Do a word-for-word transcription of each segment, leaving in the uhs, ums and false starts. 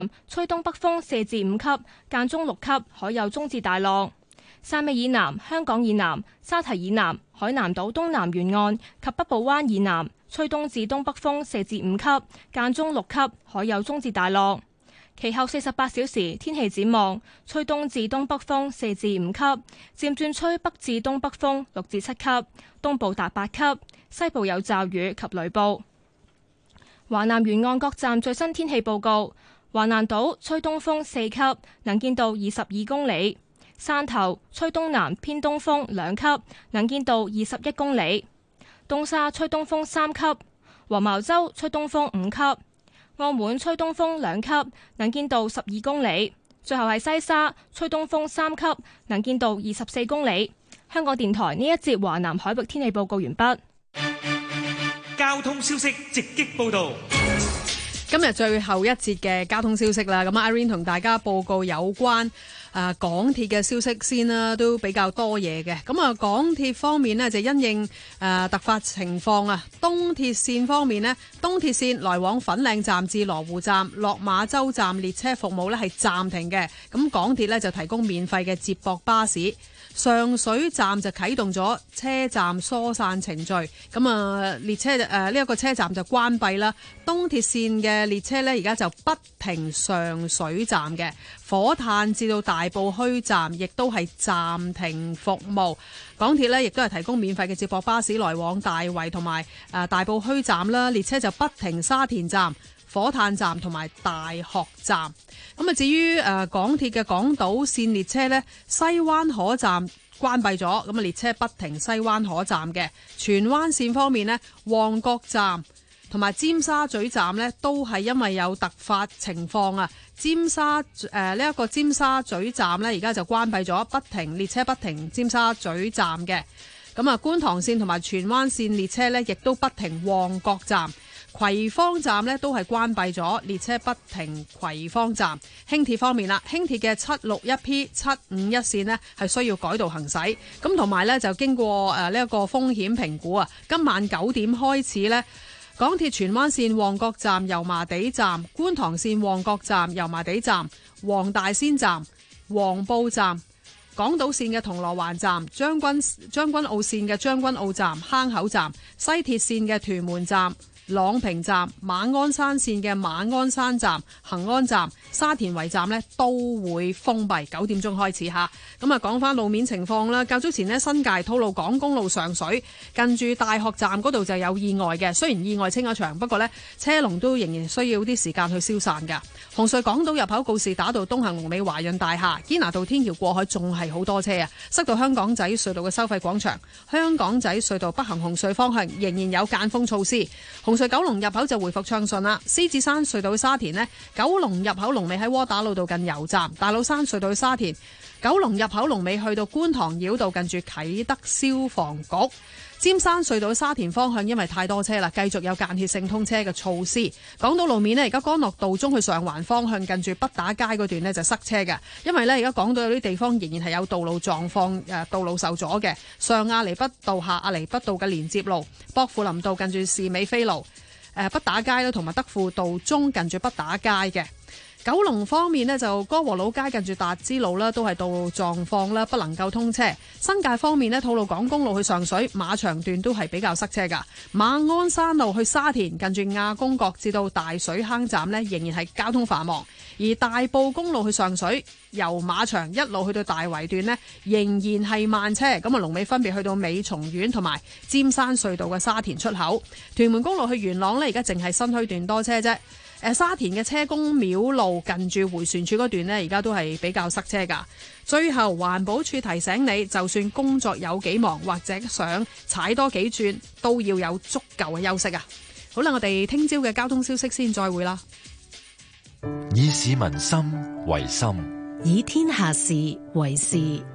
吹東北風四至五級，間中六級，海有中至大浪。汕尾以南、香港以南、沙堤以南、海南島東南沿岸及北部灣以南，吹東至東北風四至五級，間中六級，海有中至大浪。其後四十八小時天氣展望，吹東至東北風四至五級，漸轉吹北至東北風六至七級，東部達八級，西部有驟雨及雷暴。華南沿岸各站最新天氣報告：華南島吹東風四級，能見度二十二公里；汕頭吹東南偏東風兩級，能見度二十一公里；東沙吹東風三級；黃茅洲吹東風五級；澳門吹東風兩級，能見度十二公里；最後係西沙吹東風三級，能見度二十四公里。香港電台呢一節華南海域天氣報告完畢。 交通消息直擊報道。 今日最後一節嘅交通消息啦，咁 Irene 同大家報告有關誒、呃、港鐵嘅消息先啦，都比較多嘢嘅。咁啊，港鐵方面呢，就因應誒、呃、突發情況啊，東鐵線方面呢，東鐵線來往粉嶺站至羅湖站、落馬洲站列車服務呢係暫停嘅。咁港鐵呢，就提供免費嘅接駁巴士。上水站就啟動咗車站疏散程序，咁啊列車誒呢一個車站就關閉啦。東鐵線嘅列車呢，而家就不停上水站嘅，火炭至到大埔墟站亦都係暫停服務。港鐵呢亦都係提供免費嘅接駁巴士來往大圍同埋誒大埔墟站啦，列車就不停沙田站、火炭站同埋大學站。咁啊，至於誒港鐵嘅港島線列車呢，西灣河站關閉咗，咁啊列車不停西灣河站嘅。荃灣線方面呢，旺角站同埋尖沙咀站呢，都係因為有突發情況啊。尖沙誒呢一個尖沙咀站呢，而家就關閉咗，不停列車不停尖沙咀站嘅。咁啊，觀塘線同埋荃灣線列車呢，亦都不停旺角站。葵芳站呢都係關閉咗，列車不停葵芳站。輕鐵方面啦，輕鐵嘅七六一 P、七五一線呢係需要改道行駛，咁同埋呢就經過誒呢一個風險評估啊，今晚九點開始呢，港鐵荃灣線旺角站、油麻地站、觀塘線旺角站、油麻地站、黃大仙站、黃埔站、港島線嘅銅鑼灣站、將軍將軍澳線嘅將軍澳站、坑口站、西鐵線嘅屯門站、朗屏站、馬鞍山線嘅馬鞍山站、恒安站、沙田圍站呢都會封閉，九點鐘開始吓。咁啊，講翻路面情況啦。較早前呢，新界吐露港公路上水近住大學站嗰度就有意外嘅，雖然意外清咗場，不過呢車龍都仍然需要啲時間去消散噶。紅隧港島入口告士打道東行龍尾華潤大廈、堅拿道天橋過海仲係好多車啊，塞到香港仔隧道嘅收費廣場。香港仔隧道北行紅隧方向仍然有間封措施。紅隧九龍入口就回復暢順啦。獅子山隧道去沙田呢，九龍入口龍尾喺窩打老道近油站。大老山隧道去沙田，九龍入口龍尾去到觀塘繞道近住啟德消防局。尖山隧道沙田方向因為太多車啦，繼續有間歇性通車嘅措施。講到路面呢，而家干諾道中去上環方向近住畢打街嗰段呢就塞車嘅，因為呢，而家講到有啲地方仍然係有道路狀況，誒道路受阻嘅。上亞厘畢道下亞厘畢道嘅連接路，薄扶林道近住士美菲路，誒畢打街啦，同埋德輔道中近住畢打街嘅。九龍方面呢，就歌和老街近住達之路啦，都係道路狀況啦，不能夠通車。新界方面呢，吐露港公路去上水馬場段都係比較塞車噶。馬鞍山路去沙田近住亞公角至到大水坑站呢，仍然係交通繁忙。而大埔公路去上水由馬場一路去到大圍段呢，仍然係慢車。咁啊，龍尾分別去到美松苑同埋尖山隧道嘅沙田出口。屯門公路去元朗呢，而家淨係新墟段多車啫。誒沙田嘅車公廟路近住迴旋處嗰段呢，而家都係比較塞車㗎。最後環保署提醒你，就算工作有幾忙或者想踩多幾轉，都要有足夠嘅休息啊！好啦，我哋聽朝嘅交通消息先，再會啦。 以市民心為心， 以天下事為事。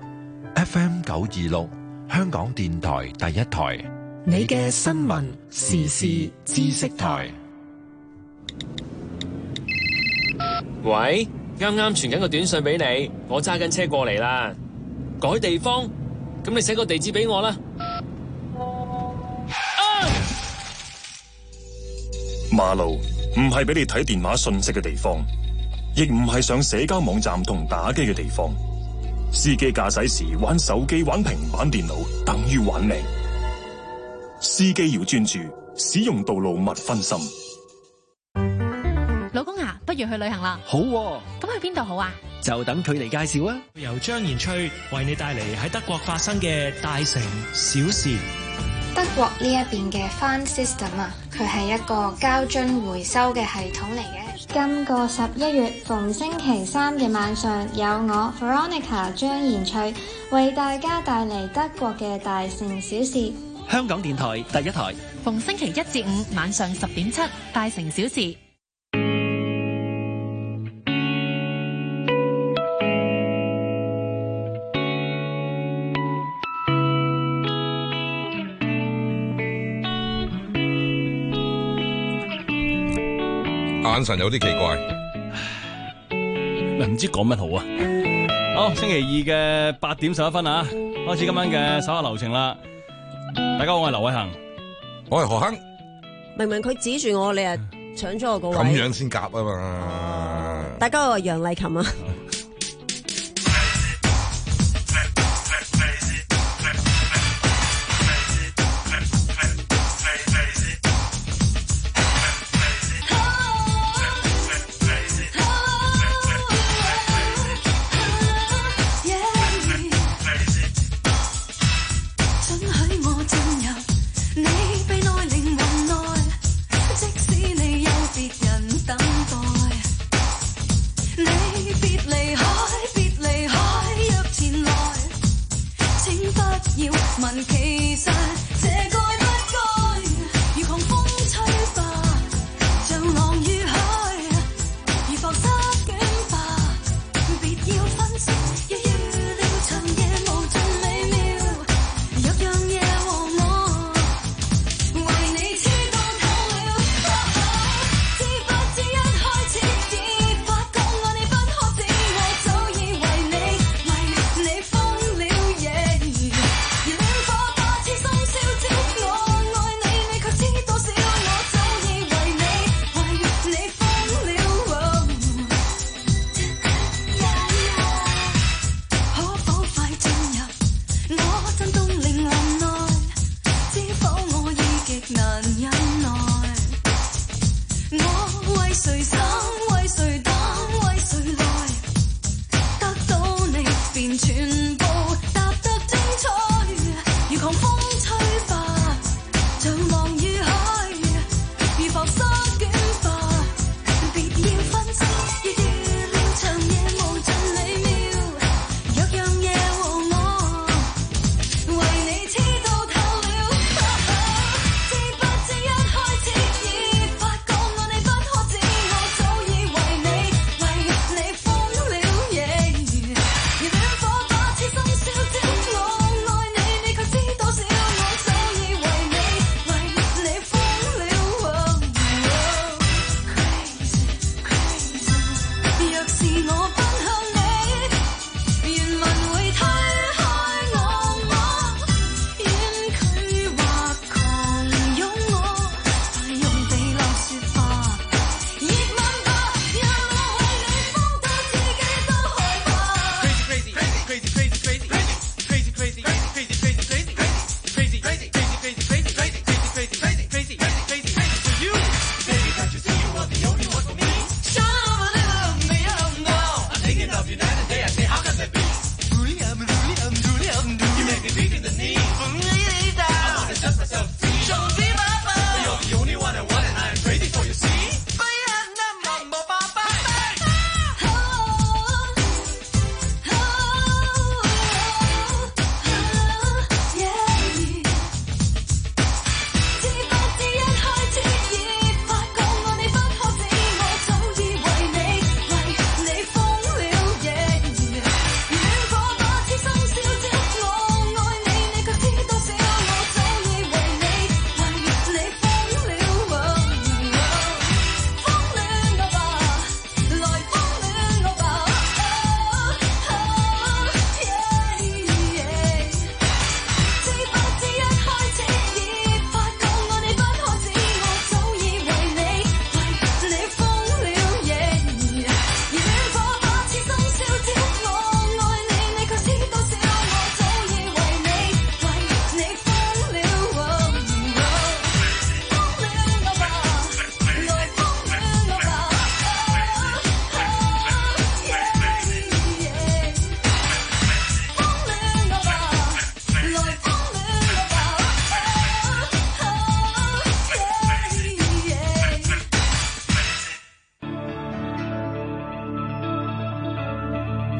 F M 九二六，香港電台第一台， 你嘅新聞時事知識台。 喂，啱啱傳緊個短信俾你，我揸緊車過嚟啦。改地方，咁你寫個地址俾我啦。啊！ 馬路唔係俾你睇電話信息嘅地方， 亦唔係上社交網站同打機嘅地方。司機駕駛時玩手機、玩平板電腦，等於玩命。司機要專注，使用道路勿分心。 老公啊，不如去旅行啦！ 好喎， 咁去邊度好啊？ 就等佢嚟介紹啊！ 由張延翠為你帶嚟喺德國發生嘅大城小事。 德國呢一邊嘅 Fun System 啊，佢係一個膠樽回收嘅系統嚟嘅。今個十一月逢星期三嘅晚上，有我 Veronica 張延翠為大家帶嚟德國嘅大城小事。 香港電台第一台， 逢星期一至五晚上十點七，大城小事。 眼神有啲奇怪， 唔知講乜好啊！好，星期二嘅八點十一分啊，開始今晚嘅稍後流程啦。大家好，我係劉偉恒， 我係何亨。 明明佢指住我，你啊搶咗我個位， 咁樣先夾啊嘛！ 大家話楊麗琴啊。 你別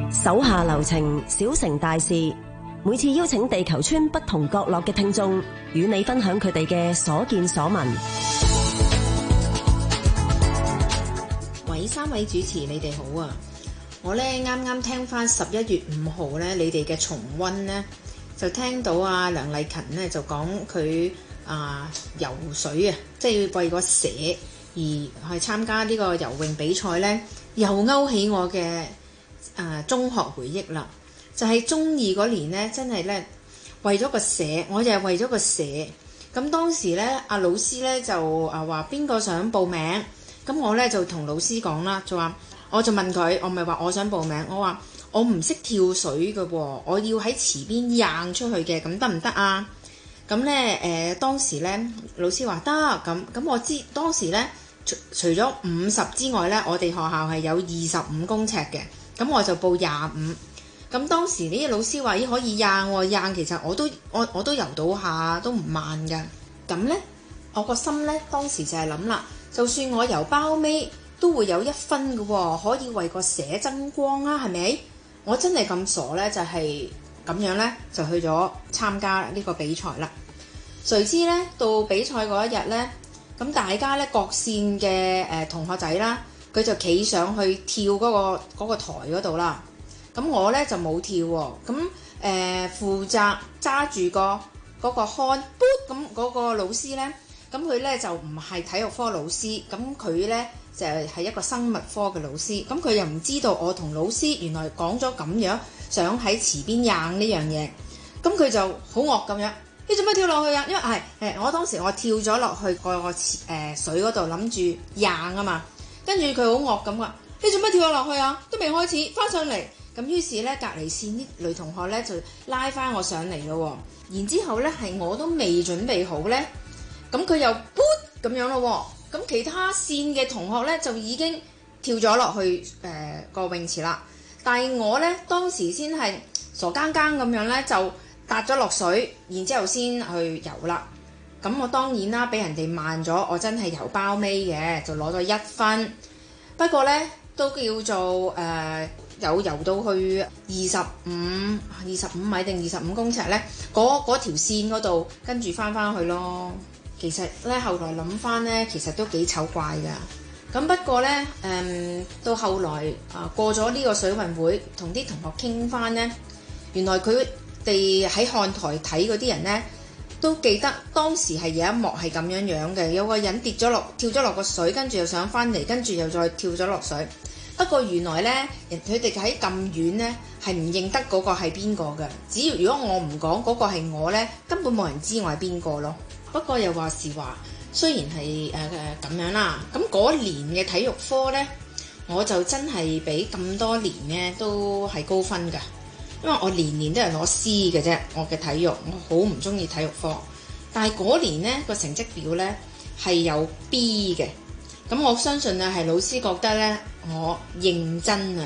手下留情，小成大事。每次邀請地球村不同角落嘅聽眾，與你分享佢哋嘅所見所聞。 喂，三位主持，你哋好啊！我咧啱啱聽翻十一月五號咧，你哋嘅重溫咧，就聽到阿梁麗勤咧就講佢啊游水啊，即係為個社而去參加呢個游泳比賽咧，又勾起我嘅誒、啊、中學回憶啦。就係中二嗰年咧，真係咧為咗個社，我就係為咗個社。咁當時咧，阿老師咧就啊話邊個想報名，咁我咧就同老師講啦，就話我就問佢，我咪話我想報名，我話我唔識跳水嘅喎，我要喺池邊掟出去嘅，咁得唔得啊？咁咧誒當時咧老師話得，咁咁我知當時咧除除咗五十之外咧，我哋學校係有二十五公尺嘅，咁我就報廿五。咁當時呢啲老師話咦可以掟喎，掟其實我都我我都游到下，都唔慢㗎。咁呢，我個心呢，當時就係諗啦，就算我游包尾都會有一分㗎喎，可以為個社爭光啊，係咪？我真係咁傻呢，就係咁樣呢，就去咗參加呢個比賽啦。誰知呢，到比賽嗰一日呢，咁大家呢，各線嘅誒同學仔啦，佢就企上去跳嗰個嗰個台嗰度啦。咁我咧就冇跳喎，咁誒、呃、負責揸住個嗰個看，咁嗰個老師咧，咁佢咧就唔係體育科老師，咁佢咧就係、是、一個生物科嘅老師，咁佢又唔知道我同老師原來講咗咁樣，想喺池邊掟呢樣嘢，咁佢就好惡咁樣，你做乜跳落去啊？因為係誒我當時我跳咗落去個個池誒水嗰度諗住掟啊嘛，跟住佢好惡咁話，你做乜跳落去啊？都未開始，翻上嚟。咁於是咧，隔離線啲女同學咧就拉翻我上嚟咯。然之後咧，係我都未準備好咧，咁佢又噗咁樣咯。咁其他線嘅同學咧就已經跳咗落去誒、呃、個泳池啦。但係我咧當時先係傻更更咁樣咧，就踏咗落水，然之後先去游啦。咁我當然啦，比人哋慢咗，我真係游包尾嘅，就攞咗一分。不過咧都叫做誒。呃有游到去二十五、二十五米定二十五公尺呢，嗰嗰條線嗰度跟住翻翻去咯。其實呢，後來諗翻呢，其實都幾醜怪㗎。咁不過呢，誒、嗯、到後來啊過咗呢個水運會，同啲同學傾翻呢，原來佢哋喺看台睇嗰啲人呢，都記得當時係有一幕係咁樣樣嘅，有個人跌咗落跳咗落個水，跟住又上翻嚟，跟住又再跳咗落水。不過原來咧，人佢哋喺咁遠咧，係唔認得嗰個係邊個嘅。只要如果我唔講嗰個係我咧，根本冇人知我係邊個咯。不過又話是話，雖然係誒誒咁樣啦，咁嗰年嘅體育科咧，我就真係比咁多年咧都係高分㗎。因為我年年都係攞 C 嘅啫，我嘅體育我好唔中意體育科，但係嗰年咧個成績表咧係有 B 嘅。咁我相信啊，係老師覺得咧，我認真啊！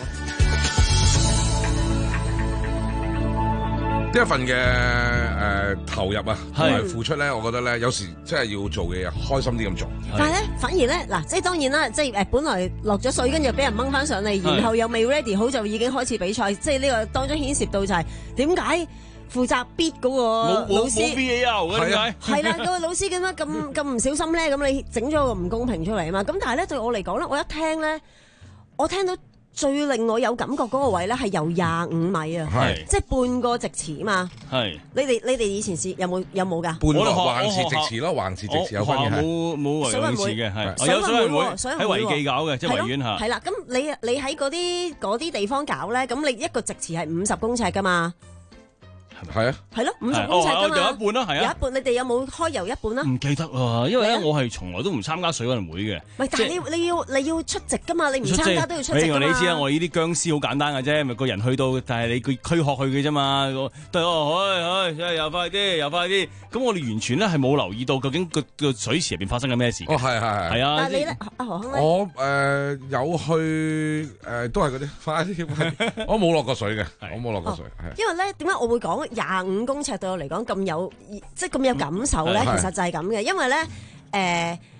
呢一份嘅誒、呃、投入啊，同埋付出咧，我覺得咧，有時真係要做嘅嘢，開心啲咁做。 但係咧，反而咧，嗱，即係當然啦，即係誒，本來落咗水，跟住俾人掹翻上嚟，然後又未 ready 好，就已經開始比賽。即係呢個當中牽涉到就係點解？負責 bid 嗰個老師冇 V A R 嘅點解？ 係啦，嗰個老師點解咁咁唔小心咧？咁你整咗個唔公平出嚟啊嘛！咁但係咧對我嚟講咧，我一聽咧，我聽到最令我有感覺嗰個位咧係游廿五米啊，即係半個直池啊嘛。係你哋你哋以前試有冇有冇㗎？ 半個橫池直池咯，橫池直池有分嘅。 冇冇游泳池嘅係，有水運會喺維記搞嘅，即係維園嚇。 係啦，咁你你喺嗰啲嗰啲地方搞咧，咁你一個直池係五十公尺㗎嘛？ 係啊， 係咯，五十公尺㗎嘛， 有一半啦，係啊， 有一半。你哋有冇開游一半啦？ 唔記得啊，因為咧我係從來都唔參加水運會嘅。 喂，但係你你要你要出席㗎嘛，你唔參加都要出席㗎嘛。 你知啊，我呢啲僵屍好簡單嘅啫，咪個人去到，但係你佢驅學去嘅啫嘛。對哦，去去游快啲，游快啲。咁我哋完全咧係冇留意到究竟個個水池入邊發生緊咩事。 哦，係係係。 係啊。 但係你咧，阿何亨咧？ 我誒有去誒，都係嗰啲快啲。我冇落過水嘅，我冇落過水。 因為咧，點解我會講廿五公尺對我嚟講咁有，即係咁有感受咧？其實就係咁嘅，因為咧，誒，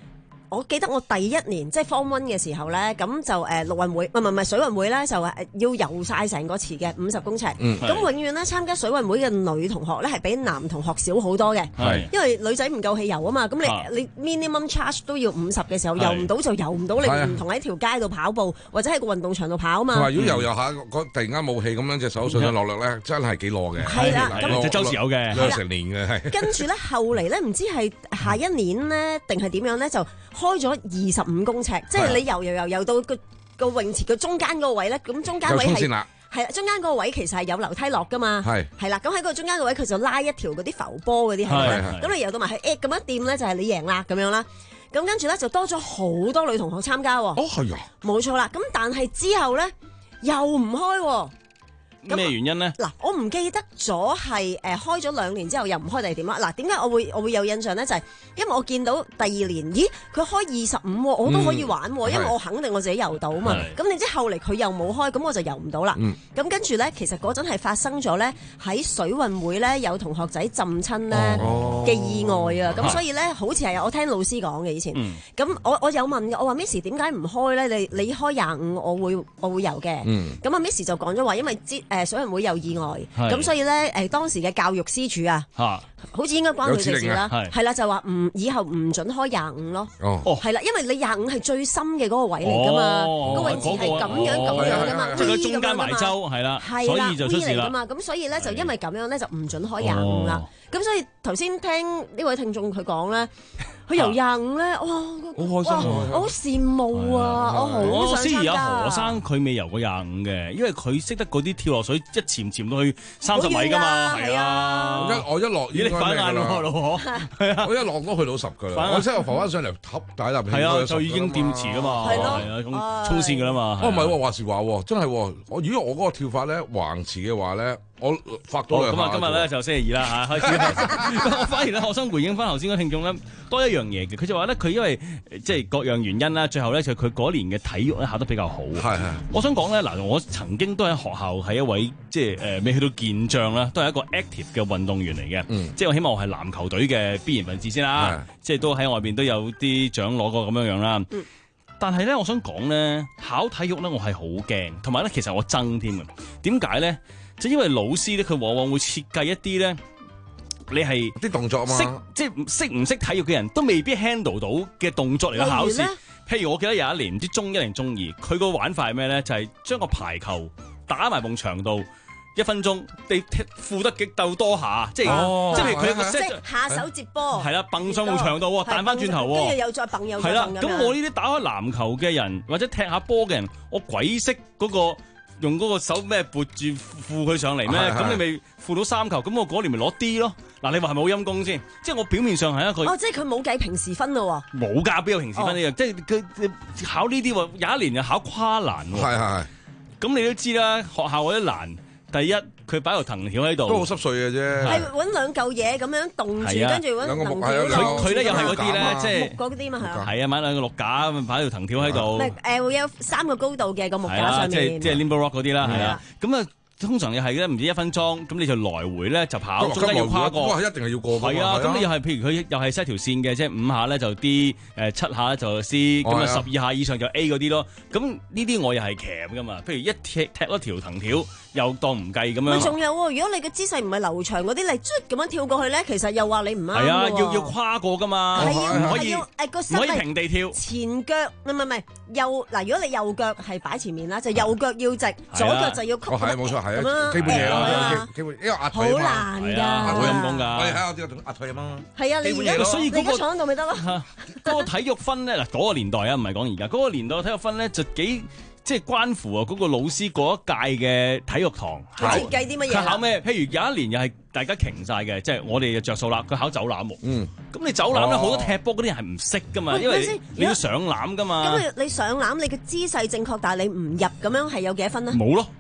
我記得我第一年即係 Form One 嘅時候咧，咁就誒陸運會，唔係唔係水運會咧，就誒要游晒成個池嘅五十公尺。咁、嗯、永遠咧參加水運會嘅女同學咧係比男同學少好多嘅，因為女仔唔夠氣游啊嘛。咁你、啊、你 minimum charge 都要五十嘅時候，游唔到就游唔到，你唔同喺條街度跑步或者喺個運動場度跑啊嘛。 如果游游下，突然間冇氣咁樣隻手上上落落咧，真係幾攞嘅。 係啦， 咁周時有嘅， 兩成年嘅係。 跟住咧後嚟咧，唔知係下一年咧定係點樣咧，就開咗二十五公尺，即係你游游游游到個個泳池嘅中間嗰個位咧，咁中間位係係啦，中間嗰個位其實係有樓梯落噶嘛，係係啦，咁喺個中間個位佢就拉一條嗰啲浮波嗰啲係咪？咁你游到埋去誒咁一掂咧就係你贏啦咁樣啦，咁跟住咧就多咗好多女同學參加喎。 哦係啊，冇錯啦，咁但係之後咧又唔開喎。 咩原因咧？ 嗱，我唔記得咗係誒開咗兩年之後又唔開定係點啦。嗱，點解我會我會有印象咧？就係、是、因為我見到第二年，咦，佢開二十五，我都可以玩，嗯、因為我肯定我自己游到嘛。咁你知後嚟佢又冇開，咁我就游唔到啦。咁、嗯、跟住咧，其實嗰陣係發生咗咧喺水運會咧有同學仔浸親咧嘅意外啊。咁、哦、所以咧，好似係我聽老師講嘅以前。咁、嗯、我我有問我話 Miss 點解唔開咧？你你開廿五，我會我會游嘅。咁、嗯、啊 Miss 就講咗話，因為之誒水運會有意外，咁所以咧誒當時嘅教育司署啊，好似應該關佢哋事啦，係啦就話唔以後唔准開廿五咯，係啦，因為你廿五係最深嘅嗰個位嚟噶嘛，個泳池係咁樣咁樣噶嘛， 即係中間埋洲係啦，所以就出事啦。 咁所以咧就因為咁樣咧就唔准開廿五啦。咁所以頭先聽呢位聽眾佢講咧，佢游廿五咧，哇，好開心，我好羨慕啊，我好想參加。 我知有何生佢未游過廿五嘅，因為佢識得嗰啲跳落水一潛潛到去三十米噶嘛，係啊。 一我一落已經反眼咯，老婆係啊， 我一落都去到十噶啦，我之後浮翻上嚟揼大啖氣， 係啊，就已經掂池噶嘛，係咯，係啊，衝線噶啦嘛。 哦，唔係喎，話時話喎，真係喎，我如果我嗰個跳法咧橫池嘅話咧。我發到兩下。咁啊，今日咧就星期二啦嚇，開始。我反而咧，我想回應翻頭先嗰聽眾咧，多一樣嘢嘅。佢就話咧，佢因為即係各樣原因啦，最後咧就佢嗰年嘅體育咧考得比較好。係係。我想講咧，嗱，我曾經都喺學校係一位即係誒未去到健將啦，都係一個 active 嘅運動員嚟嘅。嗯。即係我希望我係籃球隊嘅必然分子先啦。即係都喺外邊都有啲獎攞過咁樣樣啦。嗯。但係咧，我想講咧，考體育咧，我係好驚，同埋咧，其實我憎添嘅。點解咧？就因為老師咧，佢往往會設計一啲咧，你係啲動作嘛， 識即係識唔識體育嘅人都未必 handle 到嘅動作嚟嘅考試。譬如我記得有一年唔知中一定中二，佢個玩法係咩咧？就係、是、將個排球打埋埲牆度，一分鐘你負得極鬥多下，即係、哦、即係譬如佢有個 set 下手接波，係啦，蹦上埲牆度，彈翻轉頭， 跟住又再蹦又再蹦咁樣。 咁我呢啲打開籃球嘅人或者踢下波嘅人，我鬼識嗰、嗰個。用嗰個手咩撥住扶佢上嚟咩？咁你咪扶到三球，咁我嗰年咪攞 D 咯。嗱，你話係咪好陰功先？即係我表面上係一個哦，即係佢冇計平時分咯喎。 冇㗎，邊有平時分呢樣？即係佢考呢啲喎，有一年就考跨欄喎。係係。咁你都知啦，學校嗰啲欄，第一佢擺條藤條喺度， 都好濕碎嘅啫。 係揾兩嚿嘢咁樣棟住，跟住揾藤條。 佢佢咧又係嗰啲咧，即係木嗰啲嘛係啊。 係啊，買兩個碌架咁擺條藤條喺度。 誒會有三個高度嘅個木架上面。 即係即係 Limbo Rock 嗰啲啦，係啊。咁啊。通常又係咧，唔知一分鐘，咁你就來回咧就跑，中間要跨過。 一定係要過。 係啊，咁你又係譬如佢又係 set 條線嘅，即係五下咧就 D，誒七下就 C，咁啊十二下以上就 A 嗰啲咯。咁呢啲我又係鉗噶嘛。譬如一踢踢一條藤條，又當唔計咁樣。 仲有喎，如果你嘅姿勢唔係流長嗰啲，你捽咁樣跳過去咧，其實又話你唔啱。係啊，要要跨過噶嘛，唔可以誒個唔可以平地跳。 前腳唔係唔係右嗱，如果你右腳係擺前面啦，就右腳要直，左腳就要曲。 係冇錯，係啊，基本嘢。基本，因為壓腿啊嘛， 好難㗎， 好陰功㗎。 我哋睇下啲壓腿啊嘛。 係啊，你而家所以嗰個坐喺度咪得咯。 嗰個體育分咧，嗱嗰個年代啊，唔係講而家。嗰個年代嘅體育分咧，就幾即係關乎啊嗰個老師嗰一屆嘅體育堂。 設計啲乜嘢？ 佢考咩？譬如有一年又係大家傾晒嘅，即係我哋就着數啦。佢考走籃喎。嗯。咁你走籃咧，好多踢波嗰啲人係唔識㗎嘛，因為你要上籃㗎嘛。 咁你上籃，你嘅姿勢正確，但係你唔入咁樣係有幾多分咧？ 冇咯。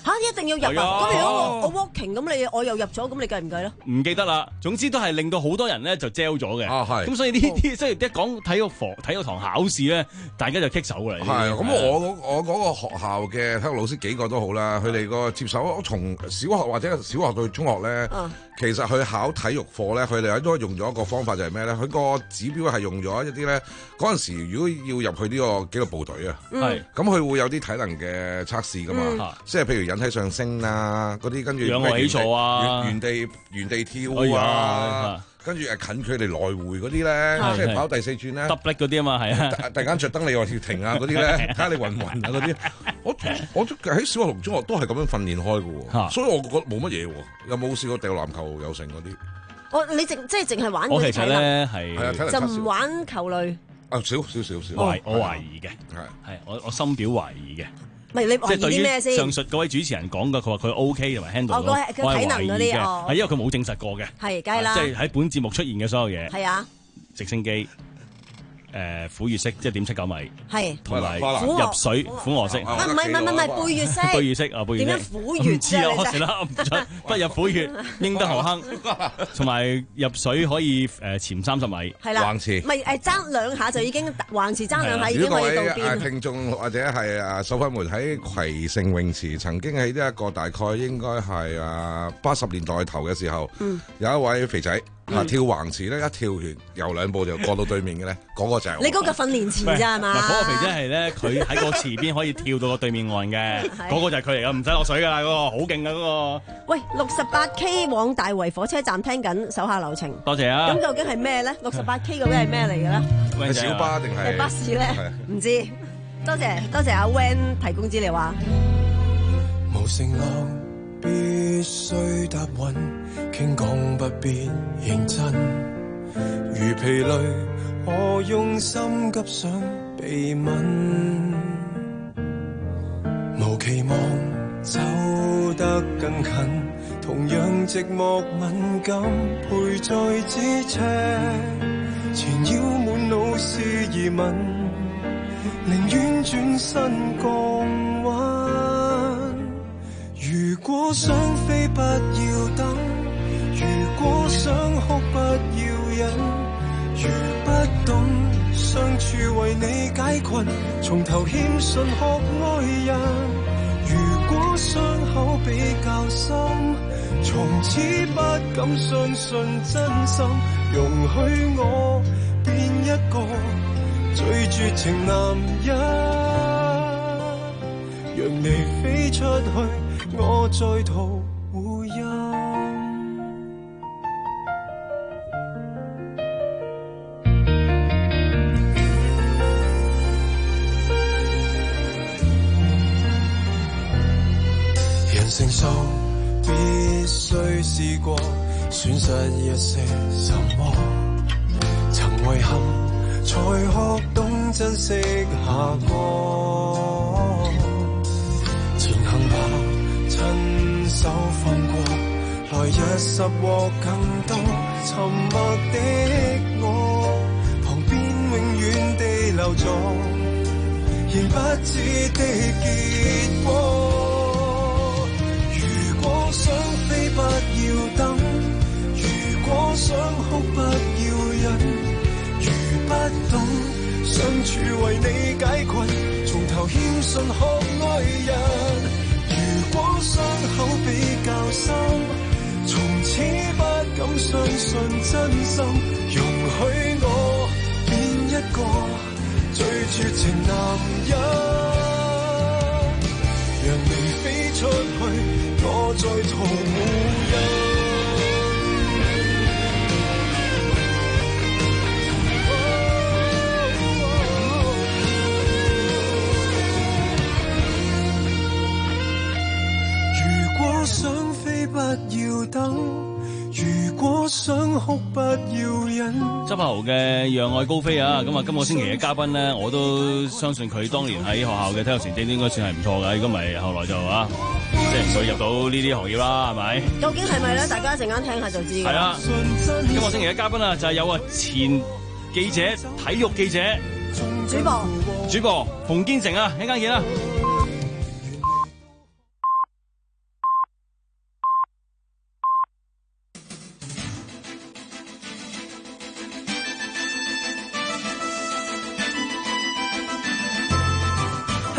嚇，一定要入啊！咁如果我我 walking 咁，你我又入咗，咁你計唔計咧？ 唔記得啦，總之都係令到好多人咧就 gel 咗嘅。 啊，係。 咁所以呢啲即係一講體育課、體育堂考試咧，大家就棘手啦。 係。咁我我嗰個學校嘅體育老師幾個都好啦，佢哋個接手從小學或者小學到中學咧，其實佢考體育課咧，佢哋都用咗一個方法就係咩咧？佢個指標係用咗一啲咧，嗰陣時如果要入去呢個紀律部隊啊，係。咁佢會有啲體能嘅測試噶嘛，即係譬如引體上升啊，嗰啲跟住仰臥起坐啊， 原地原地跳啊，跟住誒近距離來回嗰啲咧，即係跑第四轉咧 ，double 嗰啲啊嘛，係啊， 突然間着燈你話要停啊嗰啲咧，睇下你暈唔暈啊嗰啲，我我喺小學同中學都係咁樣訓練開嘅喎，所以我覺得冇乜嘢喎，有冇試過掉籃球有成嗰啲？ 我你淨即係淨係玩嗰啲體能，就唔玩球類。 啊少少少少， 我我懷疑嘅，係係我我深表懷疑嘅。 唔係你懷疑啲咩先？ 上述嗰位主持人講嘅，佢話佢 OK 同埋 handle 到，我係懷疑嘅，係因為佢冇證實過嘅， 係梗係啦， 即係喺本節目出現嘅所有嘢， 係啊， 直升機。誒虎穴式即係點七九米， 係同埋入水虎鵝式， 唔係唔係唔係唔係背穴式， 背穴式啊背穴式， 點樣虎穴啫？我死啦，唔出不入虎穴，應得何坑，同埋入水可以誒潛三十米， 係啦， 橫池， 唔係誒爭兩下就已經橫池爭兩下已經可以到邊。 如果各位聽眾或者係誒受訓們喺葵盛泳池曾經喺呢一個大概應該係誒八十年代頭嘅時候，有一位肥仔。啊！跳橫池咧，一跳完游兩步就過到對面嘅咧，嗰個就係我。 你嗰個訓練池咋係嘛？ 嗰個肥仔係咧，佢喺個池邊可以跳到個對面岸嘅，嗰個就係佢嚟噶，唔使落水噶啦，嗰個好勁噶嗰個。 喂，六十八 K 往大圍火車站聽緊，手下留情。 多謝啊！ 咁究竟係咩咧？六十八 K 究竟係咩嚟嘅咧？ 係小巴定係？ 係巴士咧？唔知。多謝多謝阿 Wen 提供資料啊！ 無承諾。必須答允，傾講不必認真。如疲累，我用心急想被吻。無期望走得更近，同樣寂寞敏感，陪在咫尺，纏繞滿腦是疑問，寧願轉身降溫。如果想飛不要等，如果想哭不要忍，如不懂相處為你解困，從頭欠信學愛人。如果傷口比較深，從此不敢相信真心，容許我變一個最絕情男人，讓你飛出去。我在途回音，人成熟必須試過，損失一些什麼，曾遺憾才學懂珍惜下個，前行吧。親手放過，來日拾獲更多。沉默的我，旁邊永遠地留作，仍不知的結果。如果想飛不要等，如果想哭不要忍，如不懂相處為你解困，從頭欠信學愛人。如果傷口比較深，從此不敢相信真心，容許我變一個最絕情男人，讓你飛出去，我在途無人。想飛不要等，如果想哭不要忍。 執豪嘅讓愛高飛啊！咁啊，今個星期嘅嘉賓咧，我都相信佢當年喺學校嘅體育成績應該算係唔錯嘅。如果唔係後來就啊，即係唔會入到呢啲行業啦，係咪？ 究竟係咪咧？大家一陣間聽下就知嘅。 係啊，今個星期嘅嘉賓啊，就係有啊前記者、體育記者、 主播、 主播馮堅成啊，一陣間見啦。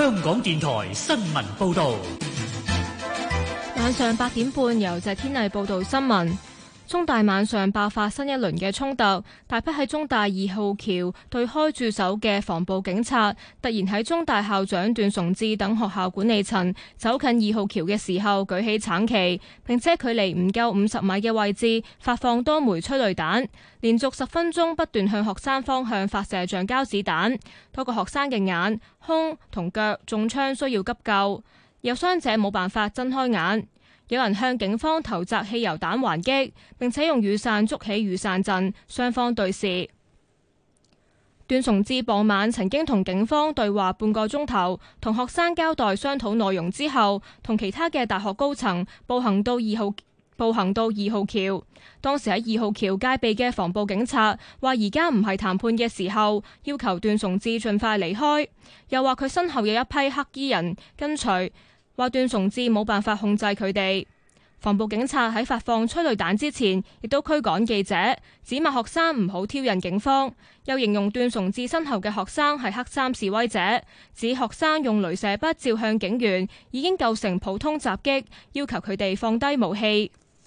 香港電台新聞報道。 晚上八點半，由謝天麗報道新聞。中大晚上爆發新一輪嘅衝突，大批喺中大二號橋對開駐守嘅防暴警察，突然喺中大校長段崇智等學校管理層走近二號橋嘅時候舉起橙旗，並且距離唔夠五十米嘅位置發放多枚催淚彈，連續十分鐘不斷向學生方向發射橡膠子彈，多個學生嘅眼、胸同腳中槍需要急救，有傷者冇辦法睜開眼。有人向警方投擲汽油彈還擊，並且用雨傘築起雨傘陣，雙方對視。段崇智傍晚曾經同警方對話半個鐘頭，同學生交代商討內容之後，同其他嘅大學高層步行到二號步行到二號橋。當時喺二號橋戒備嘅防暴警察話：而家唔係談判嘅時候，要求段崇智盡快離開。又話佢身後有一批黑衣人跟隨。話段崇智冇辦法控制佢哋。防暴警察喺發放催淚彈之前，亦都驅趕記者，指罵學生唔好挑釁警方，又形容段崇智身後嘅學生係黑衫示威者，指學生用鐳射筆照向警員已經構成普通襲擊，要求佢哋放低武器。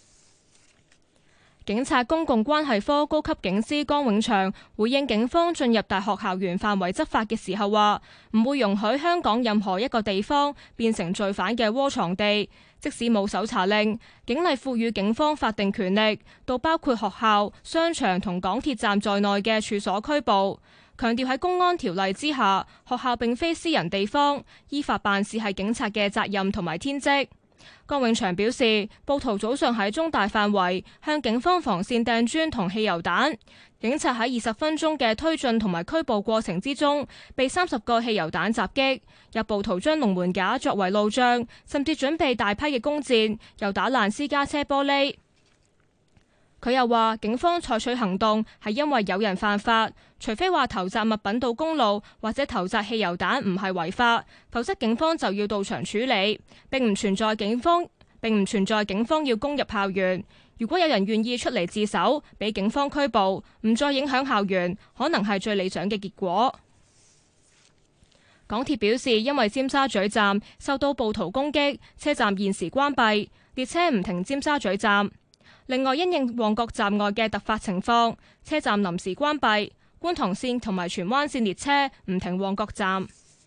警察公共關係科高級警司江永祥回應警方進入大學校園範圍執法嘅時候話，唔會容許香港任何一個地方變成罪犯嘅窩藏地，即使冇搜查令，警例賦予警方法定權力，到包括學校、商場同港鐵站在內嘅處所拘捕。強調喺公安條例之下，學校並非私人地方，依法辦事係警察嘅責任同埋天職。江永祥表示，暴徒早上喺中大範圍向警方防線掟磚同汽油彈，警察喺二十分鐘嘅推進同埋拘捕過程之中，被三十個汽油彈襲擊，有暴徒將龍門架作為路障，甚至準備大批嘅弓箭，又打爛私家車玻璃。佢又話，警方採取行動係因為有人犯法，除非話投擲物品到公路或者投擲汽油彈唔係違法，否則警方就要到場處理，並唔存在警方並唔存在警方要攻入校園。如果有人願意出嚟自首，俾警方拘捕，唔再影響校園，可能係最理想嘅結果。港鐵表示，因為尖沙咀站受到暴徒攻擊，車站現時關閉，列車唔停尖沙咀站。另外，因應旺角站外嘅突發情況，車站臨時關閉，觀塘線同埋荃灣線列車唔停旺角站。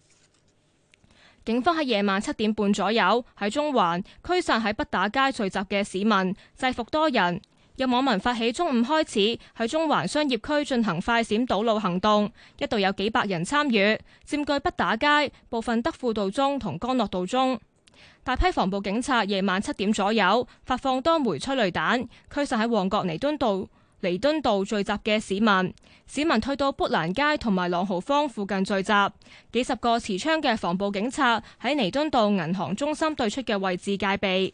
警方喺夜晚七點半左右喺中環驅散喺畢打街聚集嘅市民，制服多人。有網民發起中午開始喺中環商業區進行快閃堵路行動，一度有幾百人參與，佔據畢打街、部分德輔道中同干諾道中。大批防暴警察夜晚七點左右發放多枚催淚彈，驅散喺旺角彌敦道彌敦道聚集嘅市民。市民退到砵蘭街同埋朗豪坊附近聚集，幾十個持槍嘅防暴警察喺彌敦道銀行中心對出嘅位置戒備。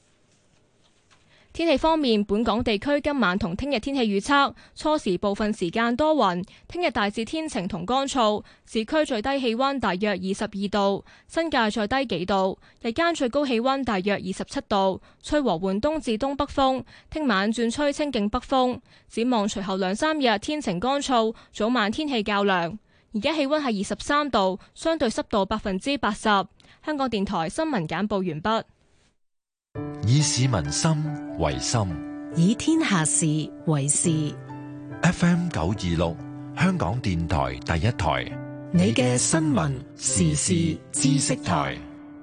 天氣方面，本港地區今晚同聽日天氣預測，初時部分時間多雲，聽日大致天晴同乾燥，市區最低氣溫大約二十二度，新界再低幾度，日間最高氣溫大約二十七度，吹和緩東至東北風，聽晚轉吹清勁北風。展望隨後兩三日天晴乾燥，早晚天氣較涼。而家氣溫係二十三度，相對濕度百分之八十。香港電台新聞簡報完畢。 以市民心為心， 以天下事為事。 F M 九二六，香港電台第一台， 你嘅新聞時事知識台。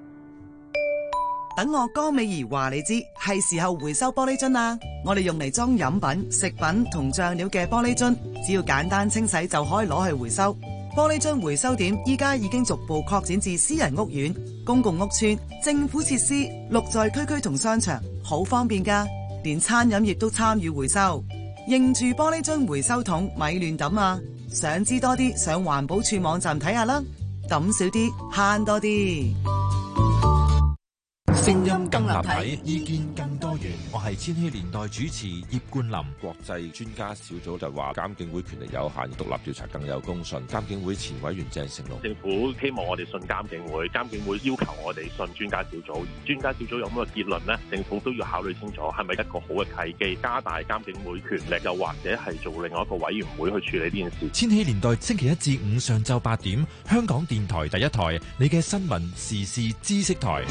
等我江美儀話你知，係時候回收玻璃樽啦。我哋用嚟裝飲品、食品同醬料嘅玻璃樽，只要簡單清洗就可以攞去回收。玻璃樽回收點依家已經逐步擴展至私人屋苑、公共屋邨、政府設施、綠在區區同商場，好方便㗎。連餐飲業都參與回收。認住玻璃樽回收桶，咪亂抌啊！想知多啲，上環保署網站睇下啦。抌少啲，慳多啲。 聲音更立體，意見更多元。我係千禧年代主持葉冠霖。 國際專家小組就話監警會權力有限，獨立調查更有公信。監警會前委員鄭成龍， 政府希望我哋信監警會，監警會要求我哋信專家小組。專家小組有乜結論呢？政府都要考慮清楚，係咪一個好嘅契機，加大監警會權力，又或者係做另外一個委員會去處理呢件事。 千禧年代星期一至五上晝八點，香港電台第一台，你嘅新聞時事知識台。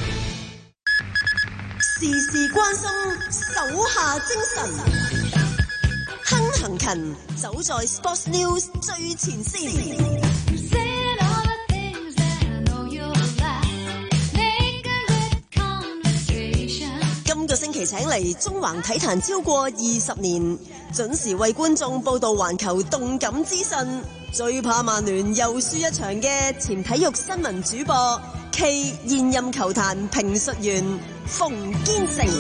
事事關心，手下精神，亨行勤，走在 Sports News 最前線。今個星期請嚟中環體壇超過二十年，準時為觀眾報道環球動感資訊，最怕曼聯又輸一場嘅前體育新聞主播暨現任球壇評述員馮堅成。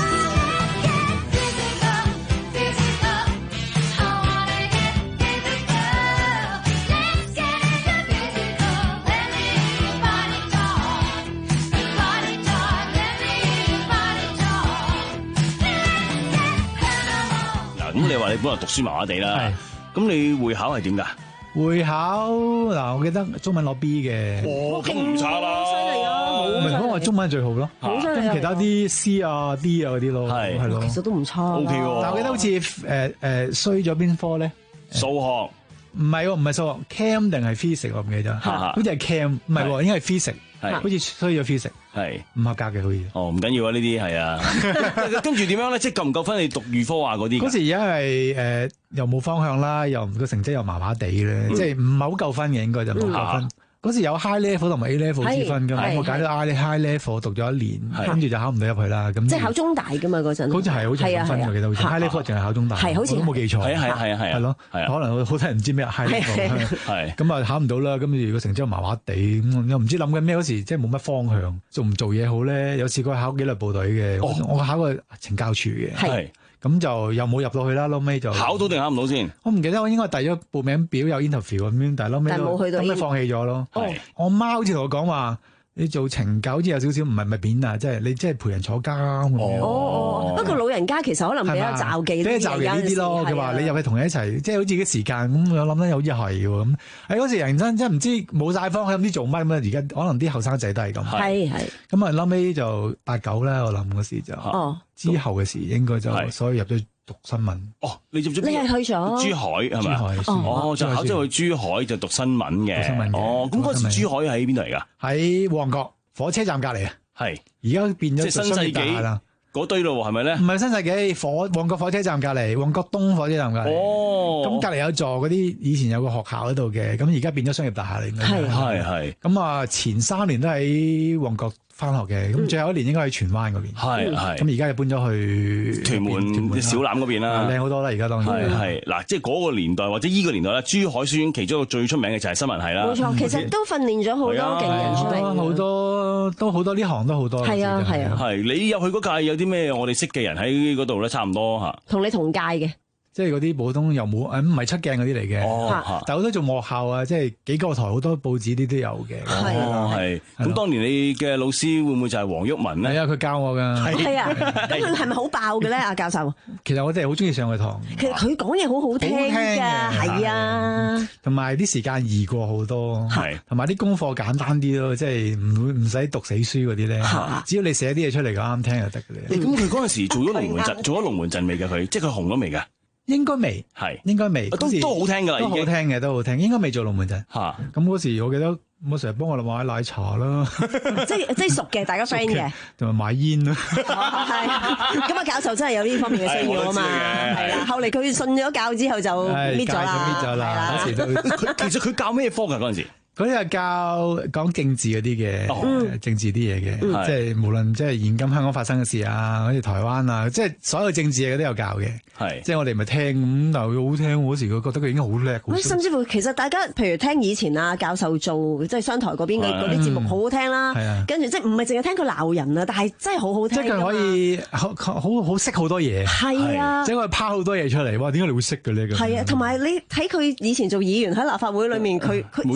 咁你話你本來讀書麻麻地啦，咁你會考係點㗎？ 會考嗱，我記得中文攞 B 嘅， 哦，咁唔差啦， 犀利啊！ 唔係講話中文最好咯，咁其他啲 C 啊 D 啊嗰啲咯，係係咯， 其實都唔差。 O K 喎， 但我記得好似誒誒衰咗邊科咧？ 數學唔係喎，唔係數學 ，Cam 定係 Physics 我唔記得，好似係 Cam，唔係喎，應該係 Physics。係，好似衰咗 physics，係唔合格嘅，好似。 哦，唔緊要啊，呢啲係啊。跟住點樣咧？即係夠唔夠分你讀預科啊嗰啲？ 嗰時而家係誒又冇方向啦，又個成績又麻麻地咧，即係唔係好夠分嘅，應該就冇夠分。嗰時有 high level 同埋 A level 之分㗎嘛，我揀咗 high level 讀咗一年，跟住就考唔到入去啦。咁即係考中大㗎嘛嗰陣。好似係， 好似係咁分㗎，記得好似 high level 淨係考中大， 係好似我都冇記錯。 係啊係啊係啊係啊， 係咯，可能好多人唔知咩 high level，係咁啊考唔到啦。咁如果成績又麻麻地，咁又唔知諗緊咩嗰時，即係冇乜方向，做唔做嘢好咧？有試過考紀律部隊嘅，我考過懲教處嘅。係。咁就又冇入到去啦，後尾就考到定考唔到先？我唔記得，我應該遞咗報名表有 interview 咁樣，但係後尾都咁咪放棄咗咯。我媽好似同我講話，你做懲教好似有少少唔係咪扁啊？即係你即係陪人坐監咁樣。 哦，不過老人家其實可能比較罩忌呢啲罩忌呢啲咯。佢話你入去同佢一齊，即係好似啲時間咁，我諗咧好似係喎咁。喺嗰時人真真唔知冇晒方向，唔知做乜咁啊！而家可能啲後生仔都係咁。係係。咁啊，後尾就八九啦，我諗嗰時就。哦。之後嘅事應該就所以入咗讀新聞。 哦，你入咗？ 你係去咗珠海係咪？哦，就考咗去珠海就讀新聞嘅。新聞哦，咁嗰時珠海喺邊度嚟㗎？ 喺旺角火車站隔離啊。係。而家變咗即係新世紀啦。嗰堆咯喎，係咪咧？ 唔係新世紀，火旺角火車站隔離，旺角東火車站隔離。哦。咁隔離有座嗰啲以前有個學校喺度嘅，咁而家變咗商業大廈嚟。 係係係。咁啊，前三年都喺旺角翻學嘅，咁最後一年應該喺荃灣嗰邊。係係。咁而家就搬咗去屯門小欖嗰邊啦， 靚好多啦！而家當然係係嗱，即係嗰個年代或者依個年代咧，珠海書院其中一個最出名嘅就係新聞系啦。 冇錯，其實都訓練咗好多勁人出嚟。 好多都好多呢行都好多。 係啊係啊。 係你入去嗰屆有啲咩我哋識嘅人喺嗰度咧？差唔多嚇。 同你同屆嘅。 即係嗰啲普通又冇誒，唔係出鏡嗰啲嚟嘅。哦，但係好多做幕後啊，即係幾個台好多報紙啲都有嘅。 哦，係。咁當年你嘅老師會唔會就係黃毓民咧？ 係啊，佢教我㗎。 係啊，咁佢係咪好爆嘅咧？阿教授。 其實我哋係好中意上佢堂。 其實佢講嘢好好聽㗎，係啊。 同埋啲時間易過好多。係。同埋啲功課簡單啲咯，即係唔會唔使讀死書嗰啲咧。只要你寫啲嘢出嚟咁啱聽就得嘅咧。 咁佢嗰陣時做咗龍門陣，做咗龍門陣未㗎？佢即係佢紅咗未㗎？ 應該未， 係應該未， 都都好聽㗎啦， 都好聽嘅，都好聽。應該未做龍門陣嚇。咁嗰時我記得我成日幫我哋買奶茶啦， 即係即係熟嘅，大家 friend 嘅， 同埋買煙啦。 係咁啊！教授真係有呢方面嘅需要啊嘛，係啦。後嚟佢信咗教之後就搣咗啦， 搣咗啦。嗰時都佢其實佢教咩科㗎嗰陣時？ 嗰啲係教講政治嗰啲嘅，政治啲嘢嘅，即係無論即係現今香港發生嘅事啊，好似台灣啊，即係所有政治嘢都有教嘅。係，即係我哋咪聽咁，但係好聽嗰時，佢覺得佢已經好叻。 甚至乎其實大家譬如聽以前啊教授做即係商台嗰邊嘅嗰啲節目好好聽啦，跟住即係唔係淨係聽佢鬧人啊，但係真係好好聽。 即係佢可以好好好識好多嘢。 係啊， 即係佢拋好多嘢出嚟，哇！點解你會識嘅呢？ 係啊，同埋你睇佢以前做議員喺立法會裏面，佢佢就算佢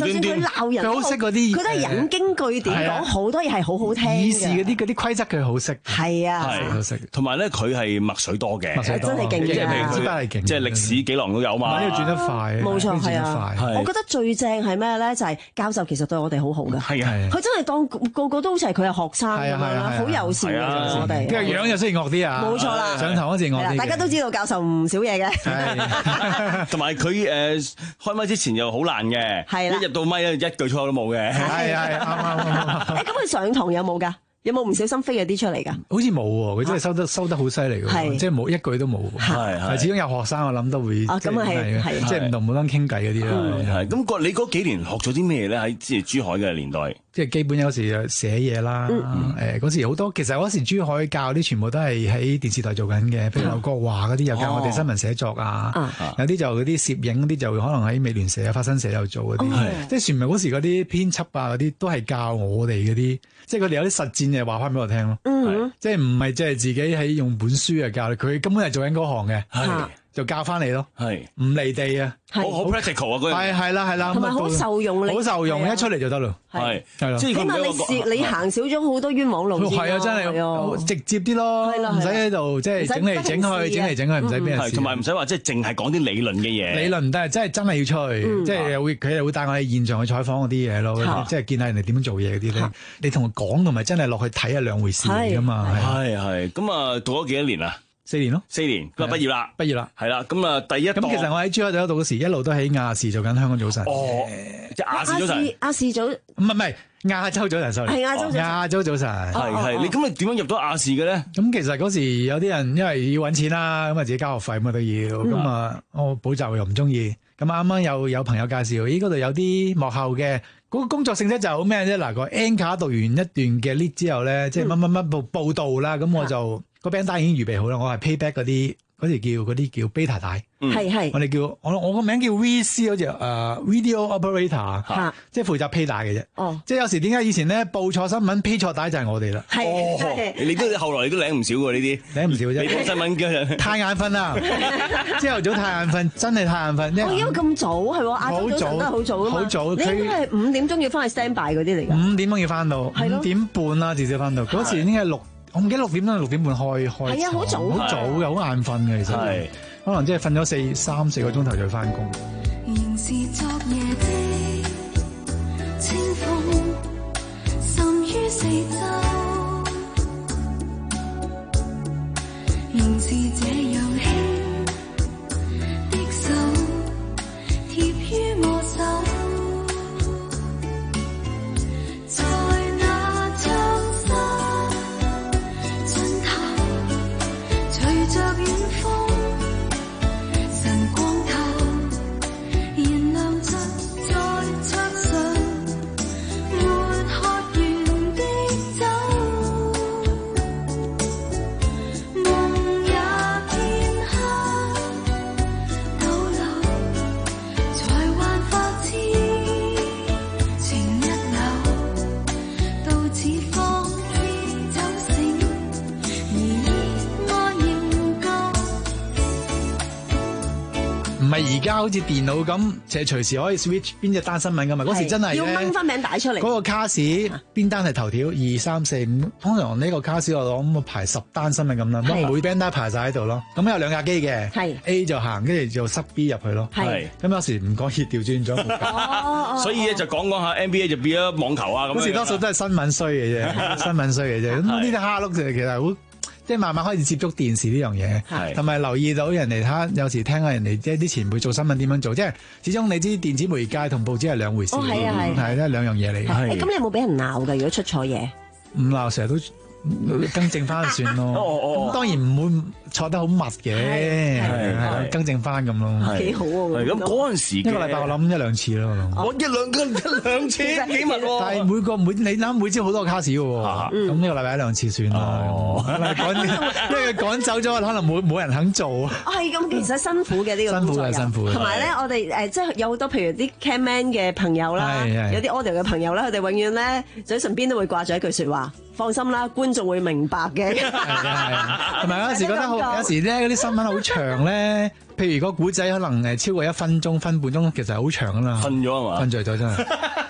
教人， 佢好識嗰啲， 佢都係引經據典講好多嘢係好好聽嘅。 議事嗰啲嗰啲規則佢好識。 係啊， 好識。 同埋咧，佢係墨水多嘅， 真係勁嘅， 即係佢係勁， 即係歷史幾浪都有嘛。 呢個轉得快， 冇錯係啊。我覺得最正係咩咧？就係教授其實對我哋好好嘅， 係啊， 佢真係當個個都好似係佢係學生咁樣啦，好友善嘅我哋。 跟住樣又雖然惡啲啊， 冇錯啦， 上堂嗰時惡啲。 大家都知道教授唔少嘢嘅， 同埋佢誒開麥之前又好爛嘅， 係啦， 一入到麥咧一句錯都冇嘅， 係係啱啱啱。 誒咁佢上堂有冇㗎？有冇唔小心飛咗啲出嚟㗎？ 好似冇喎，佢真係收得收得好犀利㗎，即係冇一句都冇。係係，始終有學生我諗都會， 咁啊係係， 即係唔同冇得傾偈嗰啲啦。 係咁個你嗰幾年學咗啲咩咧？喺即係珠海嘅年代， 即係基本有時寫嘢啦。誒嗰時好多，其實嗰時珠海教啲全部都係喺電視台做緊嘅，譬如劉國華嗰啲又教我哋新聞寫作啊，有啲就嗰啲攝影嗰啲就可能喺美聯社啊、法新社又做嗰啲，即係全部嗰時嗰啲編輯啊嗰啲都係教我哋嗰啲，即係佢哋有啲實戰嘅話翻俾我聽咯。嗯，即係唔係即係自己喺用本書嚟教你，佢根本係做緊嗰行嘅，係就教翻你咯，係唔離地啊， 好好 practical 啊，嗰係係啦係啦， 同埋好受用， 好受用，一出嚟就得咯，係係咯， 起碼你試你行少咗好多冤枉路， 係啊，真係直接啲咯，唔使喺度即係整嚟整去，整嚟整去，唔使俾人試， 同埋唔使話即係淨係講啲理論嘅嘢， 理論唔得，真係真係要出去，即係會佢哋會帶我哋現場去採訪嗰啲嘢咯，即係見下人哋點樣做嘢嗰啲咧，你同佢講同埋真係落去睇係兩回事嚟噶嘛， 係係，咁啊讀咗幾多年啊？ 四年咯， 四年佢話畢業啦， 畢業啦， 係啦，咁啊第一咁其實我喺珠海度讀嗰時，一路都喺亞視做緊香港早晨， 哦，即係亞視早晨， 亞視早， 唔係唔係亞洲早晨，sorry， 係亞洲早晨， 亞洲早晨， 係係，你咁你點樣入到亞視嘅咧？ 咁其實嗰時有啲人因為要揾錢啦，咁啊自己交學費咁啊都要，咁啊我補習又唔中意，咁啱啱有有朋友介紹，咦嗰度有啲幕後嘅。嗰個工作性質就好咩啫？嗱，個 anchor 讀完一段嘅 lead 之後咧，即係乜乜乜報報道啦，咁我就個 band 單已經預備好啦。我係 playback 嗰啲嗰時叫嗰啲叫 beta 帶， 係係。 我哋叫我我個名叫 V C，好似誒 video operator，即係負責 play 帶嘅啫。哦，即係有時點解以前咧報錯新聞 play 錯帶就係我哋啦。 係， 你都後來你都領唔少喎呢啲， 領唔少啫。 你報新聞嘅太眼瞓啦，朝頭早太眼瞓，真係太眼瞓。 我因為咁早係喎，亞洲早晨都係好早㗎嘛。 好早， 你應該係五點鐘要翻去 stand by 嗰啲嚟㗎。 五點鐘要翻到，五點半啦至少翻到。嗰時應該係六，我唔記得六點鐘六點半開開。 係啊，好早， 好早嘅，好眼瞓嘅其實。可能即係瞓咗四三四個鐘頭就翻工。 仍是昨夜的清風滲於四周，仍是這樣輕的手貼於我手，在那窗紗盡頭隨着遠風唔係而家好似電腦咁，就係隨時可以 switch 邊隻單新聞噶嘛？嗰時真係要掹翻名帶出嚟。 嗰個卡士邊單係頭條，二三四五，通常呢個卡士我諗我排十單新聞咁啦，咁每 band 單排晒喺度咯。咁有兩架機嘅 ，A 就行，跟住就塞 B 入去咯。係咁有時唔講熱調轉咗， 所以咧就講講下 N B A 就變咗網球啊咁。 嗰時多數都係新聞衰嘅啫，新聞衰嘅啫。咁呢啲蝦碌就其實好。即係慢慢開始接觸電視呢樣嘢，同埋留意到人哋睇，有時聽下人哋即係啲前輩做新聞點樣做，即係始終你知電子媒介同報紙係兩回事，係啊係，係都係兩樣嘢嚟。 咁你有冇俾人鬧㗎？如果出錯嘢， 唔鬧，成日都更正翻就算咯。咁當然唔會錯得好密嘅，係係更正翻咁咯。 幾好喎！ 咁嗰陣時一個禮拜我諗一兩次咯。 我一兩個一兩次幾密喎？ 但係每個每你諗每朝好多卡士嘅喎，咁呢個禮拜一兩次算咯。趕因為趕走咗，可能冇冇人肯做。 係咁，其實辛苦嘅呢個辛苦嘅辛苦。 同埋咧，我哋誒即係有好多譬如啲 camman 嘅朋友啦，有啲 audio 嘅朋友啦，佢哋永遠咧嘴唇邊都會掛住一句説話：放心啦，觀眾會明白嘅。係啊係啊，同埋有時覺得好，有時咧嗰啲新聞好長咧，譬如個古仔可能誒超過一分鐘、分半鐘，其實好長噶啦。 瞓咗啊嘛？ 瞓著咗真係。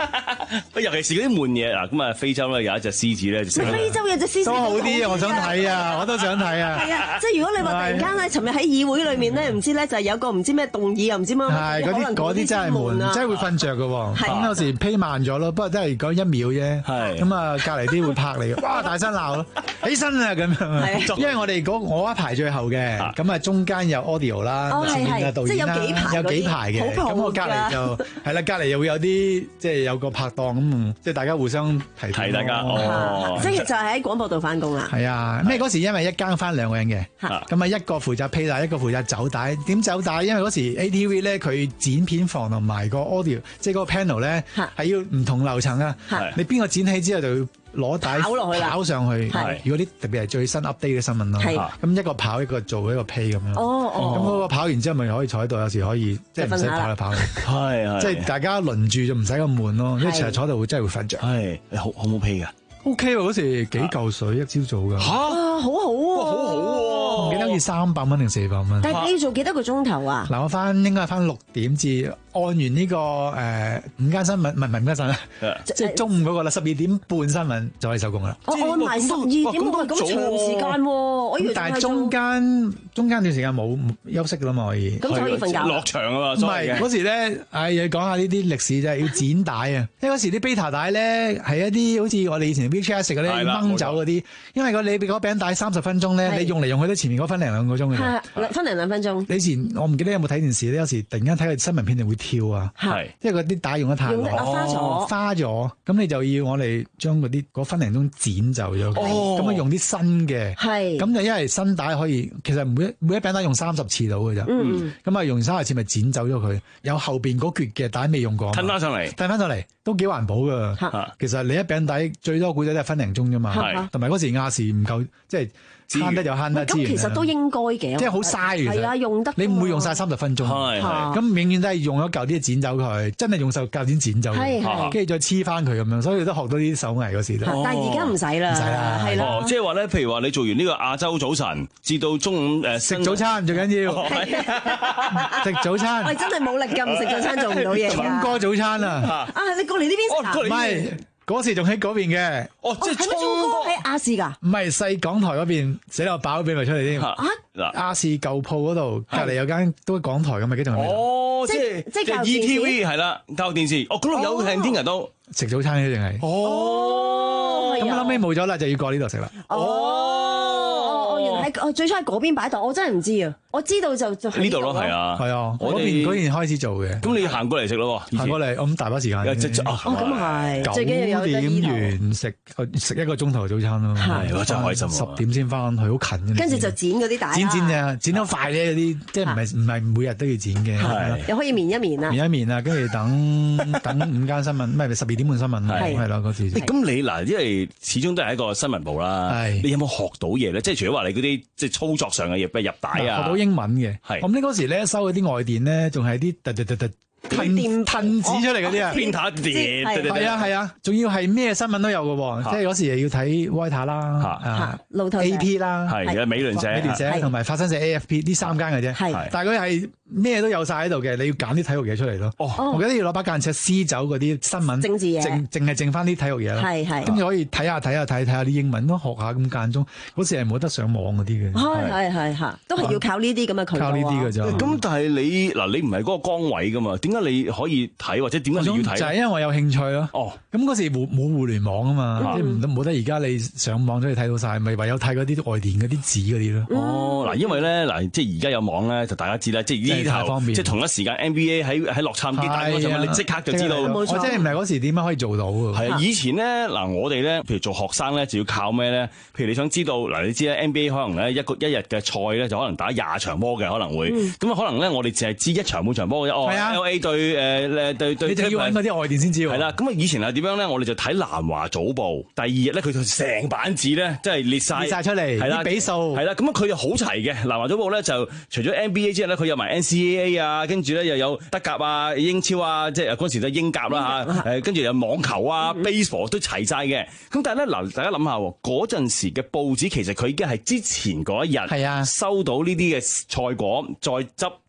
尤其是嗰啲悶嘢嗱，咁啊非洲咧有一隻獅子咧， 非洲有隻獅子都好啲啊！我想睇啊，我都想睇啊。 係啊，即係如果你話突然間咧，尋日喺議會裏面咧，唔知咧就係有個唔知咩動議又唔知乜， 係嗰啲嗰啲真係悶，真係會瞓着嘅喎。咁有時批慢咗咯，不過真係講一秒啫。係咁啊，隔離啲會拍你，哇！大聲鬧咯，起身啊咁樣。因為我哋嗰我一排最後嘅，咁啊中間有 audio 啦，前面嘅導演啦，有幾排嘅。咁我隔離就係啦，隔離又會有啲即係有個拍檔咁，即係大家互相提提大家。哦， 即係就係喺廣播度翻工啦。 係啊，咩嗰時因為一間翻兩個人嘅，咁啊一個負責披帶，一個負責走帶。點走帶？因為嗰時 A T V 咧，佢剪片房同埋個 audio，即係嗰個 panel 咧係要唔同樓層啊。你邊個剪起之後就要攞帶跑落去啦， 跑上去。如果啲特別係最新 update 嘅新聞咯，咁一個跑一個做一個披咁樣。哦哦。咁嗰個跑完之後咪可以坐喺度，有時可以即係唔使跑嚟跑去。係係。即係大家輪住就唔使咁悶咯，因為成日坐喺度會真係會瞓着。 係，好好冇披㗎。 O K 喎，嗰時幾嚿水一朝早噶嚇，好好喎， 好好喎， 唔記得好似三百蚊定四百蚊。 但係你要做幾多個鐘頭啊？ 嗱，我翻應該係翻六點至按完呢個誒午間新聞，唔係唔係午間新聞，即係中午嗰個啦，十二點半新聞就可以收工啦。 我按埋十二點半咁長時間喎，我以為但係中間中間段時間冇休息噶啦嘛，可以。 咁就可以瞓覺。 落場啊嘛， 唔係嗰時咧，唉，要講下呢啲歷史啫，要剪帶啊，因為嗰時啲 beta 帶咧係一啲好似我哋以前 V H S 嗰啲掹走嗰啲，因為個你嗰餅帶三十分鐘咧，你用嚟用去都前面嗰分零兩個鐘嘅。 係分零兩分鐘。 你以前我唔記得有冇睇電視咧，有時突然間睇個新聞片就會跳啊，係，因為嗰啲帶用得太耐， 花咗， 花咗，咁你就要我哋將嗰啲嗰分零鐘剪走咗，咁啊用啲新嘅，係，咁就因為新帶可以，其實每一每一餅帶用三十次到嘅啫，嗯，咁啊用三十次咪剪走咗佢，有後邊嗰橛嘅帶未用過， 褪翻上嚟， 褪翻上嚟都幾環保噶，其實你一餅帶最多估計都係分零鐘啫嘛，係，同埋嗰時亞視唔夠，即係。慳得就慳得， 咁其實都應該嘅， 即係好嘥嘅。 係啊，用得你唔會用晒三十分鐘，咁永遠都係用咗舊啲剪走佢，真係用手舊剪剪走佢，跟住再黐翻佢咁樣，所以都學到啲手藝嗰時都。 但係而家唔使啦， 唔使啦， 係啦。 即係話咧，譬如話你做完呢個亞洲早晨，至到中午誒食早餐最緊要，食早餐。 喂，真係冇力㗎，唔食早餐做唔到嘢。 聰哥早餐啊！ 啊，你過嚟呢邊食啊？ 唔係。嗰時仲喺嗰邊嘅， 哦，即係聰哥喺亞視㗎， 唔係細港台嗰邊寫落飽俾咪出嚟添。啊，嗱，亞視舊鋪嗰度隔離有間都係港台咁咪幾同佢。 哦，即係即係 E T V 係啦，教電視。哦，嗰度有聽天人都食早餐嘅定係。 哦， 咁後尾冇咗啦，就要過呢度食啦。 哦，原來喺最初喺嗰邊擺檔，我真係唔知啊。我知道就就呢度咯，係啊， 係啊，我邊嗰邊開始做嘅。 咁你行過嚟食咯， 行過嚟，我咁大把時間。 哦，咁係，最緊要有九點完食食一個鐘頭早餐咯。 係，真係開心。 十點先翻去，好近。 跟住就剪嗰啲帶。 剪剪啊，剪得快咧，嗰啲即係唔係唔係每日都要剪嘅。 又可以眠一眠啊。 眠一眠啊，跟住等等午間新聞，唔係十二點半新聞係係啦嗰次。 咁你嗱，因為始終都係一個新聞部啦，你有冇學到嘢咧？即係除咗話你嗰啲即係操作上嘅嘢，譬如入帶啊， 學到英文嘅。 係， 咁呢嗰時咧收嗰啲外電咧，仲係啲突突突突吞吞紙出嚟嗰啲啊， 偏塔電， 係啊係啊，仲要係咩新聞都有嘅喎，即係嗰時又要睇 Writer 啦，啊 A P 啦， 係嘅美聯社、 美聯社同埋法新社 A F P 呢三間嘅啫，係，但係佢係咩都有晒喺度嘅，你要揀啲體育嘢出嚟咯。哦，我記得要攞把間尺撕走嗰啲新聞， 政治嘢， 淨淨係剩翻啲體育嘢咯。係係，跟住可以睇下睇下睇睇下啲英文咯，學下咁間中。嗰時係冇得上網嗰啲嘅。 係係係嚇，都係要靠呢啲咁嘅渠道。 靠呢啲嘅啫。 咁但係你嗱，你唔係嗰個崗位噶嘛？點解你可以睇或者點解你要睇？ 就係因為我有興趣咯。哦，咁嗰時冇冇互聯網啊嘛，即係唔冇得而家你上網都可以睇到晒，咪唯有睇嗰啲外電嗰啲紙嗰啲咯。 哦，嗱，因為咧嗱，即係而家有網咧，就大家知啦，即係呢頭。即係同一時間 N B A 喺喺洛杉磯打嗰陣，你即刻就知道。 我真係唔係嗰時點樣可以做到㗎？ 係啊，以前咧嗱，我哋咧，譬如做學生咧，就要靠咩咧？譬如你想知道嗱，你知咧 N B A 可能咧一個一日嘅賽咧，就可能打廿場波嘅可能會。咁啊，可能咧我哋淨係知一場半場波嘅啫。哦 ，L A 對誒誒對對。 你就要揾嗰啲外電先知喎。 係啦，咁啊以前係點樣咧？我哋就睇南華早報，第二日咧佢就成版紙咧，即係列晒列曬出嚟，係啦，比數係啦，咁啊佢就好齊嘅。南華早報咧就除咗 N B A 之外咧，佢有埋 N C A A 啊，跟住咧又有德甲啊、英超啊，即係嗰時都係英甲啦嚇，誒跟住有網球啊、baseball 都齊晒嘅。咁但係咧嗱，大家諗下嗰陣時嘅報紙其實佢已經係之前嗰一日係啊收到呢啲嘅賽果，再執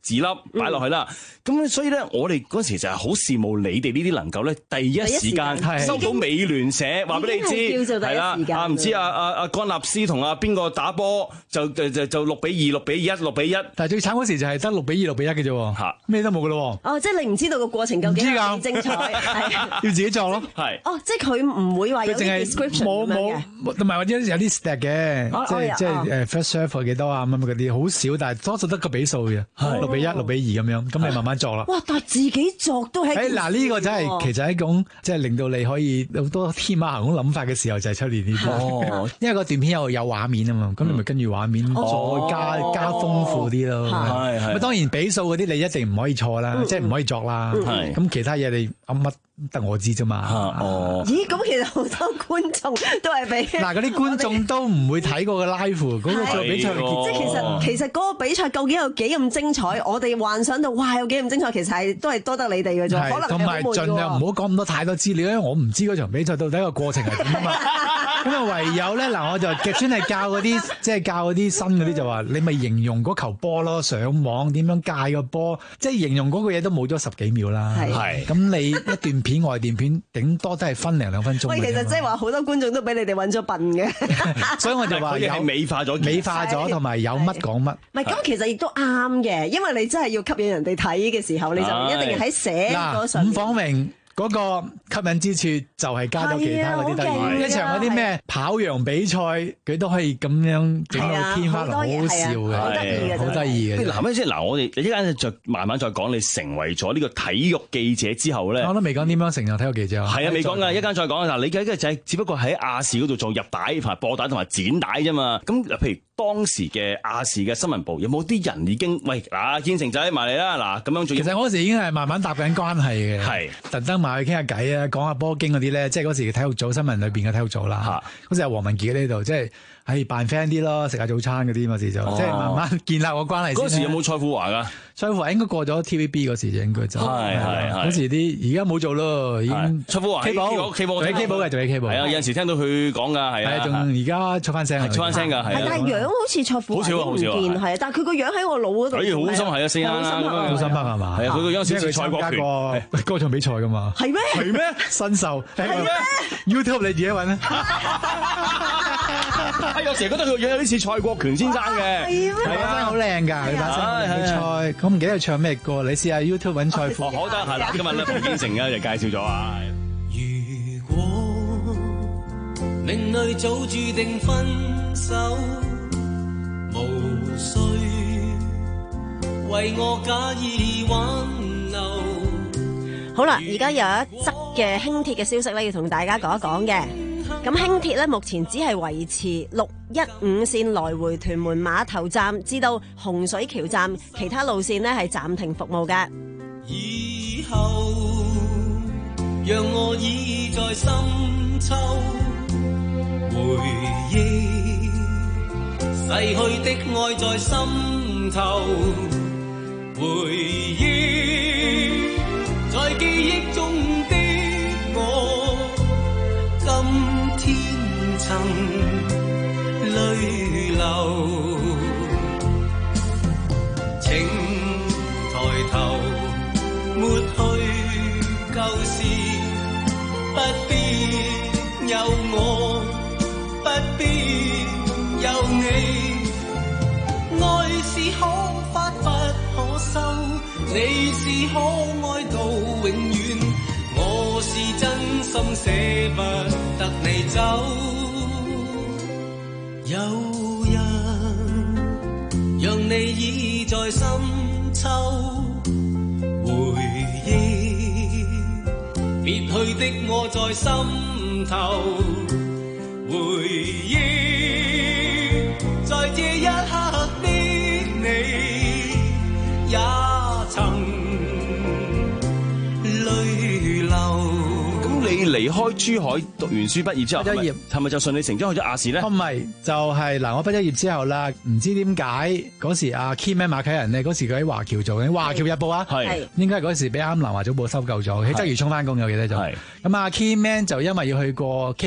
字粒擺落去啦。咁、嗯、所以咧，我哋嗰時就係好羨慕你哋呢啲能夠咧第一時間收到美聯社話俾你知，係啦，啊唔知啊啊啊干納斯同阿邊個打波就就就就六比二、六比一、六比一。但係最慘嗰時就係得六比二、六比一嘅啫，嚇咩都冇嘅咯。 哦，即係你唔知道個過程究竟係幾精彩， 要自己作咯。係。 哦，即係佢唔會話有啲 description 冇冇，同埋或者有啲 stat 嘅，即係即係誒 first serve 幾多啊咁嗰啲，好少，但係多數得個比數嘅，六比一、六比二咁樣，咁你慢慢作啦。 哇！但係自己作都係。 誒嗱，呢個真係其實係一種即係令到你可以好多天馬行空諗法嘅時候，就係出年呢啲。哦，因為個段片有有畫面啊嘛，咁你咪跟住畫面再加加豐富啲咯。係係。咁當然比數嗰啲你一定唔可以錯啦，即係唔可以作啦。係。咁其他嘢你噏乜得我知啫嘛。 哦。咦？咁其實好多觀眾都係俾嗱嗰啲觀眾都唔會睇過個 live 嗰個比賽。 即係其實其實嗰個比賽究竟有幾咁精彩？我哋幻想到哇有幾咁精彩，其實係都係多得你哋嘅啫。可能同埋盡量唔好講咁多太多資料，因為我唔知嗰場比賽到底個過程係點啊嘛。咁啊唯有咧嗱，我就極專係教嗰啲即係教嗰啲新嗰啲就話，你咪形容嗰球波咯，上網點樣界個波，即係形容嗰個嘢都冇咗十幾秒啦。係。咁你一段片外段片頂多都係分零兩分鐘。 喂，其實即係話好多觀眾都俾你哋揾咗笨嘅。 所以我就話有美化咗， 美化咗同埋有乜講乜。 唔係咁，其實亦都啱嘅，因為你真係要吸引人哋睇嘅時候，你就一定喺寫嗰上。 伍晃榮嗰個吸引之處就係加咗其他嗰啲得意，一場嗰啲咩跑羊比賽，佢都可以咁樣整到天花龍，好好笑嘅，好得意嘅，好得意嘅。 嗱，咩先？嗱，我哋一陣間再慢慢再講，你成為咗呢個體育記者之後咧， 我都未講點樣成為體育記者。 係啊，未講㗎，一陣間再講。嗱，你嘅就係只不過喺亞視嗰度做入帶同埋播帶同埋剪帶啫嘛。咁譬如當時嘅亞視嘅新聞部有冇啲人已經喂嗱，建成仔埋嚟啦，嗱咁樣做。 其實嗰時已經係慢慢搭緊關係嘅，係特登埋去傾下偈啊，講下波經嗰啲咧，即係嗰時嘅體育組新聞裏邊嘅體育組啦。嗰時係黃文傑喺呢度，即係係扮 friend 啲咯，食下早餐嗰啲嗰時就即係慢慢建立個關係。 嗰時有冇蔡富華㗎？ 蔡富華應該過咗 T V B 嗰時就應該就係係嗰時啲而家冇做咯，已經蔡富華 K 寶 K 寶喺 K 寶嘅做喺 K 寶。 係啊，有陣時聽到佢講㗎，係啊， 仲而家出翻聲， 出翻聲㗎，係啊。 但係樣好似蔡富華唔見係啊，但係佢個樣喺我腦嗰度。 哎呀，好深係啊，四眼啦， 好深刻係嘛？ 係啊，佢個樣似蔡國權個歌唱比賽㗎嘛？ 係咩？ 係咩？新秀係咩 ？YouTube 你自己揾啊！ 係我成日覺得佢個樣有啲似蔡國權先生嘅， 係啊，好靚㗎，佢把聲比賽。咁唔記得佢唱咩歌？你試下 YouTube 揾蔡富華。 好得係啦，今日咧馮建成咧就介紹咗啊。 如果命裏早注定分手，無需為我假意挽留。 好啦，而家有一則嘅輕鐵嘅消息咧，要同大家講一講嘅。咁輕鐵咧，目前只係維持六一五線來回屯門碼頭站至到洪水橋站，其他路線呢係暫停服務嘅。 以後讓我倚在深秋，回憶逝去的愛在心頭，回憶在記憶中的我，今天曾淚流，請抬頭抹去舊事，不必有我，不必有你，愛是可發不可收，你是可愛到永遠，我是真心捨不得你走。有人讓你倚在深秋，回憶別去的我在心頭，回憶在這一刻的你也曾淚流。 你離開珠海讀完書畢業之後，畢業係咪就順理成章去咗亞視咧？ 唔係，就係、是、嗱，我畢咗業之後啦，唔知點解嗰時阿 Keyman 馬啟仁咧，嗰時佢喺華僑做緊《華僑日報》啊，係應該係嗰時俾啱南華早報收購咗，喺鰂魚涌翻工有記得就。咁阿 Keyman 就因為要去過 K 寶，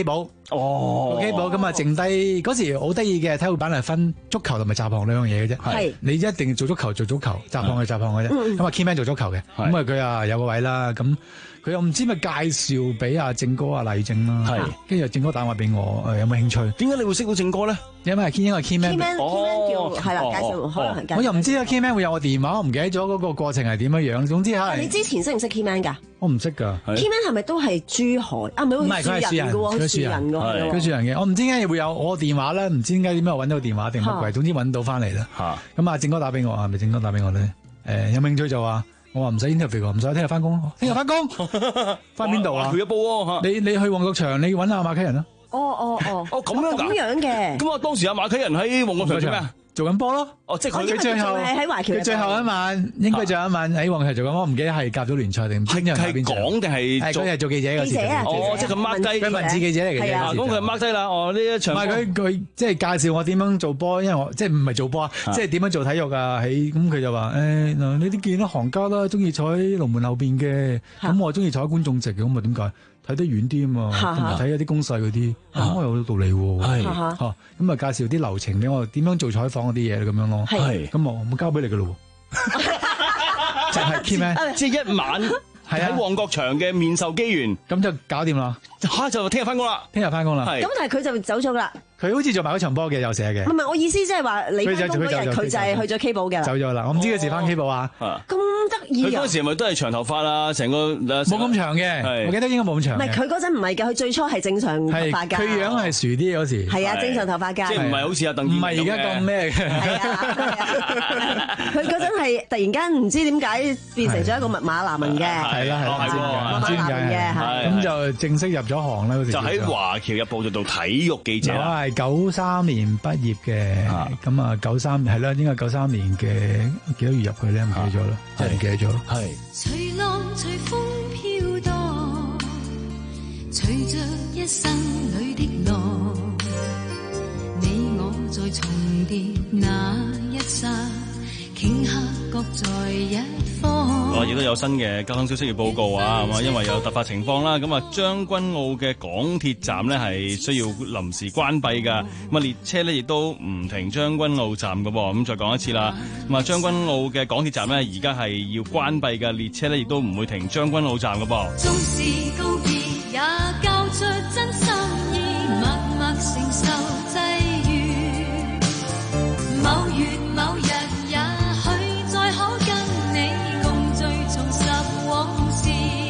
個 cable 咁啊，剩低嗰時好得意嘅體育版係分足球同埋雜項兩樣嘢嘅啫。係你一定要做足球做足球，雜項係雜項嘅啫。咁啊 Keyman 做足球嘅，咁啊佢啊有個位啦，咁佢又唔知咪介紹俾阿正哥阿黎正啦。係，跟住正哥打電話俾我，誒有冇興趣？點解你會識到正哥咧？因為 Key 因為 Keyman 哦，係啦，介紹可能介紹。 我又唔知啊 Keyman 會有我電話，我唔記得咗嗰個過程係點樣樣。總之係。 你之前識唔識 Keyman 㗎？ 我唔識㗎。 Keyman 係咪都係珠海啊？唔係， 唔係佢係樹人嘅喎，佢樹人嘅，佢樹人嘅。我唔知點解會有我電話咧，唔知點解點解揾到電話定乜鬼，總之揾到翻嚟啦。咁啊，正哥打俾我啊，係咪正哥打俾我咧？誒，有興趣就話。我話唔使 interview 唔使聽日翻工，聽日翻工，翻邊度啊？佢一報你你去旺角場，你揾下馬啟仁啦。 哦哦哦， 哦咁樣咁樣嘅。 咁啊，當時阿馬啟仁喺旺角場做咩啊？ 做緊波咯。 哦，即係佢最後喺華僑。 佢最後一晚應該最後一晚喺旺角場做緊波，唔記得係甲組聯賽定聽日喺邊場？ 講定係做係做記者嘅時。 記者啊！ 哦，即係佢 mark 低， 佢文字記者嚟嘅啫。 咁佢 mark 低啦。哦，呢一場。 唔係佢佢即係介紹我點樣做波，因為我即係唔係做波啊，即係點樣做體育啊？喺咁佢就話誒嗱，你啲見到行家啦，中意坐喺龍門後邊嘅，咁我中意坐喺觀眾席嘅，咁啊點解？睇得遠啲啊嘛，同埋睇一啲攻勢嗰啲，咁我有道理喎。係，嚇咁啊介紹啲流程俾我，點樣做採訪嗰啲嘢咁樣咯。係，咁我我交俾你嘅咯喎。就係 Keyman， 即係一晚係喺旺角場嘅面授機緣， 咁就搞掂啦。 嚇就聽日翻工啦， 聽日翻工啦。 咁但係佢就走咗啦。 佢好似做埋嗰場波嘅，有寫嘅。 唔係，我意思即係話你翻工嗰日，佢就係去咗 K 寶嘅。 走咗啦，我唔知幾時翻 K 寶啊。 咁得意啊！ 佢嗰時係咪都係長頭髮啦？成個冇咁長嘅，我記得應該冇咁長。 唔係佢嗰陣唔係㗎，佢最初係正常頭髮㗎。 佢樣係薯啲嗰時。 係啊，正常頭髮㗎。 即係唔係好似阿鄧健？ 唔係而家咁咩嘅。 係啊，佢嗰陣係突然間唔知點解變成咗一個密碼男人嘅。係啦係啦，專嘅， 咁就正式入咗行啦嗰時。 就喺華僑日報做到體育記者啦。 我係九三年畢業嘅，咁啊九三係啦，應該九三年嘅幾多月入去咧？唔記得咗啦，真係唔記得咗。係。 隨浪隨風飄蕩，隨着一生裏的浪，你我在重疊那一剎，頃刻各在一方。 我亦都有新嘅交通消息要報告啊，咁啊，因為有突發情況啦，咁啊將軍澳嘅港鐵站呢係需要臨時關閉噶，咁啊列車呢亦都唔停將軍澳站噶噃，咁再講一次啦，咁啊將軍澳嘅港鐵站呢而家係要關閉嘅，列車呢亦都唔會停將軍澳站噶噃。 縱是告別也交出真心意，默默承受際遇，某月某日也許再可跟你共聚重拾往事，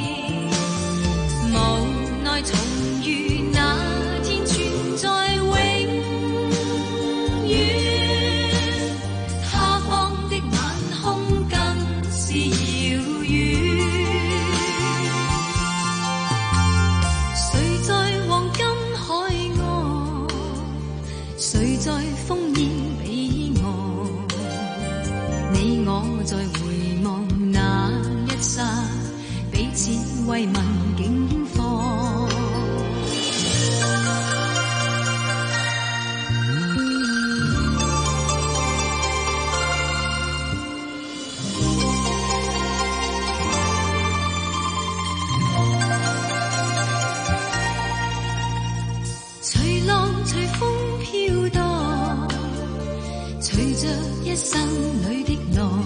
無奈重遇那天存在永遠，他方的晚空更是遙遠，誰在黃金海岸，誰在烽煙彼岸，你我在回望那一剎，彼此慰問境況。隨浪隨風飄蕩，隨着一生裏的浪，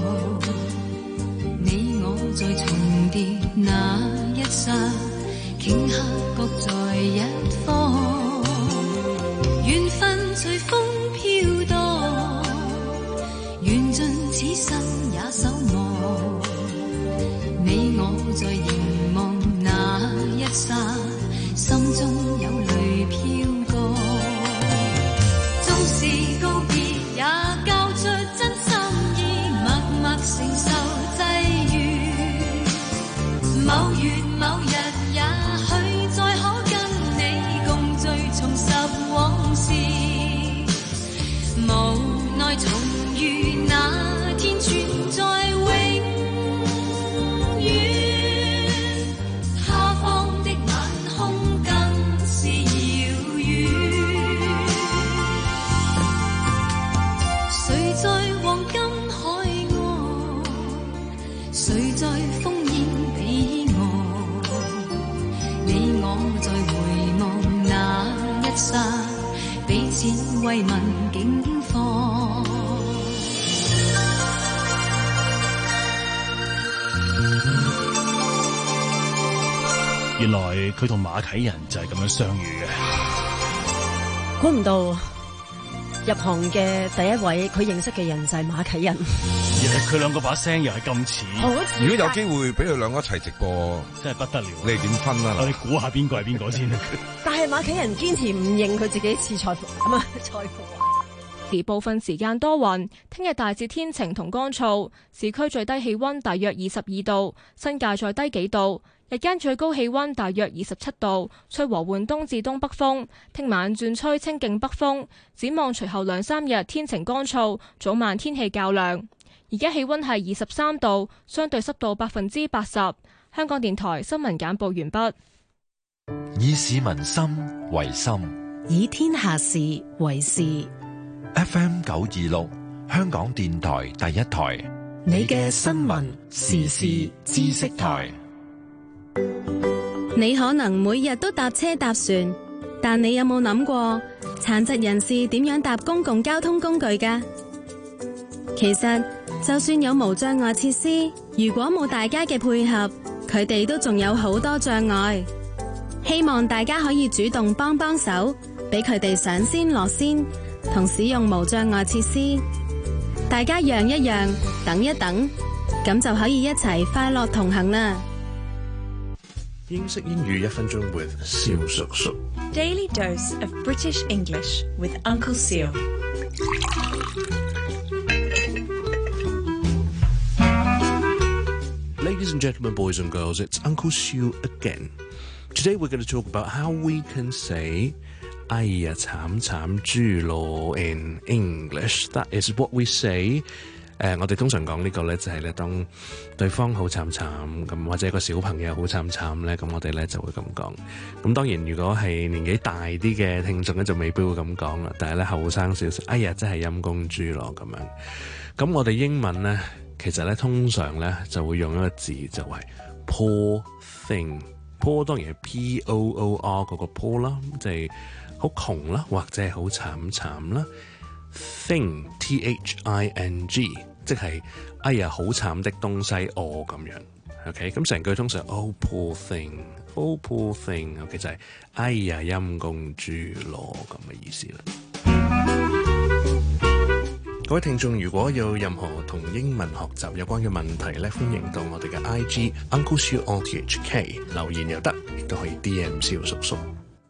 你我在重疊那一剎，頃刻各在一方，緣分隨風飄蕩，緣盡此生也守望，你我在凝望那一剎，心中有淚飄過，縱是告別也交出真心意，默默承受際遇，某月某日也許再可跟你為民警課。 原來佢同馬啟仁就係咁樣相遇嘅。 估唔到入行嘅第一位，佢認識嘅人就係馬啟仁。 而係佢兩個把聲又係咁似。 如果有機會俾佢兩個一齊直播， 真係不得了。 你哋點分啊？ 我哋估下邊個係邊個先。 但係馬啟仁堅持唔認佢自己似蔡富華，唔係蔡富華。 而部分時間多雲，聽日大致天晴同乾燥，市區最低氣溫大約二十二度，新界再低幾度。日間最高氣溫大約二十七度，吹和緩東至東北風。聽晚轉吹清勁北風。展望隨後兩三日天晴乾燥，早晚天氣較涼。而家氣溫係二十三度，相對濕度百分之八十。香港電台新聞簡報完畢。 以市民心為心， 以天下事為事。 F M 九二六，香港電台第一台， 你嘅新聞時事知識台。 你可能每日都搭車搭船，但你有冇諗過殘疾人士點樣搭公共交通工具㗎？其實就算有無障礙設施，如果冇大家嘅配合，佢哋都仲有好多障礙。希望大家可以主動幫幫手，俾佢哋上先落先，同使用無障礙設施。大家讓一讓，等一等，咁就可以一齊快樂同行啦。 英式英語一分鐘 with 蕭叔叔。 Daily dose of British English with Uncle Seal. Ladies and gentlemen, boys and girls, it's Uncle Seal again. Today we're going to talk about how we can say 哎呀慘慘豬咯 in English. That is what we say.誒、呃，我哋通常講呢個咧，就係咧，當對方好慘慘咁，或者一個小朋友好慘慘咧，咁我哋咧就會咁講。咁當然，如果係年紀大啲嘅聽眾咧，就未必會咁講啦。但係咧，後生少少，哎呀，真係陰公豬咯咁樣。咁我哋英文咧，其實咧通常咧就會用一個字，就係 poor thing。poor 當然係 P O O R 嗰個 poor 啦，即係好窮啦，或者係好慘慘啦。thing T H I N G 即係哎呀好慘的東西哦咁樣 OK 咁成句通常 Oh poor thing Oh poor thing OK 就係哎呀陰公豬咯咁嘅意思啦。各位聽眾如果有任何同英文學習有關嘅問題咧，歡迎到我哋嘅 I G Uncle Siu R T H K 留言又得，亦都可以 D M 蕭叔叔。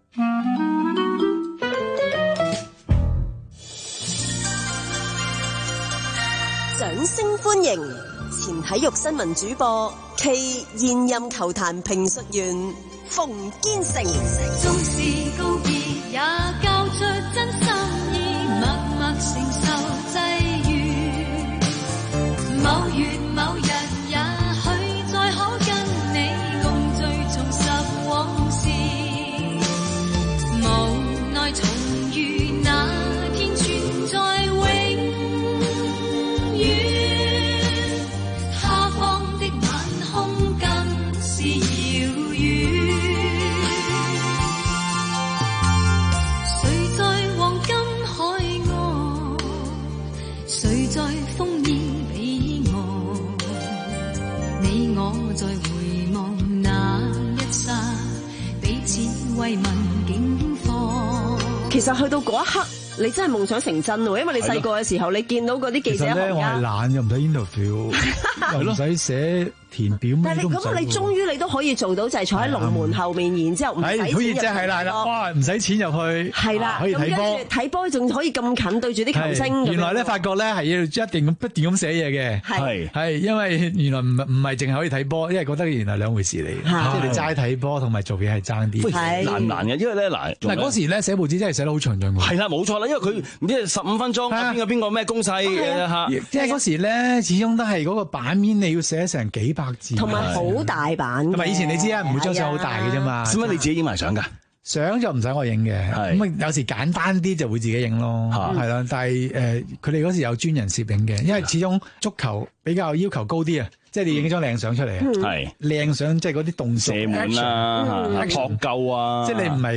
掌聲歡迎前體育新聞主播暨現任球壇評述員馮堅成。 縱使告別也交出真心意，默默承受際遇。某月某日也許再可跟你共聚重拾往事，無奈重遇那天存在永他方的晚空更是遙遠，誰在黃金海岸，誰在烽煙彼岸，你我在回望那一剎，彼此為民警課。 其實去到嗰一刻，你真係夢想成真喎，因為你細個嘅時候，你見到嗰啲記者行家， 其實咧，我係懶又唔使 interview， 又唔使寫填表咩都唔使。 但係咁，你終於你都可以做到，就係坐喺龍門後面，然之後唔使錢入去。 係啦係啦，哇！唔使錢入去， 係啦， 可以睇波， 睇波仲可以咁近對住啲球星。 原來咧，發覺咧係要一定咁不斷咁寫嘢嘅，係係因為原來唔唔係淨係可以睇波，因為覺得原來兩回事嚟，即係你齋睇波同埋做嘢係爭啲。 難唔難嘅？因為咧嗱， 嗱嗰時咧寫報紙真係寫得好詳盡㗎。 係啦，冇錯啦，因為佢唔知十五分鐘邊個邊個咩攻勢嘅嚇， 即係嗰時咧，始終都係嗰個版面你要寫成幾百字， 同埋好大版。 同埋以前你知啊，唔會張相好大嘅啫嘛。 使乜你自己影埋相㗎？ 相就唔使我影嘅，咁啊有時簡單啲就會自己影咯，係啦。但係誒，佢哋嗰時有專人攝影嘅，因為始終足球比較要求高啲啊，即係你影張靚相出嚟，係靚相即係嗰啲動作、 射門啦、撲救啊， 即係你唔係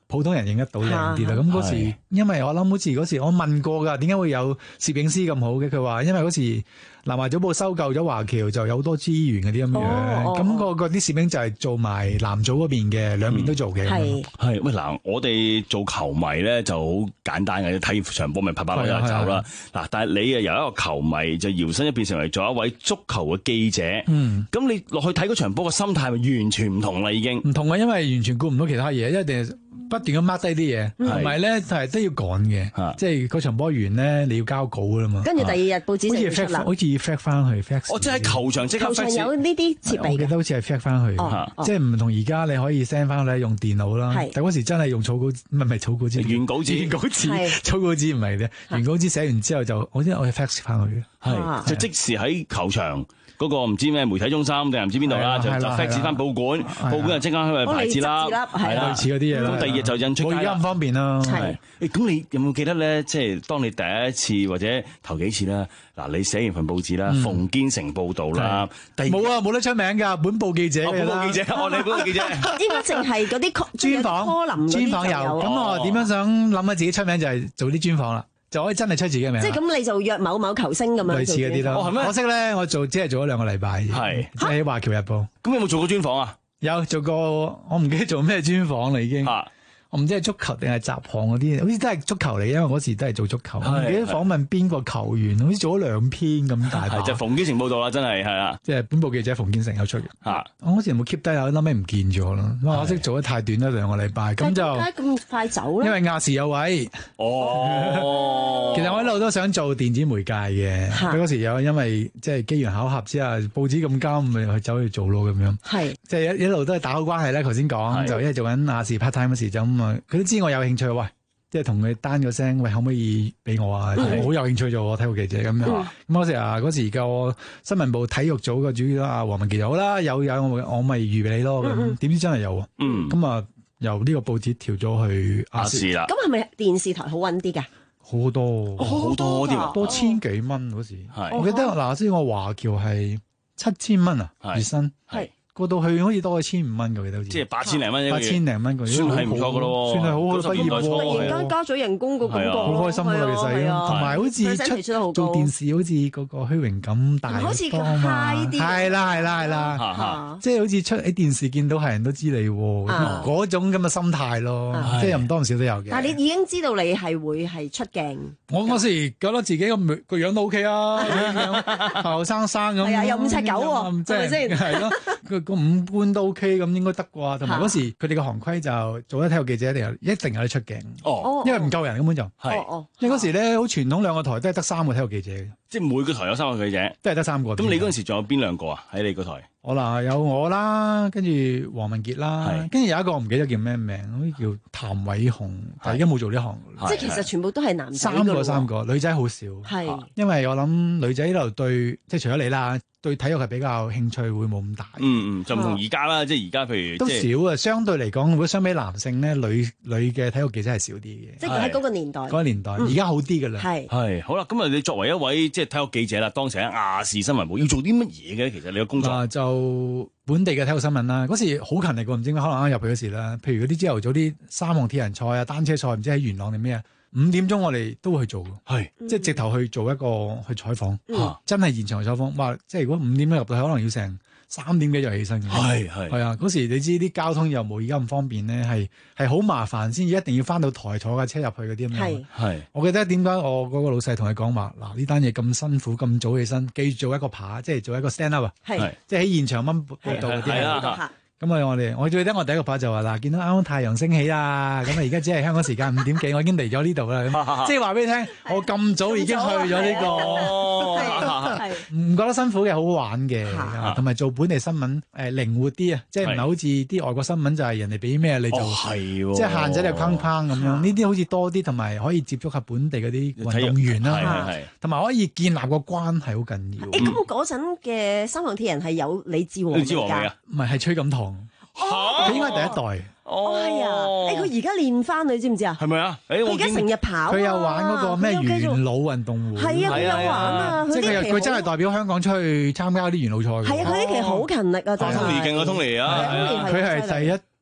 普通人認得到靚啲啦。咁嗰時，因為我諗好似嗰時我問過㗎，點解會有攝影師咁好嘅？佢話因為嗰時南華早報收購咗華僑，就有好多資源嗰啲咁樣。咁個嗰啲攝影就係做埋南組嗰邊嘅，兩邊都做嘅。 係係喂嗱，我哋做球迷咧就好簡單嘅，睇場波咪拍拍攞就走啦。嗱，但係你啊由一個球迷就搖身一變成為咗一位足球嘅記者。嗯，咁你落去睇嗰場波嘅心態咪完全唔同啦，已經唔同啊，因為完全顧唔到其他嘢，一定係不斷咁 mark 低啲嘢，同埋咧係都要趕嘅，即係嗰場波完咧你要交稿噶啦嘛。 跟住第二日報紙就要出啦， 好似 fax 翻去 fax。 我即係球場即刻 fax。 球場有呢啲設備， 我記得好似係 fax 翻去，即係唔同而家你可以 send 翻去用電腦啦。但嗰時真係用草稿，唔係唔係草稿紙， 原稿紙， 原稿紙，草稿紙唔係嘅，原稿紙寫完之後就我知我係 fax 翻去嘅， 係就即時喺球場。嗰個唔知咩媒體中心定係唔知邊度啦，就就 fax 翻報館，報館就即刻去排字啦，係啦， 類似嗰啲嘢啦。 咁第二日就印出街。 我而家咁方便啦。 係，咁你有冇記得咧？即係當你第一次或者頭幾次啦，嗱，你寫完份報紙啦，馮堅成報導啦， 冇啊，冇得出名㗎，本報記者㗎啦。 本報記者，我哋本報記者。 應該淨係嗰啲專訪，專訪有。咁我點樣想諗下自己出名就係做啲專訪啦。就可以真係出自己嘅名， 即係咁你就約某某球星咁樣， 類似嗰啲咯。哦，係咩？可惜咧，我做只係做咗兩個禮拜，係即係喺《華僑日報》。 咁有冇做過專訪啊？ 有做過，我唔記得做咩專訪啦，已經。我唔知係足球定係集項嗰啲，好似都係足球嚟，因為嗰時都係做足球。唔記得訪問邊個球員，好似做咗兩篇咁大把。 就馮堅成報道啦，真係係啦， 即係本報記者馮堅成有出嘅。 嚇！ 我嗰時冇 keep 低啊，後尾唔見咗啦。可惜做得太短啦，兩個禮拜。咁就點解咁快走咧？ 因為亞視有位。哦。其實我一路都想做電子媒介嘅，佢嗰時有因為即係機緣巧合之下，報紙咁啱，咪去走去做咯咁樣。係。即係一一路都係打好關係咧。頭先講就因為做緊亞視 part time 嗰時就咁啊，佢都知我有興趣，喂，即係同佢單個聲，喂，可唔可以俾我啊？好、嗯、有興趣做我體育記者咁樣。咁嗰時啊，嗰時個新聞部體育組個主要啊黃文傑就好啦，有有我我咪預俾你咯。咁點知真係有啊？嗯。咁啊，由呢個報紙調咗去亞視啦。 咁係咪電視台好揾啲㗎？ 好多好多啲， 多千幾蚊嗰時。係。我記得嗱，先我華僑係七千蚊啊，月薪。係。過到去好似多咗千五蚊嘅，記得好似即係八千零蚊， 八千零蚊， 算係唔錯嘅咯， 算係好好畢業喎。 突然間加咗人工個感覺， 好開心啊！其實，同埋好似出做電視，好似嗰個虛榮感大多啊嘛。係啦係啦係啦，即係好似出喺電視見到係人都知你嗰種咁嘅心態咯，即係又唔多唔少都有嘅。 但係你已經知道你係會係出鏡。 我嗰時覺得自己個個樣都 OK 啊，後生生咁。係啊， 有五尺九喎，係咪先？ 係咯。個五官都 OK 咁應該得啩，同埋嗰時佢哋嘅行規就做咗體育記者一定有一定有得出鏡，哦，因為唔夠人根本就係，因為嗰時咧好傳統兩個台都係得三個體育記者嘅， 即係每個台有三個記者， 都係得三個。咁你嗰陣時仲有邊兩個啊？喺你個台？ 我嗱有我啦，跟住黃文傑啦，跟住有一個我唔記得叫咩名，好似叫譚偉雄，但係而家冇做呢行。 即係其實全部都係男仔。 三個三個，女仔好少。係，因為我諗女仔呢度對，即係除咗你啦。對體育係比較興趣會冇咁大， 嗯嗯，就唔同而家啦，即係而家譬如都少啊，相對嚟講，如果相比男性咧，女女嘅體育記者係少啲嘅， 即係喺嗰個年代， 嗰個年代，而家好啲噶啦， 係係好啦，咁啊，你作為一位即係體育記者啦，當時喺亞視新聞部要做啲乜嘢嘅？其實你嘅工作啊，就本地嘅體育新聞啦，嗰時好勤力喎，唔知點解可能啱入去嗰時啦，譬如嗰啲朝頭早啲三項鐵人賽啊、單車賽，唔知喺元朗定咩啊。五點鐘我哋都會去做嘅，係即係直頭去做一個去採訪，嗯、真係現場採訪。哇！即係如果五點鐘入到去，可能要成三點幾就起身嘅。係係係啊！嗰時你知啲交通又冇而家咁方便咧，係係好麻煩，先一定要翻到台坐架車入去嗰啲咁樣。係係。我記得點解我嗰個老細同佢講話嗱，呢單嘢咁辛苦，咁早起身，記住做一個扒，即係做一個 stand up 啊，係即係喺現場掹報道嗰啲。咁啊！我哋我最記得我第一個拍就話嗱，見到啱啱太陽升起啦，咁啊而家只係香港時間五點幾，我已經嚟咗呢度啦。即係話俾你聽，我咁早已經去咗呢個，唔覺得辛苦嘅，好好玩嘅，同埋做本地新聞誒靈活啲啊！即係唔係好似啲外國新聞就係人哋俾咩你就即係限制你框框咁樣。呢啲好似多啲，同埋可以接觸下本地嗰啲運動員啦，同埋可以建立個關係好緊要。 誒咁嗰陣嘅三項鐵人係有李志王㗎， 唔係係崔錦棠。佢應該係第一代。 哦，係啊！誒，佢而家練翻，你知唔知啊？ 係咪啊？誒， 佢而家成日跑。 佢有玩嗰個咩元老運動會。 係啊，佢有玩啊！ 即係佢真係代表香港出去參加啲元老賽。 係啊，佢呢期好勤力啊！真係。 通尼勁啊，通尼啊！ 佢係第一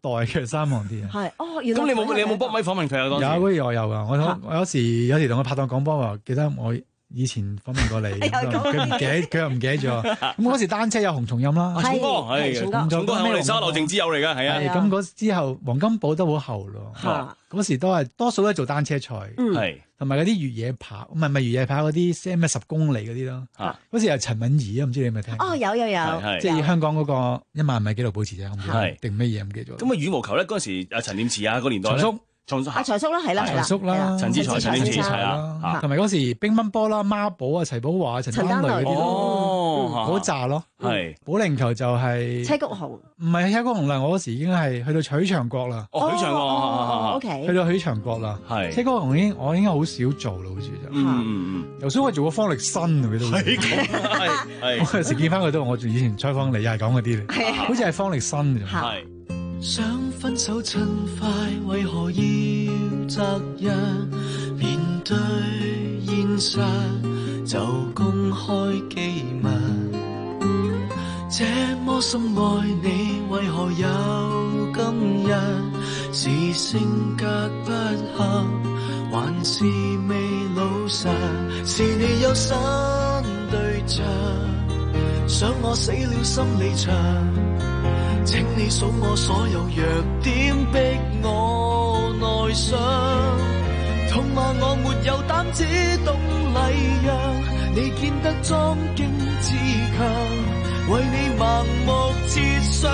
代嘅三項鐵人。 係哦，原來咁你冇你有冇搏咪訪問佢啊？當時有嗰啲我有噶，我我有時有時同佢拍檔講波話，記得我以前訪問過你，佢唔記得，佢又唔記得咗。咁嗰時單車有洪松蔭啦， 松哥係松哥係我哋沙羅靜之友嚟㗎，係啊。 咁嗰之後黃金寶都好後咯，嗰時都係多數都係做單車賽，係同埋嗰啲越野跑，唔係唔係越野跑嗰啲咩十公里嗰啲咯。嗰時係陳敏儀啊，唔知你有冇聽？ 哦，有有有， 即係香港嗰個一萬米紀錄保持者，係定咩嘢唔記得咗。 咁啊羽毛球咧嗰時阿陳念慈啊個年代咧。 阿財叔啦，係啦， 財叔啦， 陳志才、陳念慈係啦， 同埋嗰時乒乓波啦、孖寶啊、齊寶華、陳丹雷嗰啲咯，嗰扎咯，係保齡球就係車谷紅， 唔係車谷紅啦，我嗰時已經係去到許長國啦， 哦許長國 ，O K， 去到許長國啦，係車谷紅已經我應該好少做啦，好似就，嗯嗯嗯，由所我做過方力申啊，佢都係，係我有時見翻佢都，我以前採訪你又係講嗰啲嚟，好似係方力申嘅，係。 想分手趁快，為何要擇日面對現實就公開機密？這麼深愛你，為何有今日？是性格不合，還是未老實？是你有新對象，想我死了心理場。請你數我所有弱點，逼我內傷。痛罵我沒有膽子懂禮讓，你見得莊敬自強，為你盲目設想。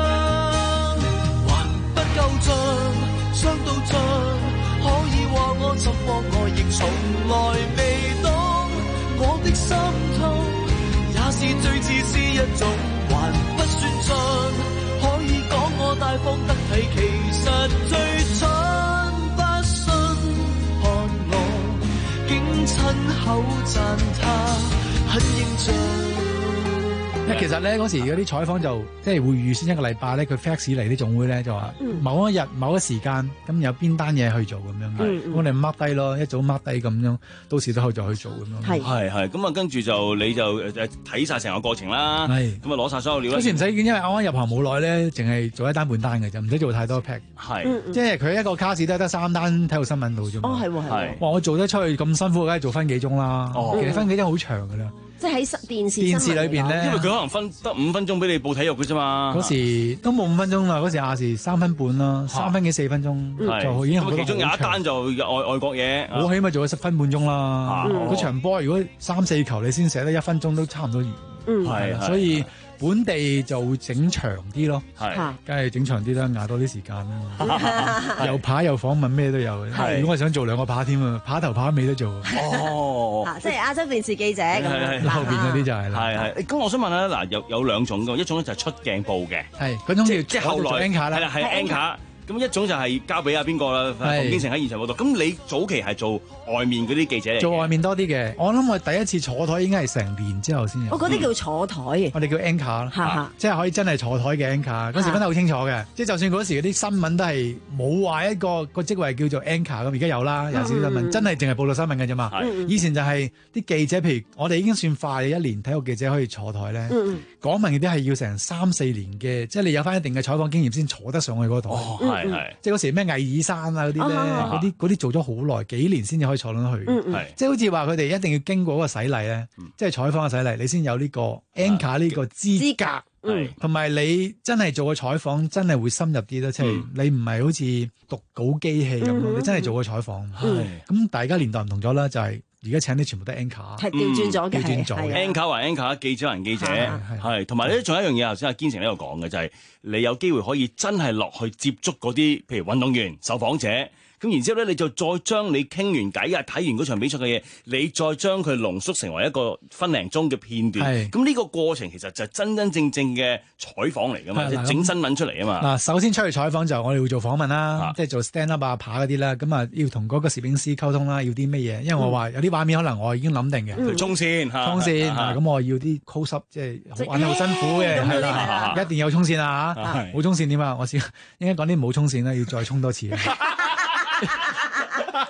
還不夠盡，傷到盡，可以話我怎麼愛，亦從來未懂。我的心痛，也是最自私一種，還不算盡。可以講我大方得體，其實最蠢，不信看我竟親口讚他很英俊。 其實咧嗰時嗰啲採訪就即係會預先一個禮拜咧，佢 fax 嚟啲總會咧就話某一日某一個時間咁有邊單嘢去做咁樣嘅，嗯、我哋 mark 低咯，一早 mark 低咁樣，到時都可以再去做咁樣。 係係係，咁啊跟住就你就誒睇晒成個過程啦，咁啊攞晒所有料啦。 嗰時唔使見，因為啱啱入行冇耐咧，淨係做一單半單嘅就唔使做太多 pack。係，嗯、即係佢一個卡士都係得三單體育新聞度啫嘛。 哦，係喎係。 哇！我做得出去咁辛苦，梗係做分幾鐘啦。哦、其實分幾鐘好長㗎啦。 即係喺電視電視裏邊咧， 因為佢可能分得五分鐘俾你報體育嘅啫嘛。 嗰時都冇五分鐘啦，嗰時亞視三分半啦，三分幾四分鐘就已經好長。 其中有一單就外外國嘢， 我起碼做咗十分半鐘啦。嗰場波如果三四球你先寫得一分鐘都差唔多完。嗯，係，所以本地就會整長啲咯，係，梗係整長啲啦，捱多啲時間啦。又跑又訪問咩都有。如果我想做兩個跑添啊，跑頭跑尾都做。 哦，即係亞洲電視記者咁。 後邊嗰啲就係啦。 係係。咁我想問下嗱，有有兩種嘅，一種咧就係出鏡報嘅， 係嗰種叫即係後來 anchor 啦，係啦係 anchor。咁一種就係交俾阿邊個啦，馮京城喺現場嗰度。咁你早期係做外面嗰啲記者嚟？ 做外面多啲嘅。我諗我第一次坐台應該係成年之後先有。 我嗰啲叫坐台嘅。 我哋叫 anchor 啦，即係可以真係坐台嘅 anchor。嗰時分得好清楚嘅，即係就算嗰時嗰啲新聞都係冇話一個個職位叫做 anchor 咁，而家有啦，有少少新聞真係淨係報道新聞嘅啫嘛。以前就係啲記者，譬如我哋已經算快，一年體育記者可以坐台咧。港聞嗰啲係要成三四年嘅，即係你有翻一定嘅採訪經驗先坐得上去嗰台。 哦，係係。 即係嗰時咩魏爾山啊嗰啲咧，嗰啲嗰啲做咗好耐，幾年先至可以坐到去。係，即係好似話佢哋一定要經過嗰個洗禮咧，即係採訪嘅洗禮，你先有呢個 anchor 呢個資格。嗯，同埋你真係做個採訪，真係會深入啲咯。即係你唔係好似讀稿機器咁咯，你真係做個採訪。係，咁大家年代唔同咗啦，就係。而家請啲全部都係 anchor， 係調轉咗嘅，調轉咗 anchor 還 anchor，記者還記者，係同埋咧，仲有一樣嘢，頭先阿堅成喺度講嘅就係、是、你有機會可以真係落去接觸嗰啲，譬如運動員、受訪者。咁然之後咧，你就再將你傾完偈啊，睇完嗰場比賽嘅嘢，你再將佢濃縮成為一個分零鐘嘅片段。咁呢個過程其實就係真真正正嘅採訪嚟㗎嘛，即係整新聞出嚟啊嘛。嗱，首先出去採訪就我哋會做訪問啦，即係做 stand up 啊、爬嗰啲啦。咁啊，要同嗰個攝影師溝通啦，要啲咩嘢？因為我話有啲畫面可能我已經諗定嘅。衝線， 衝線。咁我要啲 close up，即係玩得好辛苦嘅，係啦，一定有衝線啊嚇！冇衝線點啊？我試應該講啲冇衝線啦，要再衝多次。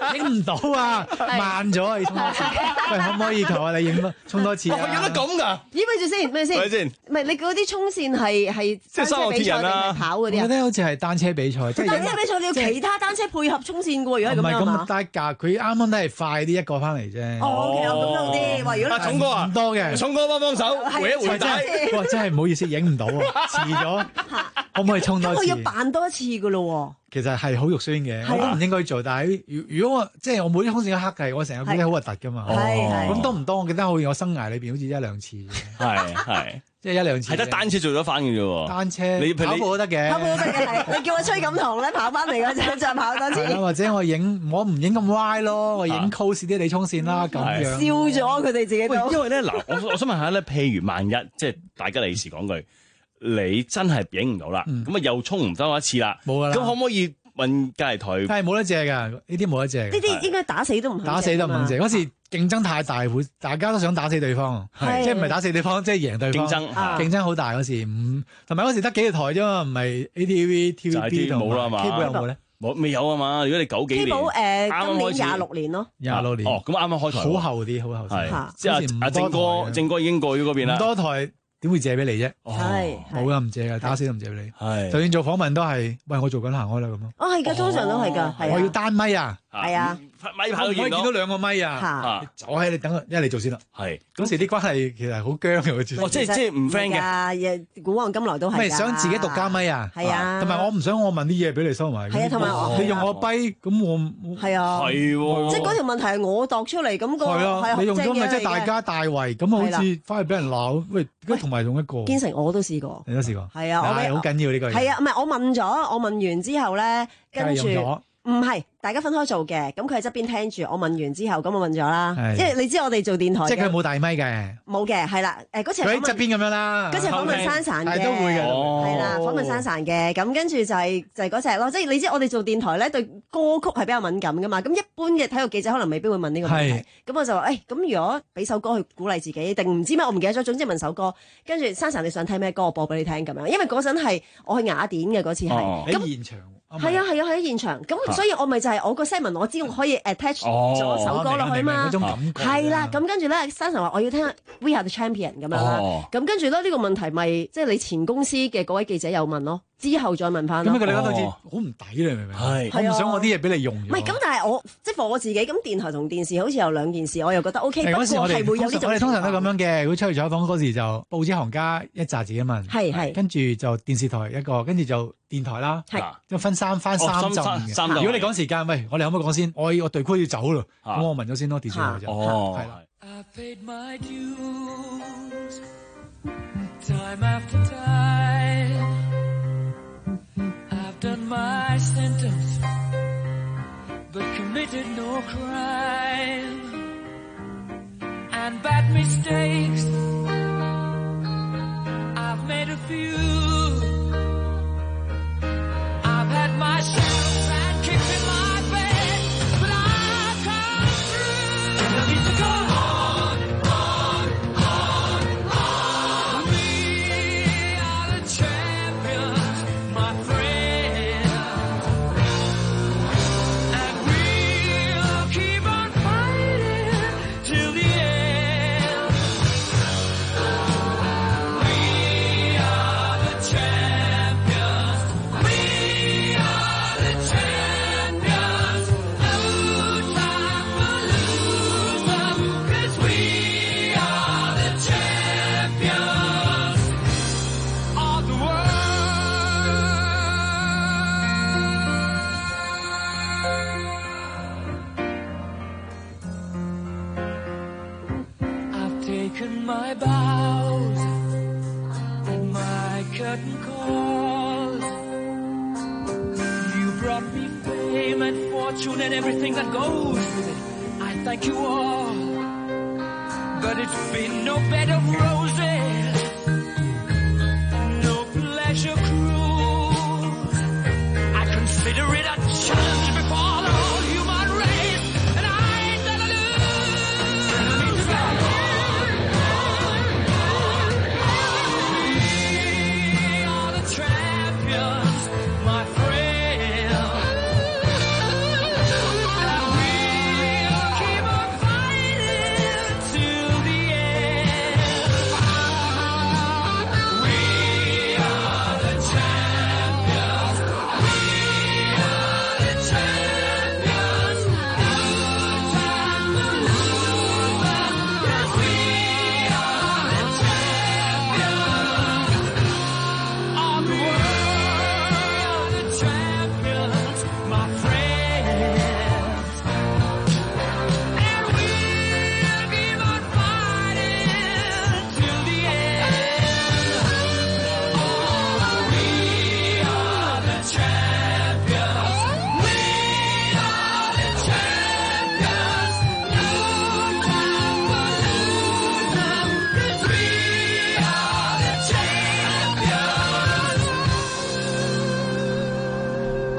影唔到啊，慢咗啊，要衝多次。喂，可唔可以求下你影多衝多次啊？ 有得咁㗎？ 咦，咪住先，咪先？ 咪先？ 唔係你嗰啲衝線係係即係三項鐵人啊， 跑嗰啲啊？ 我覺得好似係單車比賽，即係單車比賽你要其他單車配合衝線嘅喎，如果係咁樣唔係咁嘛？ 得㗎，佢啱啱都係快啲一個翻嚟啫。 哦，OK，咁都好啲。話如果阿聰哥啊， 唔多嘅， 聰哥幫幫手，回一回帶。 哇，真係唔好意思，影唔到啊，遲咗。可唔可以衝多次？ 咁我要扮多一次㗎咯喎。 其實係好肉酸嘅，我都唔應該做。但係如如果我即係我每啲衝線嘅黑計，我成日覺得好核突㗎嘛。咁多唔多？我記得好似我生涯裏邊好似一兩次。 係係， 即係一兩次。 係得單車做咗翻嘅啫喎。 單車，你跑步都得嘅。 跑步都得嘅係。你叫我崔錦棠咧跑翻嚟嗰陣再跑多次。 或者我影我唔影咁歪咯，我影 close 啲你衝線啦咁樣。 笑咗佢哋自己都。 因為咧嗱，我我想問下咧，譬如萬一即係大家利是講句。你真係影唔到啦，咁啊又衝唔到一次啦，冇噶啦。咁可唔可以問隔離台？ 係冇得借㗎，呢啲冇得借。 呢啲應該打死都唔肯打死都唔肯借。嗰時競爭太大，會大家都想打死對方，即係唔係打死對方，即係贏對方。競爭競爭好大嗰時，唔同埋嗰時得幾個台啫嘛，唔係 A T V、T V B 同冇啦嘛。 K 寶有冇咧？ 冇未有啊嘛。如果你九幾年， K 寶誒今年廿六年咯， 廿六年。 哦，咁啱啱開台， 好後啲，好後啲。 即係阿正哥，正哥已經過咗嗰邊啦。 唔多台。點會借俾你啫？ 係冇噶，唔借噶，打死都唔借俾你。 係， 就算做訪問都係，喂，我做緊行開啦咁咯。 哦，係噶，通常都係噶，係。 我要單咪啊！ 係啊， 咪跑到可以見到兩個咪啊！就喺你等，因為你做先啦。係嗰時啲關係其實好僵嘅，我知。 哦，即係即係唔 friend 嘅。古往今來都係。 咪想自己獨家咪啊？ 係啊。 同埋我唔想我問啲嘢俾你收埋。 係啊，同埋你用我跛，咁我係啊。 係喎。 即係嗰條問題係我度出嚟，咁個係你用咗咪即係大家大圍，咁好似翻去俾人鬧。喂，而家同埋用一個。 堅成我都試過。 你都試過？ 係啊，我好緊要呢個嘢。 係啊，唔係我問咗，我問完之後咧，跟住唔係。大家分開做嘅，咁佢喺側邊聽住，我問完之後，咁我問咗啦，因為你知我哋做電台， 即係佢冇大咪嘅， 冇嘅，係啦，誒嗰次佢喺側邊咁樣啦， 嗰次訪問珊珊嘅， 都會嘅， 係啦，訪問珊珊嘅，咁跟住就係就係嗰隻咯，即係你知我哋做電台咧對歌曲係比較敏感噶嘛，咁一般嘅體育記者可能未必會問呢個問題，咁我就話誒，咁如果俾首歌去鼓勵自己，定唔知咩，我唔記得咗，總之問首歌，跟住珊珊你想聽咩歌，我播俾你聽咁樣，因為嗰陣係我去雅典嘅嗰次係， 喺現場。 係啊係啊，喺現場咁，所以我咪就係我個 set 文，我知我可以 attach 咗首歌落去嘛。係啦，咁跟住咧，珊珊話我要聽 We Are The Champion 咁樣啦。咁跟住咧，呢個問題咪即係你前公司嘅嗰位記者有問咯，之後再問翻。 咁佢哋覺得好似好唔抵，你明唔明？係，我唔想我啲嘢俾你用。唔係咁，但係我即係 for 我自己，咁電台同電視好似有兩件事，我又覺得 OK。 嗰時我哋會有呢種。 我哋通常都咁樣嘅，如果出去採訪嗰時就報紙行家一紮自己問， 係係， 跟住就電視台一個，跟住就電台啦，即係分三翻三陣嘅。如果你趕時間，喂，我哋可唔可以講先？我我隊區要走咯，咁我問咗先咯，電視台就係啦。 My friend, and we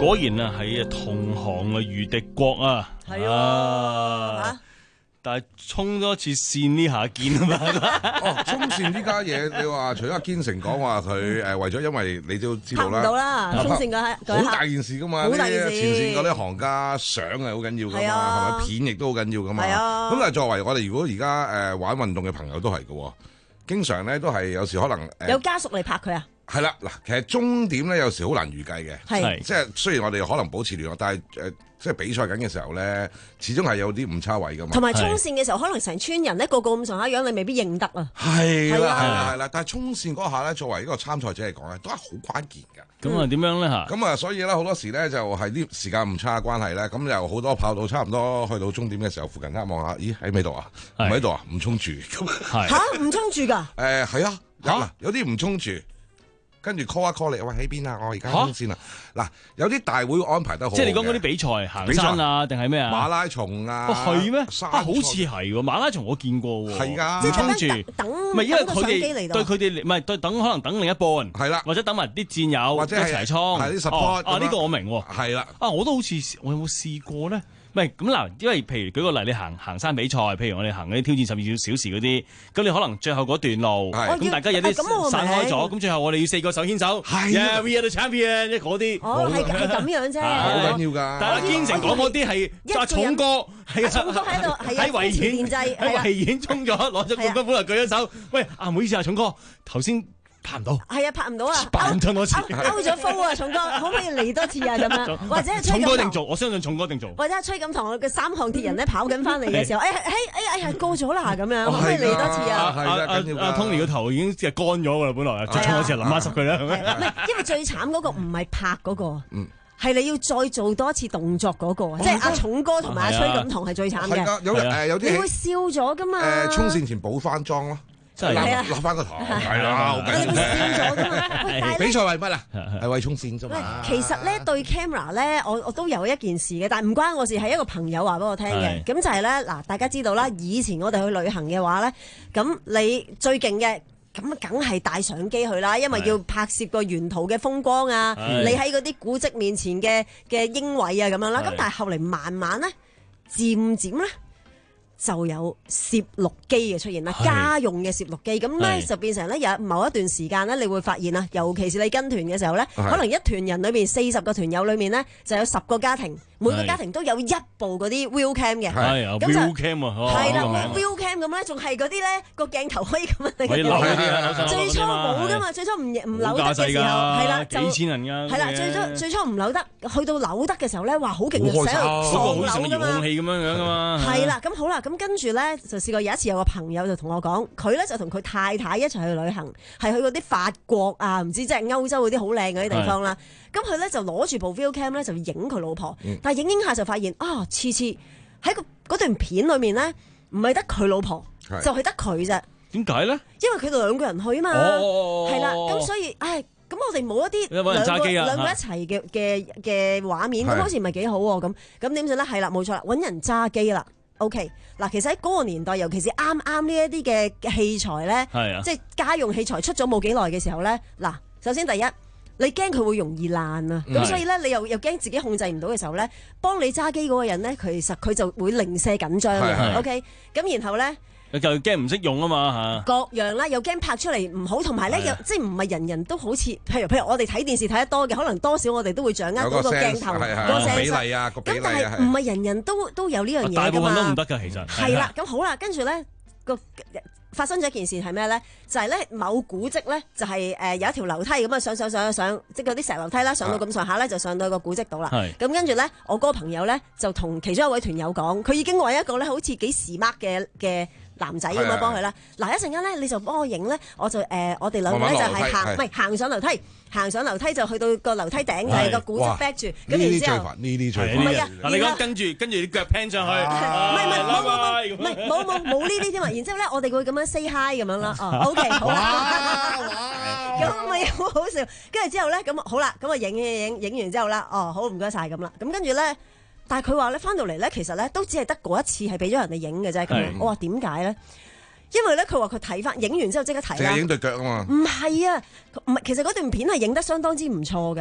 果然啊係啊同行啊如敵國啊， 係啊。 但係衝多次線呢下見啊嘛， 哦，衝線呢家嘢，你話除咗阿堅成講話佢誒為咗，因為你都知道啦， 拍唔到啦，衝線嗰係好大件事噶嘛， 好大件事， 前線嗰啲行家相係好緊要噶嘛，係咪片亦都好緊要噶嘛，咁但係作為我哋如果而家誒玩運動嘅朋友都係嘅，經常咧都係有時可能誒有家屬嚟拍佢啊。 係啦，嗱，其實終點咧有時好難預計嘅，係即係雖然我哋可能保持聯絡，但係誒、呃、即係比賽緊嘅時候咧，始終係有啲誤差位噶嘛。同埋衝線嘅時候，可能成村人咧個個咁上下樣，你未必認得啊。 係啦，係啦，係啦，但係衝線嗰下咧，作為一個參賽者嚟講咧，都係好關鍵㗎。 咁啊點樣咧嚇？ 咁啊，所以咧好多時咧就係啲時間誤差嘅關係咧，咁又好多跑到差唔多去到終點嘅時候，附近睇望下，咦喺咪度啊？唔喺度啊？唔衝住咁嚇？唔衝住㗎？ 誒係啊，嗱有啲唔衝住。跟住 call 一 call 你，喂喺邊啊？我而家衝線啊！嗱，有啲大會安排得好， 即係你講嗰啲比賽行山啊，定係咩啊？ 馬拉松啊， 係咩？啊，好似係喎，馬拉松我見過喎， 係㗎， 即係衝住， 等唔係因為佢哋對佢哋唔係對等可能等另一半， 係啦， 或者等埋啲戰友一齊衝， 係啲 support 啊呢個我明喎， 係啦， 啊我都好似我有冇試過咧？唔係咁嗱，因為譬如舉個例，你行行山比賽，譬如我哋行嗰啲挑戰十二小時嗰啲，咁你可能最後嗰段路，咁大家有啲散開咗，咁最後我哋要四個手牽手 ，Yeah we are the champion，即係嗰啲， 哦係係咁樣啫， 好緊要㗎。 但係阿堅成講嗰啲係阿重哥，係重哥喺度喺維園喺維園衝咗攞咗冠軍，本來舉咗手，喂啊唔好意思啊，重哥頭先。拍唔到， 係啊，拍唔到啊， 扮咗多次， 勾咗風啊，重哥，可唔可以嚟多次啊？咁樣，或者係重哥定做，我相信重哥定做。 或者係崔錦堂嘅三項鐵人咧跑緊翻嚟嘅時候，哎哎哎哎呀過咗啦咁樣，可唔可以嚟多次啊？ 阿阿 Tony 個頭已經即係乾咗㗎啦，本來再衝一次淋翻濕佢啦。 唔係，因為最慘嗰個唔係拍嗰個，係你要再做多一次動作嗰個，即係阿重哥同埋阿崔錦堂係最慘嘅。 有誒有啲你會笑咗㗎嘛？ 誒衝線前補翻妝咯。真係立立翻個堂，係啦，好緊要。 笑咗㗎嘛？ 比賽為乜啊？係為衝線啫嘛。 其實咧對 camera 咧，我我都有一件事嘅，但係唔關我事，係一個朋友話俾我聽嘅。咁就係咧，嗱，大家知道啦，以前我哋去旅行嘅話咧，咁你最勁嘅。咁梗係帶相機去啦，因為要拍攝個沿途嘅風光啊，你喺嗰啲古蹟面前嘅嘅英偉啊咁樣啦。咁但係後嚟慢慢咧，漸漸咧。就有攝錄機嘅出現啦，家用嘅攝錄機，咁咧就變成咧有某一段時間咧，你會發現啊，尤其是你跟團嘅時候咧，可能一團人裏面四十個團友裏面咧，就有十個家庭，每個家庭都有一部嗰啲 view cam 嘅， 咁就 view cam 啊， 係啦 view cam 咁咧，仲係嗰啲咧個鏡頭可以咁樣， 可以扭啲最初冇噶嘛，最初唔唔扭得嘅時候，係啦， 幾千人㗎， 係啦，最初最初唔扭得，去到扭得嘅時候咧，哇，好勁嘅， 成日喪扭㗎嘛，遙控器咁樣樣㗎嘛， 係啦，咁好啦，咁跟住咧就試過有一次有個朋友就同我講，佢咧就同佢太太一齊去旅行，係去嗰啲法國啊，唔知即係歐洲嗰啲好靚嗰啲地方啦。咁佢咧就攞住部 view cam 咧就影佢老婆，嗯、但係影影下就發現啊，次次喺個嗰段片裏面咧，唔係得佢老婆，是就係得佢啫。 點解咧？ 因為佢哋兩個人去啊嘛，係啦、哦，咁所以唉。咁我哋冇一啲兩個兩個一齊嘅嘅嘅畫面，咁好似唔係幾好喎。咁咁點算咧？係啦，冇錯啦，揾人揸機啦。OK，嗱，其實喺嗰個年代，尤其是啱啱呢一啲嘅器材咧， 係啊， 即係家用器材出咗冇幾耐嘅時候咧，嗱，首先第一，你驚佢會容易爛啊，咁所以咧，你又又驚自己控制唔到嘅時候咧，幫你揸機嗰個人咧，其實佢就會零舍緊張嘅。OK，咁然後咧。 就驚唔識用啊嘛嚇， 各樣啦，又驚拍出嚟唔好，同埋咧又即係唔係人人都好似，譬如譬如我哋睇電視睇得多嘅，可能多少我哋都會掌握到個鏡頭個比例啊，個比例啊，咁但係唔係人人都都有呢樣嘢㗎嘛， 大部分都唔得㗎，其實係啦，咁好啦，跟住咧個發生咗一件事係咩咧？就係咧某古蹟咧就係誒有一條樓梯咁啊上上上上，即係嗰啲石樓梯啦，上到咁上下咧就上到個古蹟度啦。咁跟住咧，我嗰個朋友咧就同其中一位團友講，佢已經揾一個咧好似幾 smart 嘅嘅男仔咁樣幫佢啦。嗱一陣間咧你就幫我影咧，我就誒我哋兩個咧就係行唔係行上樓梯，行上樓梯就去到個樓梯頂就係個古蹟 back 住。咁然之後呢啲最煩， 唔係啊， 你講跟住跟住啲腳 pan 上去， 唔係唔係冇冇冇，唔係冇冇冇呢啲添啊。然之後咧我哋會咁樣 say hi 咁樣啦。哦 OK 好啦，咁咪好好笑。跟住之後咧咁好啦，咁啊影影影影完之後啦，哦好唔該晒咁啦。咁跟住咧。但係佢話咧翻到嚟咧，其實咧都只係得嗰一次係俾咗人哋影嘅啫。咁我話點解咧？因為咧佢話佢睇翻影完之後即刻睇啦。 淨係影對腳啊嘛。 唔係啊，唔係其實嗰段片係影得相當之唔錯㗎。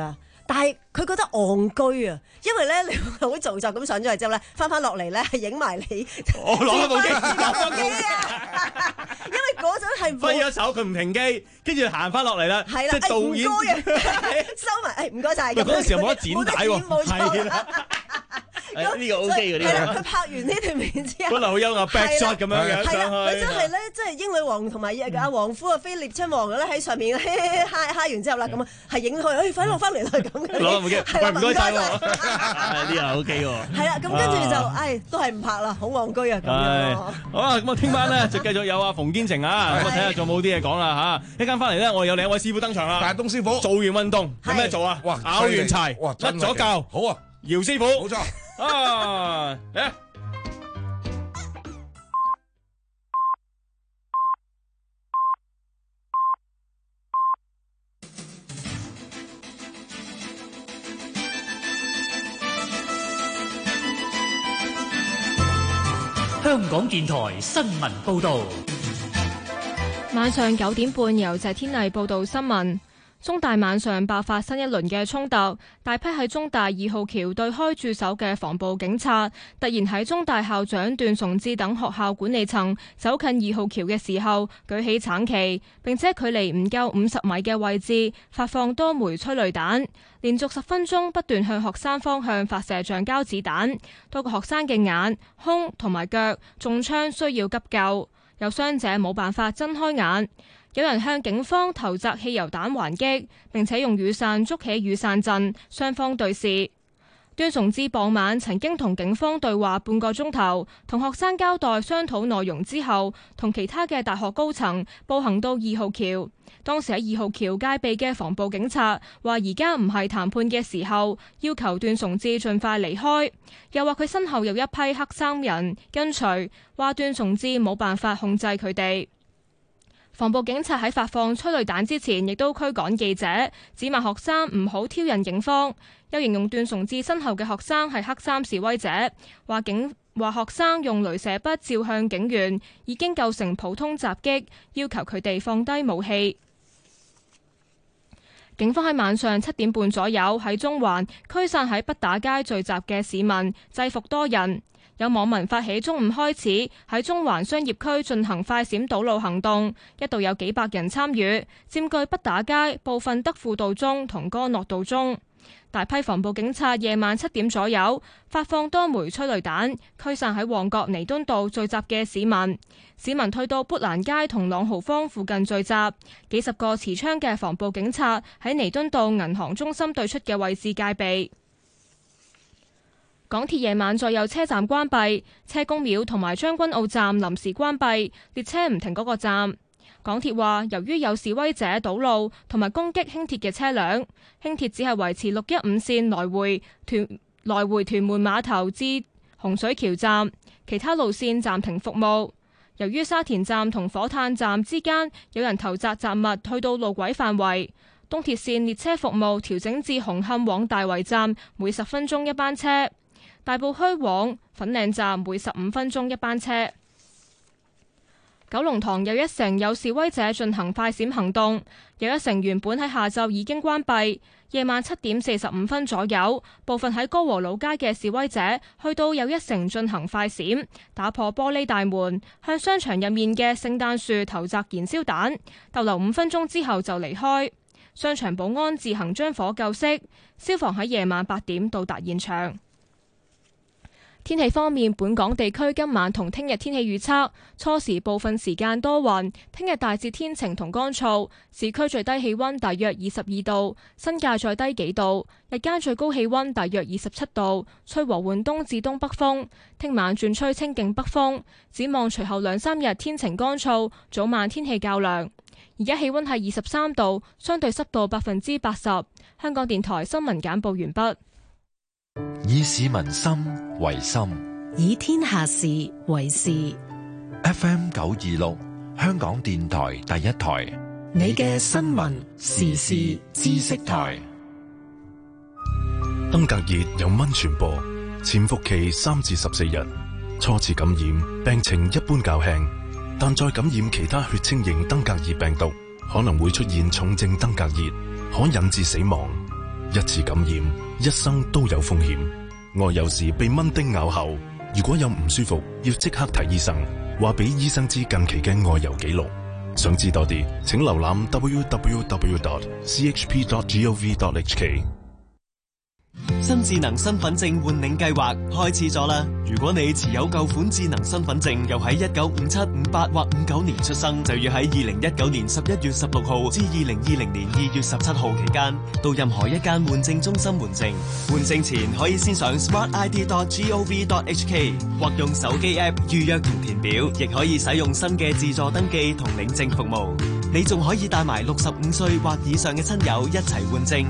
但係佢覺得戇居啊，因為咧你好做作咁上咗嚟之後咧，翻翻落嚟咧係影埋你。 我攞咗部機， 攞部機啊！因為嗰陣係揮咗手，佢唔停機，跟住行翻落嚟啦。 係啦， 即係導演收埋，誒唔該晒。 嗰陣時冇得剪帶喎， 冇錯。 呢個 O K 嘅呢個。 係啦，佢拍完呢段片之後， 本來好優雅 back shot 咁樣樣上去。 係啦，佢真係咧，即係英女王同埋阿王夫啊，菲臘親王咧喺上面嗨嗨完之後啦，咁啊係影佢，誒快落翻嚟啦咁。 攞部機，喂唔該晒喎。呢個 O K 喎。 係啦，咁跟住就誒都係唔拍啦，好戇居啊咁樣。 好啊，咁啊聽晚咧就繼續有阿馮堅情啊，咁啊睇下仲有冇啲嘢講啦嚇。一間翻嚟咧，我哋有兩位師傅登場啦。 大東師傅做完運動有咩做啊？ 哇， 拗完柴， 哇， 甩咗臼。 好啊， 姚師傅， 冇錯啊，嚟啊！ 香港電台新聞報導， 晚上九點半由謝天麗報道新聞。中大晚上爆發新一輪嘅衝突，大批喺中大二號橋對開駐守嘅防暴警察，突然喺中大校長段崇智等學校管理層走近二號橋嘅時候，舉起橙旗，並且距離唔夠五十米嘅位置發放多枚催淚彈，連續十分鐘不斷向學生方向發射橡膠子彈，多個學生嘅眼、胸同埋腳中槍，需要急救，有傷者冇辦法睜開眼。有人向警方投擲汽油彈還擊，並且用雨傘捉起雨傘陣，雙方對視。段崇智傍晚曾經同警方對話半個鐘頭，同學生交代商討內容之後，同其他嘅大學高層步行到二號橋。當時喺二號橋戒備嘅防暴警察話：而家唔係談判嘅時候，要求段崇智盡快離開。又話佢身後有一批黑衫人跟隨，話段崇智冇辦法控制佢哋。防暴警察喺發放催淚彈之前，亦都驅趕記者，指罵學生唔好挑釁警方，又形容段崇智身後嘅學生係黑衫示威者，話警話學生用鐳射筆照向警員已經構成普通襲擊，要求佢哋放低武器。警方喺晚上七點半左右喺中環驅散喺畢打街聚集嘅市民，制服多人。有網民發起中午開始喺中環商業區進行快閃堵路行動，一度有幾百人參與，佔據畢打街、部分德輔道中同干諾道中。大批防暴警察夜晚七點左右發放多枚催淚彈，驅散喺旺角彌敦道聚集嘅市民。市民退到砵蘭街同朗豪坊附近聚集，幾十個持槍嘅防暴警察喺彌敦道銀行中心對出嘅位置戒備。港鐵夜晚再有車站關閉，車公廟同埋將軍澳站臨時關閉，列車唔停嗰個站。港鐵話，由於有示威者堵路同埋攻擊輕鐵嘅車輛，輕鐵只係維持六一五線來回屯來回屯門碼頭至洪水橋站，其他路線暫停服務。由於沙田站同火炭站之間有人投擲雜物去到路軌範圍，東鐵線列車服務調整至紅磡往大圍站每十分鐘一班車。大埔墟往粉嶺站每十五分鐘一班車。九龍塘又一城有示威者進行快閃行動，又一城原本喺下晝已經關閉，夜晚七點四十五分左右，部分喺歌和老街嘅示威者去到又一城進行快閃，打破玻璃大門，向商場入面嘅聖誕樹投擲燃燒彈，逗留五分鐘之後就離開。商場保安自行將火救熄，消防喺夜晚八點到達現場。天氣方面，本港地區今晚同聽日天氣預測，初時部分時間多雲，聽日大致天晴同乾燥，市區最低氣溫大約二十二度，新界再低幾度，日間最高氣溫大約二十七度，吹和緩東至東北風，聽晚轉吹清勁北風，展望隨後兩三日天晴乾燥，早晚天氣較涼。而家氣溫係二十三度，相對濕度百分之八十。香港電台新聞簡報完畢。 以市民心為心， 以天下事為事。 F M 九二六，香港電台第一台， 你嘅新聞時事知識台。 登革熱由蚊傳播，潛伏期三至十四日，初次感染病情一般較輕，但再感染其他血清型登革熱病毒，可能會出現重症登革熱，可引致死亡。 一次感染，一生都有風險。外遊時被蚊叮咬後，如果有唔舒服，要即刻睇醫生，話俾醫生知近期嘅外遊記錄。想知多啲，請瀏覽 double-u double-u double-u dot c h p dot gov dot h k。 新智能身份證換領計劃開始咗啦！如果你持有舊款智能身份證，又喺一九五七、五八或五九年出生，就要喺二零一九年十一月十六號至二零二零年二月十七號期間，到任何一間換證中心換證。換證前可以先上 smart i d dot gov dot h k 或用手機 app 預約同填表，亦可以使用新嘅自助登記同領證服務。你仲可以帶埋六十五歲或以上嘅親友一齊換證。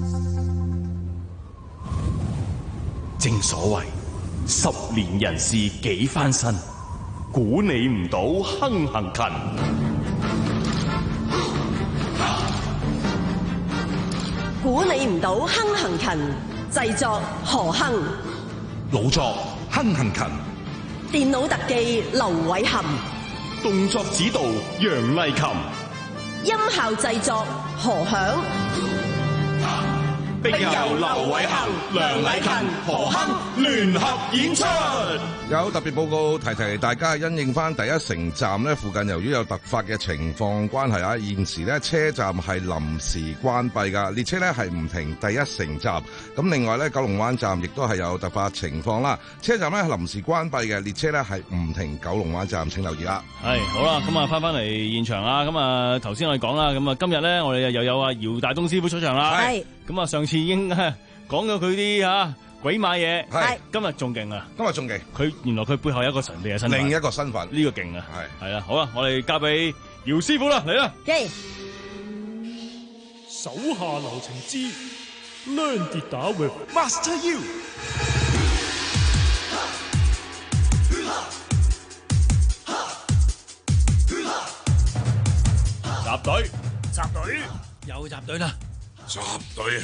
正所謂十年人事幾番新，估你唔到亨行勤。 估你唔到亨行勤，製作何亨， 老作亨行勤， 電腦特技劉偉含， 動作指導楊麗琴， 音效製作何響。 並由劉偉恒、梁禮勤、何亨聯合演出。 有特別報告提提大家，因應翻第一城站呢附近由於有突發嘅情況關係啊，現時呢車站係臨時關閉㗎，列車呢係唔停第一城站。咁另外呢，九龍灣站亦都係有突發情況啦，車站呢係臨時關閉嘅，列車呢係唔停九龍灣站，請留意啦。 係好啦，咁啊翻翻嚟現場啦，咁啊頭先我哋講啦，咁啊今日呢，我哋又有阿姚大東師傅出場啦。係。咁啊上次已經講咗佢啲嚇鬼馬嘢，係今日仲勁啊！ 今日仲勁， 佢原來佢背後有一個神秘嘅身份， 另一個身份， 呢個勁啊！係係啦，好啦，我哋交俾姚師傅啦，嚟啦！ 手下留情之 Learn 跌打 with Master You。 集隊， 集隊， 又集隊啦！ 集隊。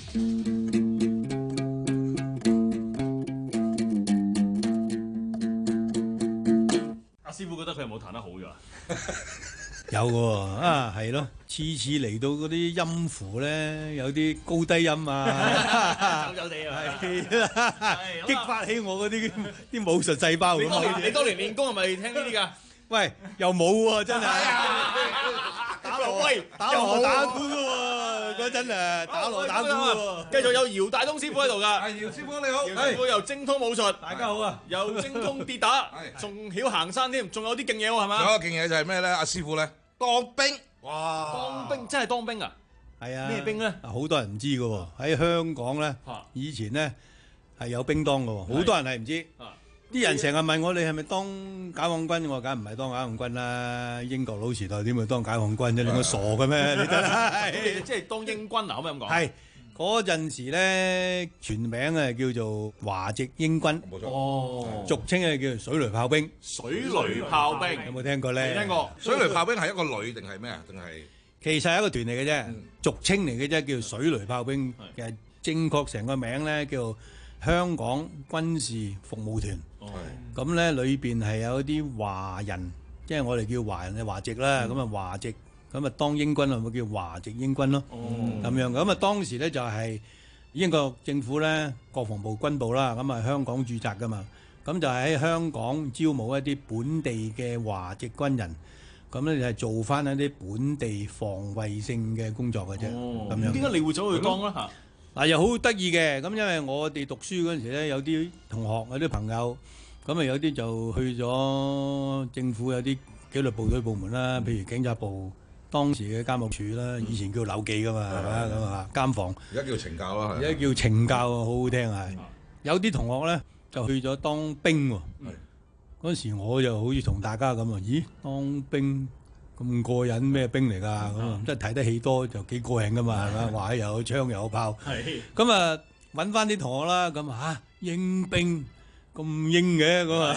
阿師傅覺得佢有冇彈得好㗎？ 有嘅啊，係咯，次次嚟到嗰啲音符咧，有啲高低音啊， 走走地啊， 係啦，激發起我嗰啲啲武術細胞咁啊！ 你當年練功係咪聽呢啲㗎？ 喂，又冇喎，真係打鑼喂， 打鑼打鼓嘅喎，嗰陣誒打鑼打鼓喎。 繼續有姚大東師傅喺度㗎。 係姚師傅你好， 姚師傅又精通武術， 大家好啊， 又精通跌打，仲曉行山添，仲有啲勁嘢喎，係嘛？ 仲有一個勁嘢就係咩咧？阿師傅咧當兵， 哇！當兵真係當兵啊？ 係啊。 咩兵咧？ 好多人唔知嘅喎，喺香港咧，以前咧係有兵當嘅喎，好多人係唔知。啲人成日問我你係咪當解放軍？我梗唔係當解放軍啦，英國佬時代點會當解放軍啫？你個傻嘅咩？你真係即係當英軍啊？可唔可以咁講？ 係嗰陣時咧，全名啊叫做華籍英軍， 冇錯。 哦， 俗稱係叫水雷炮兵。 水雷炮兵有冇聽過咧？ 未聽過。 水雷炮兵係一個旅定係咩啊？定係其實係一個團嚟嘅啫，俗稱嚟嘅啫，叫水雷炮兵。其實正確成個名咧叫香港軍事服務團。咁咧裏邊係有啲華人，即係我哋叫華人嘅華籍啦。咁啊華籍，咁啊當英軍啊，咪叫華籍英軍咯。咁樣咁啊當時咧就係英國政府咧國防部軍部啦，咁啊香港駐紮噶嘛。咁就喺香港招募一啲本地嘅華籍軍人，咁咧就係做翻一啲本地防衛性嘅工作嘅啫。咁樣。 點解你會走去當咧嚇？ 嗱又好得意嘅，咁因為我哋讀書嗰陣時咧，有啲同學有啲朋友，咁啊有啲就去咗政府有啲紀律部隊部門啦，譬如警察部當時嘅監務處啦，以前叫柳記噶嘛，係咪咁啊監房， 而家叫懲教啦， 而家叫懲教啊，好好聽啊！有啲同學咧就去咗當兵喎，嗰陣時我就好似同大家咁啊，咦當兵？咁過癮咩兵嚟㗎？咁啊，即係睇得戲多就幾過癮㗎嘛，係咪？話又有槍又有炮。係。咁啊，揾翻啲同學啦，咁啊英兵咁英嘅咁啊，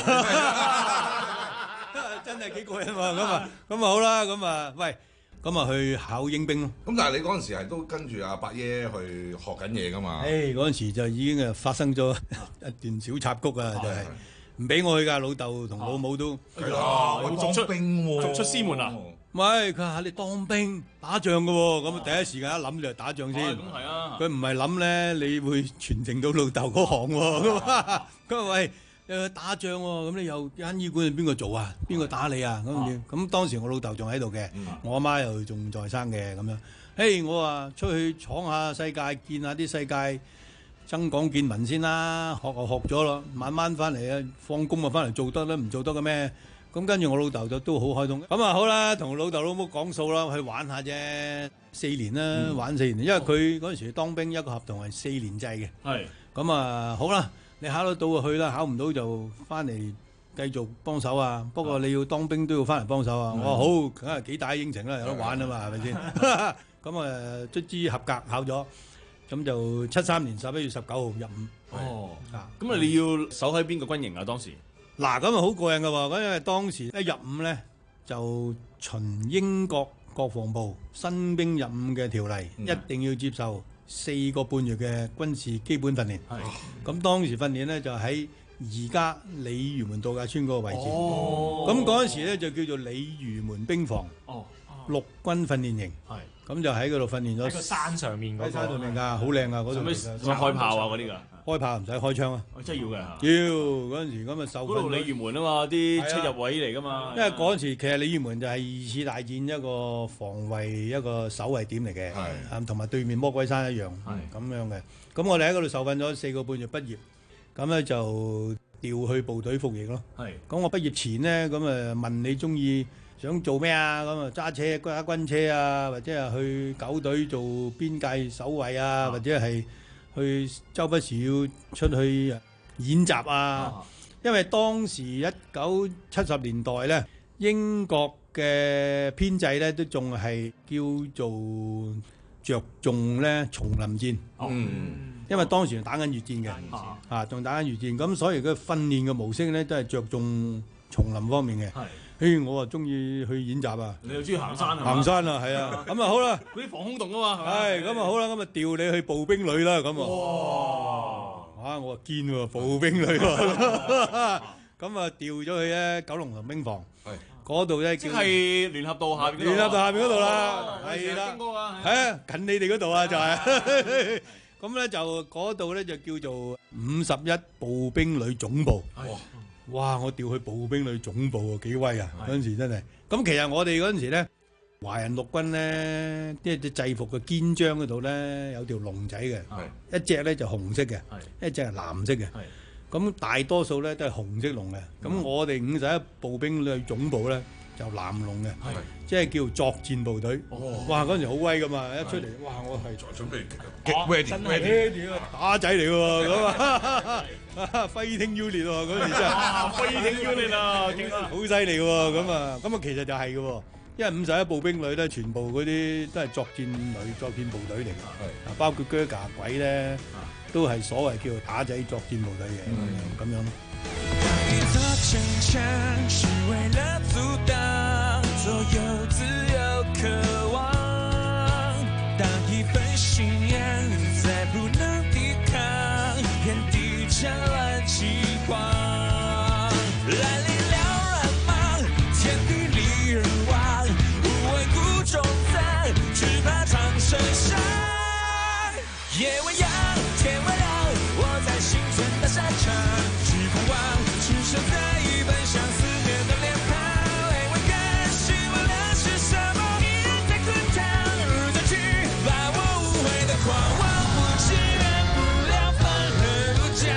真係幾過癮喎！咁啊，咁啊好啦，咁啊喂，咁啊去考英兵咯。 咁但係你嗰陣時係都跟住阿伯爺去學緊嘢㗎嘛？ 誒，嗰陣時就已經誒發生咗一段小插曲啊，就係。唔俾我去㗎，老豆同老母都係啦，我當兵喎， 逐出師門啊！ 唔唔係，佢話你當兵打仗嘅喎，咁第一時間一諗就係打仗先。 咁係啊， 佢唔係諗咧，你會傳承到老豆嗰行喎。佢話喂，誒打仗喎，咁你又間醫館係邊個做啊？邊個打你啊？咁樣咁當時我老豆仲喺度嘅，我阿媽又仲在生嘅咁樣。嘿，我話出去闖下世界，見下啲世界。增廣見聞先啦，學就學咗咯，慢慢翻嚟啊，放工啊翻嚟做得啦，唔做得嘅咩？咁跟住我老豆就都好開通。咁啊好啦，同老豆老母講數啦，去玩下啫，四年啦，嗯、玩四年，因為佢嗰陣時當兵一個合同係四年制嘅。係。咁啊好啦，你考得到就去啦，考唔到就翻嚟繼續幫手啊。不過你要當兵都要翻嚟幫手啊。嗯、我話好，梗係幾大應承啦，有得玩啊嘛，係咪先？咁啊卒之合格考咗。咁就七三年十一月十九號入伍。 哦，啊，咁啊你要守喺邊個軍營啊？當時嗱，咁啊好過癮㗎喎，咁因為當時一入伍咧就循英國國防部新兵入伍嘅條例，嗯、一定要接受四個半月嘅軍事基本訓練。係，咁當時訓練咧就喺而家鯉魚門度假村嗰個位置。哦，咁嗰陣時咧就叫做鯉魚門兵房。哦，陸軍訓練營。係。咁就喺嗰度訓練咗。喺個山上面嗰個。喺山上面㗎，好靚啊！嗰度。使乜開炮啊？嗰啲㗎？ 開炮唔使開槍啊！ 真係要嘅。 要嗰陣時咁啊受訓。 嗰度鯉魚門啊嘛，啲出入位嚟㗎嘛。 因為嗰陣時其實鯉魚門就係二次大戰一個防衛一個守衛點嚟嘅，係同埋對面魔鬼山一樣，係咁樣嘅。咁我哋喺嗰度受訓咗四個半月畢業，咁咧就調去部隊服役咯。係。咁我畢業前咧，咁誒問你中意想做咩啊？咁啊揸車揸軍車啊，或者係去狗隊做邊界守衛啊，啊或者係去周不時要出去演習啊。啊因為當時一九七十年代咧，英國嘅編制咧都仲係叫做着重咧叢林戰。嗯。因為當時打緊越戰嘅，啊仲打緊越戰，咁所以佢訓練嘅模式咧都係着重叢林方面嘅。係。嘿，我啊中意去演習啊！ 你又中意行山啊？ 行山啊，係啊！咁啊好啦， 嗰啲防空洞啊嘛， 係咁啊好啦，咁啊調你去步兵旅啦，咁啊！哇！啊，我話堅喎，步兵旅喎，咁啊調咗去咧九龍塘兵房，係嗰度咧叫係聯合道下邊， 聯合道下邊嗰度啦，係啦，係啊，近你哋嗰度啊就係，咁咧就嗰度咧就叫做五十一步兵旅總部。哇！我調去步兵旅總部喎，幾威啊！嗰陣時真係。咁其實我哋嗰陣時咧，華人陸軍咧，即係啲制服嘅肩章嗰度咧，有條龍仔嘅，一隻咧就紅色嘅，一隻係藍色嘅。咁大多數咧都係紅色龍嘅。咁我哋五十一步兵旅總部咧就藍龍嘅，即係叫作戰部隊。哇！嗰陣時好威噶嘛，一出嚟，哇！我係在準備極 ready 打仔嚟喎咁啊！Fighting unit 喎，嗰陣時真係 Fighting unit 啊，勁啊， 好犀利喎！咁啊，咁啊，其實就係嘅喎，因為五十一步兵旅咧，全部嗰啲都係作戰旅、作戰部隊嚟嘅，包括啹喀鬼咧，都係所謂叫做打仔作戰部隊嘅，咁樣咯。 战乱饥荒，来临了人忙，天地离人亡，无畏孤忠残，只怕长生伤。夜未央，天未亮，我在幸存的沙场，只盼望只剩在一本相思面的脸庞。泪未干，希望了是什么？一人在滚烫，如这去把我无悔的狂妄不知缘不了分了路家。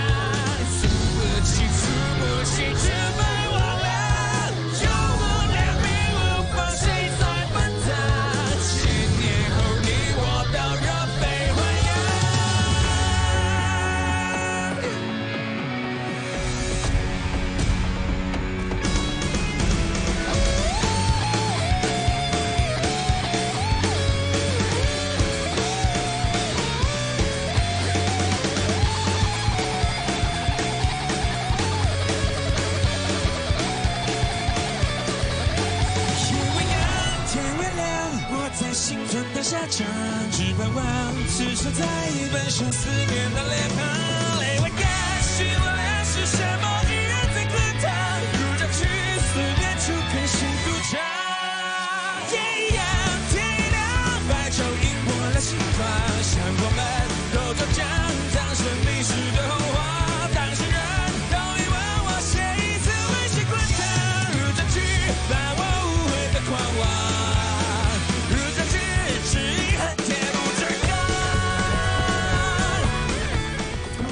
谁只被忘了，有我两命无法谁在奔腾，千年后你我到若非还幸存的下场，只盼望此生再一奔向思念的脸庞。泪未干，希望了是什么？依然在滚烫，如这去思念初刻心独长。夜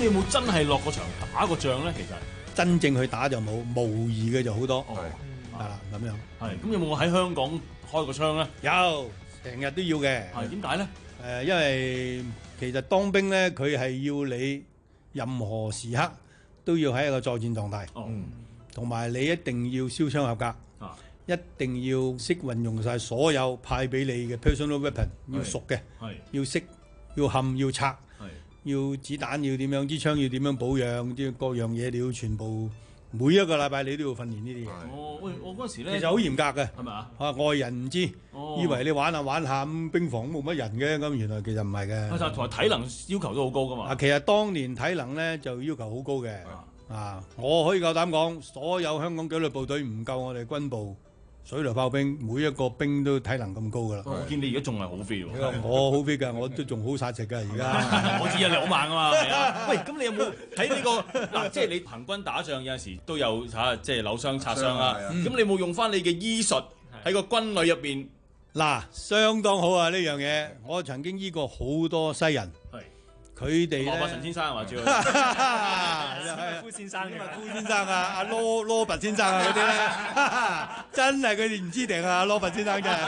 有冇真係落個場打過仗咧？其實真正去打就冇，模擬嘅就好多。係啦，咁樣。 係咁有冇喺香港開過槍咧？ 有，成日都要嘅。 係點解咧？ 誒，因為其實當兵咧，佢係要你任何時刻都要喺一個作戰狀態。 哦。 同埋你一定要燒槍合格。 啊。 一定要識運用晒所有派俾你嘅 personal weapon，要熟嘅，要識，要冚，要拆，要子彈要點樣，支槍要點樣保養，啲各樣嘢你要全部每一個禮拜你都要訓練呢啲嘢。 哦，喂，我嗰時咧其實好嚴格嘅， 係咪啊？ 啊，外人唔知， 哦、 以為你玩下玩下咁兵房冇乜人嘅，咁原來其實唔係嘅。 同埋體能要求都好高噶嘛。 啊，其實當年體能咧就要求好高嘅。啊，我可以夠膽講，所有香港紀律部隊唔夠我哋軍部。水雷炮兵每一個兵都體能咁高㗎啦！ 我見你而家仲係好 fit 喎， 我好 fit 㗎，我都仲好殺食㗎而家。 我知啊，你好猛啊嘛，係啊！喂，咁你有冇睇呢個嗱？即係你行軍打仗有陣時都有嚇，即係扭傷擦傷啦。咁你有冇用翻你嘅醫術喺個軍旅入邊？ 嗱，相當好啊！呢樣嘢，我曾經醫過好多西人。佢哋咧， 羅伯神先生話住， 夫先生嘅，夫先生啊，阿羅羅伯先生啊嗰啲咧，真係佢哋唔知定啊，羅伯先生真係，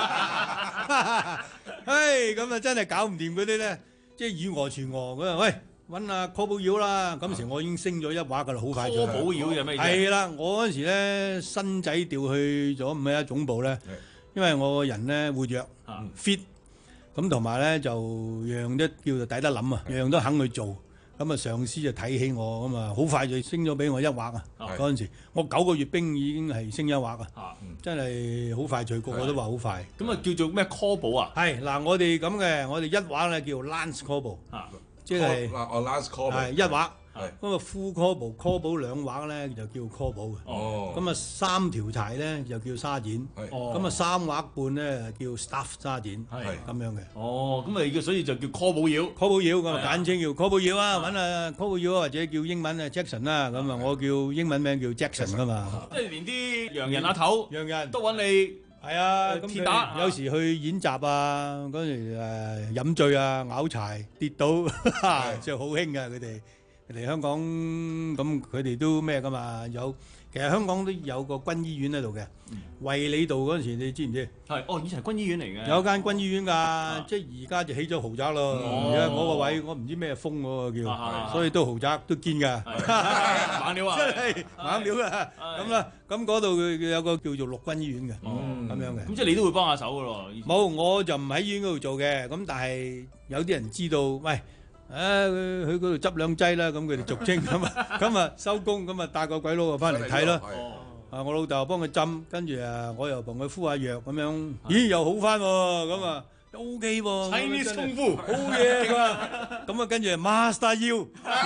唉，咁啊真係搞唔掂嗰啲咧，即係以訛傳訛咁啊，喂，揾阿柯寶耀啦，嗰陣時我已經升咗一畫噶啦，好快就。 柯寶耀嘅咩？ 係啦，我嗰陣時咧新仔調去咗唔係一總部咧，因為我個人咧活躍 fit。咁同埋咧就樣都叫做抵得諗啊，樣都肯去做。咁啊上司就睇起我，咁啊好快就升咗俾我一畫啊！嗰陣時我九個月兵已經係升一畫啊！真係好快脆，個個都話好快。 咁啊叫做咩 corporal 啊？ 係嗱，我哋咁嘅，我哋一畫咧叫 lance corporal，即係哦 lance corporal 係一畫。咁啊副 corporal corporal 兩畫咧就叫 corporal 嘅。哦。咁啊三條柴咧就叫沙展。係。哦。咁啊三畫半咧叫 staff 沙展。係。咁樣嘅。 哦，咁啊叫所以就叫 corporal 妖。 corporal 妖咁啊簡稱叫 corporal妖啊，揾啊 corporal妖或者叫英文啊 Jackson 啦，咁啊我叫英文名叫 Jackson 噶嘛。 即係連啲洋人阿頭， 洋人都揾你。 係啊， 鐵打有時去演習啊，嗰時誒飲醉啊、拗柴跌倒，即係好興㗎佢哋。嚟香港咁佢哋都咩噶嘛？有其實香港都有個軍醫院喺度嘅，衛理道嗰陣時你知唔知？ 係哦，以前係軍醫院嚟嘅。 有間軍醫院㗎，即係而家就起咗豪宅咯。而家嗰個位我唔知咩風嗰個叫，所以都豪宅都堅㗎。 猛料啊！ 真係猛料啊！咁啦，咁嗰度有個叫做陸軍醫院嘅，咁樣嘅。 咁即係你都會幫下手㗎咯？ 冇，我就唔喺醫院嗰度做嘅。咁但係有啲人知道，喂。誒佢去嗰度執兩劑啦，咁佢哋俗稱咁啊，咁啊收工，咁啊帶個鬼佬啊翻嚟睇咯。啊，我老豆幫佢針，跟住啊我又幫佢敷下藥咁樣，咦又好翻喎，咁啊 O K 喎。 Chinese 功夫好嘢㗎，咁啊跟住 Master U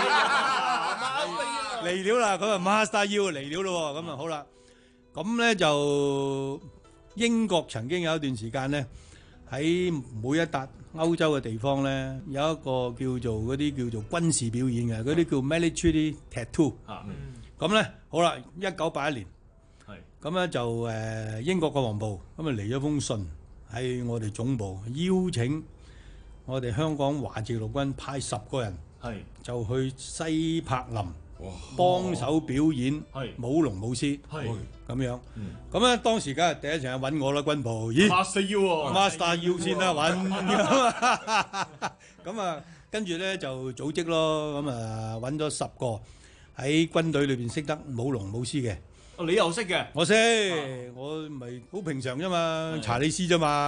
嚟料啦，咁啊 Master U 嚟料咯，咁啊好啦，咁咧就英國曾經有一段時間咧喺每一笪歐洲嘅地方咧，有一個叫做嗰啲叫做軍事表演嘅，嗰啲叫 military tattoo。咁咧好啦，一九八一年，咁咧就誒英國國防部咁啊嚟咗封信喺我哋總部，邀請我哋香港華籍陸軍派十個人，就去西柏林幫手表演舞龍舞獅。咁樣，咁咧當時梗係第一場揾我啦，軍部，咦 Master U 喎 ，Master U 先啦揾，咁啊跟住咧就組織咯，咁啊揾咗十個喺軍隊裏邊識得舞龍舞獅嘅。 哦，你又識嘅？ 我識，我咪好平常啫嘛，查理斯啫嘛，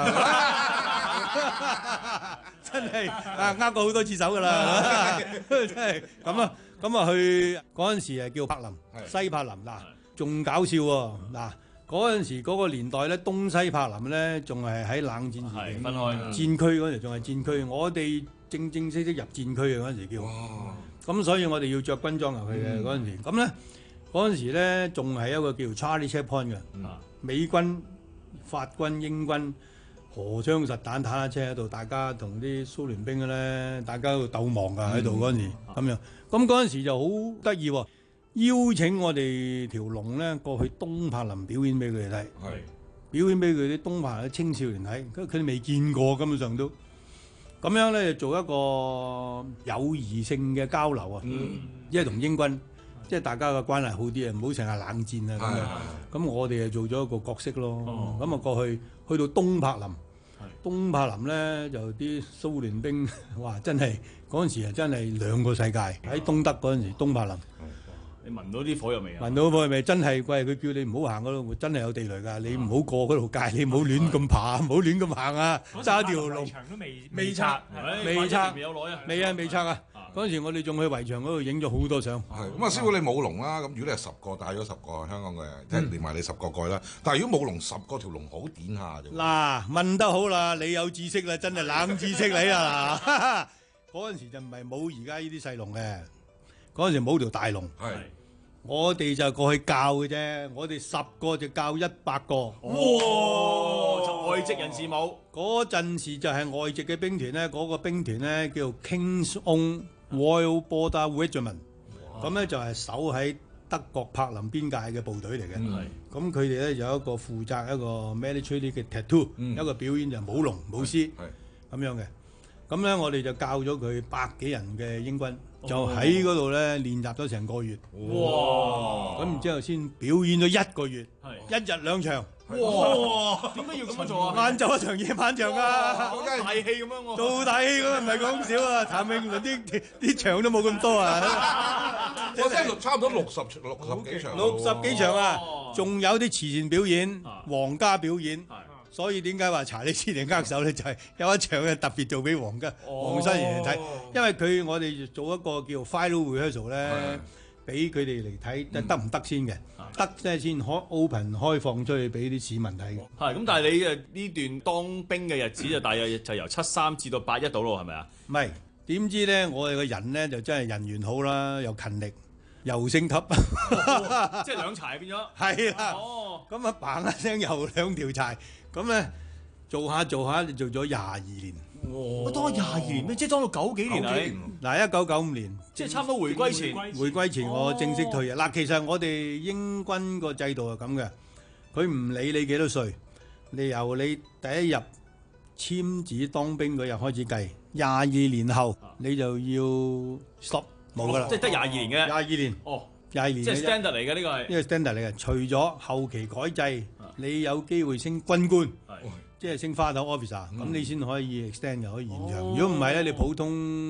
真係啊呃過好多次手噶啦，真係咁啊，咁啊去嗰陣時誒叫柏林，西柏林嗱。仲搞笑喎！嗱，嗰陣時嗰個年代咧，東西柏林咧仲係喺冷戰時期分開戰區嗰陣時仲係戰區，我哋正正式式入戰區嘅嗰陣時叫。咁所以我哋要着軍裝入去嘅嗰陣時。咁咧嗰陣時咧仲係一個叫 Charlie Checkpoint 嘅，美軍、法軍、英軍荷槍實彈坦克車喺度，大家同啲蘇聯兵嘅咧，大家喺度鬥望㗎喺度嗰陣時咁樣。咁嗰陣時就好得意喎。邀請我哋條龍咧過去東柏林表演俾佢哋睇，表演俾佢啲東柏林啲青少年睇，佢佢哋未見過，根本上都咁樣咧就做一個友誼性嘅交流啊，即係同英軍，即係大家嘅關係好啲啊，唔好成日冷戰啊咁樣。咁我哋就做咗一個角色咯。咁啊過去去到東柏林，東柏林咧就啲蘇聯兵，哇！真係嗰陣時啊，真係兩個世界喺東德嗰陣時，東柏林。 你聞到啲火藥味啊？ 聞到火藥味真係，喂！佢叫你唔好行嗰度，真係有地雷㗎，你唔好過嗰條界，你唔好亂咁爬，唔好亂咁行啊！揸條路牆都未未拆，未拆，未啊，未拆啊！嗰陣時我哋仲去圍牆嗰度影咗好多相。 係咁啊，師傅你舞龍啦，咁如果你係十個帶咗十個香港嘅，即係連埋你十個蓋啦。但係如果舞龍十個條龍好點下啫。 嗱，問得好啦，你有知識啦，真係冷知識你啊！嗰陣時就唔係舞而家呢啲細龍嘅，嗰陣時舞條大龍。係。我哋就過去教嘅啫，我哋十個就教一百個。 哇！就外籍人士舞嗰陣時就係外籍嘅兵團咧，嗰、嗰個兵團咧叫 King's Own Royal Border Regiment， 咁咧就係守喺德國柏林邊界嘅部隊嚟嘅。咁佢哋咧有一個負責一個 military 嘅 tattoo，、嗯、一個表演就係舞龍舞獅咁樣嘅。咁咧我哋就教咗佢百幾人嘅英軍。就喺嗰度咧練習咗成個月，哇！咁然之後先表演咗一個月，一日兩場。 哇！點解要咁樣做啊？ 晏晝一場，夜晚一場啊！ 做大戲咁樣喎。 做大戲咁啊，唔係講少啊！譚詠麟啲啲場都冇咁多啊！ 我真係差唔多六十六十幾場， 六十幾場啊！仲有啲慈善表演、皇家表演。所以點解話查理斯定握手咧？就係、是、有一場嘅特別做俾皇家皇室人嚟睇，因為佢我哋做一個叫 final rehearsal 咧，俾佢哋嚟睇得唔得先嘅，得即係先開 open 開放出去俾啲市民睇嘅。 係咁，但係你誒呢段當兵嘅日子就大約就由七三至到八一度咯，係咪啊？ 唔係，點知咧我哋個人咧就真係人緣好啦，又勤力。又升級， 哦、即係兩柴變咗。 係啦，咁啊嘭一聲又兩條柴，咁咧做下做下就做咗廿二年。 哇！當廿二年咩？即係當到九幾年啊？ 嗱，一九九五年， 即係差唔多回歸前。 回歸前我正式退役。嗱、哦，其實我哋英軍個制度係咁嘅，佢唔理你幾多歲，你由你第一日簽紙當兵嗰日開始計，廿二年後你就要 stop。冇噶啦， 即係得廿二年嘅， 廿二年，哦，廿二年， 即係 standard 嚟嘅呢個係， 呢個 standard 嚟嘅。除咗後期改制，你有機會升軍官，即係升花頭 officer，咁你先可以 extend 又可以延長。如果唔係咧，你普通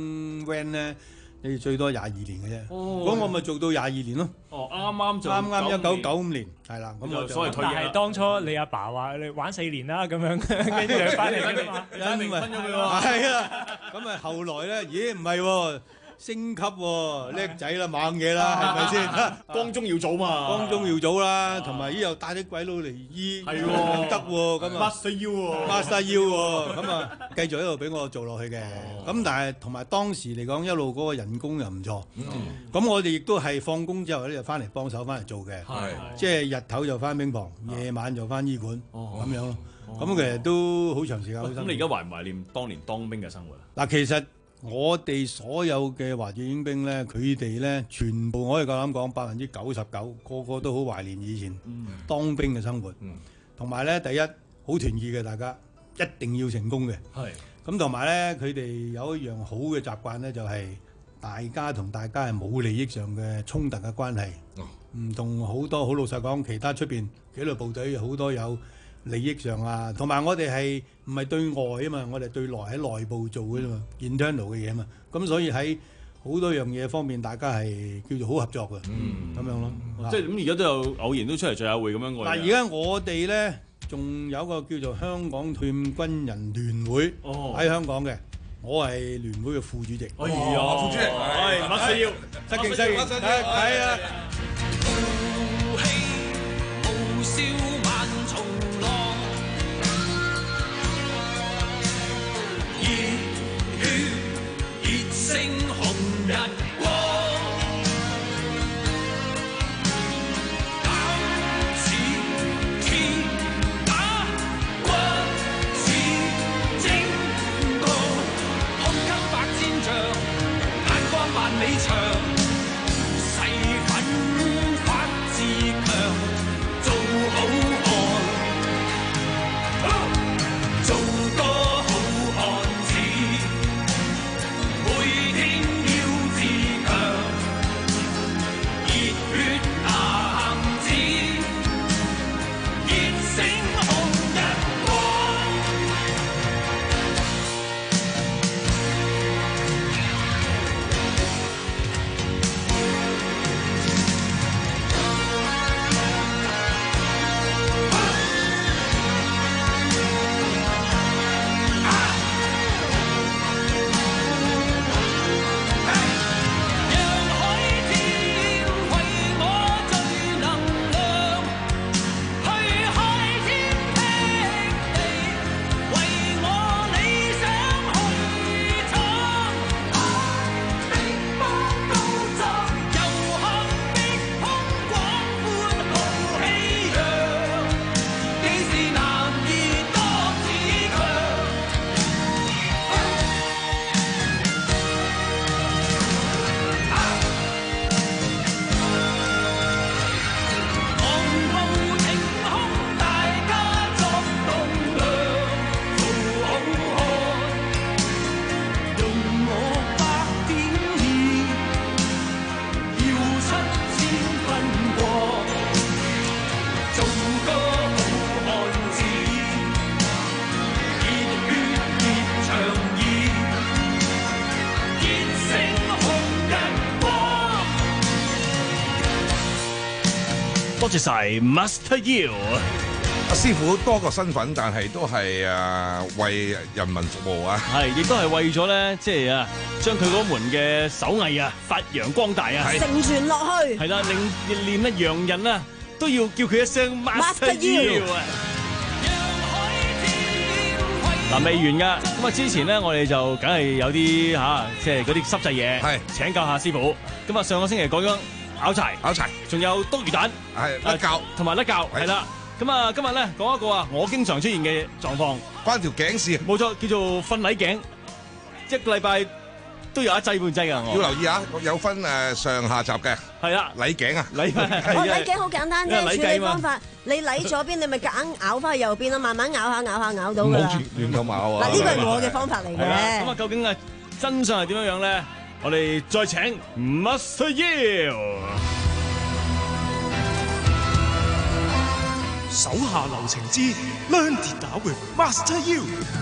van 咧，你最多廿二年嘅啫。咁我咪做到廿二年咯。 哦，啱啱就啱啱一九九五年，係啦。咁我所謂退役。但係當初你阿爸話你玩四年啦，咁樣跟住又翻嚟㗎嘛， 因為係啊，咁啊後來咧，咦唔係喎。升級喎，叻仔啦，猛嘢啦，係咪先？ 光宗耀祖嘛， 光宗耀祖啦，同埋依又帶啲鬼佬嚟醫，係喎，得喎，咁啊， 乜腰喎， 乜晒腰喎，咁啊，繼續一路俾我做落去嘅。咁但係同埋當時嚟講，一路嗰個人工又唔錯。咁我哋亦都係放工之後咧，就翻嚟幫手翻嚟做嘅。係，即係日頭就翻兵房，夜晚就翻醫館，咁樣咯。咁其實都好長時間。 咁你而家懷唔懷念當年當兵嘅生活啊？ 嗱，其實。我哋所有嘅華裔英兵咧，佢哋咧全部我哋夠膽講百分之九十九，個個都好懷念以前當兵嘅生活。同埋咧，第一好團結嘅，大家一定要成功嘅。係咁，同埋咧，佢哋有一樣好嘅習慣咧，就係、是、大家同大家係冇利益上嘅衝突嘅關係。唔同好多好老實講，其他出邊紀律部隊好多有利益上啊，同埋我哋係唔係對外啊嘛？我哋對內喺內部做嘅啫嘛 ，internal 嘅嘢啊嘛。咁所以喺好多樣嘢方面，大家係叫做好合作嘅，咁、嗯、樣咯。 即係咁，而家都有偶然都出嚟聚下會咁樣。 嗱，而家我哋咧仲有一個叫做香港退伍軍人聯會喺、哦、香港嘅，我係聯會嘅副主席。 哎呀，副主席，係乜需要？ 失敬失敬，係啊。 萬里長，誓奮多謝晒 Master You。 阿師傅多個身份，但係都係誒為人民服務啊！ 係，亦都係為咗咧，即係啊，將佢嗰門嘅手藝啊發揚光大啊， 承傳落去。 係啦，令連咧洋人啊都要叫佢一聲 Master You 啊！嗱，未完噶，咁啊之前咧我哋就梗係有啲嚇，即係嗰啲濕滯嘢，係請教下師傅。咁啊上個星期講咗拗柴， 拗柴， 仲有篤魚蛋， 係甩臼， 同埋甩臼，係啦。咁啊，今日咧講一個啊，我經常出現嘅狀況， 關條頸事， 冇錯，叫做瞓禮頸，一個禮拜都有一劑半劑㗎。 要留意啊，有分誒上下集嘅。 係啦， 禮頸啊， 禮我禮頸好簡單啫，處理方法，你禮左邊，你咪夾硬咬翻去右邊咯，慢慢咬下咬下咬到㗎啦。 亂咁咬啊！ 嗱，呢個係我嘅方法嚟嘅。 咁啊，究竟啊真相係點樣樣咧？我哋再請 Master You。 手下留情之 Learn 跌打 with Master You。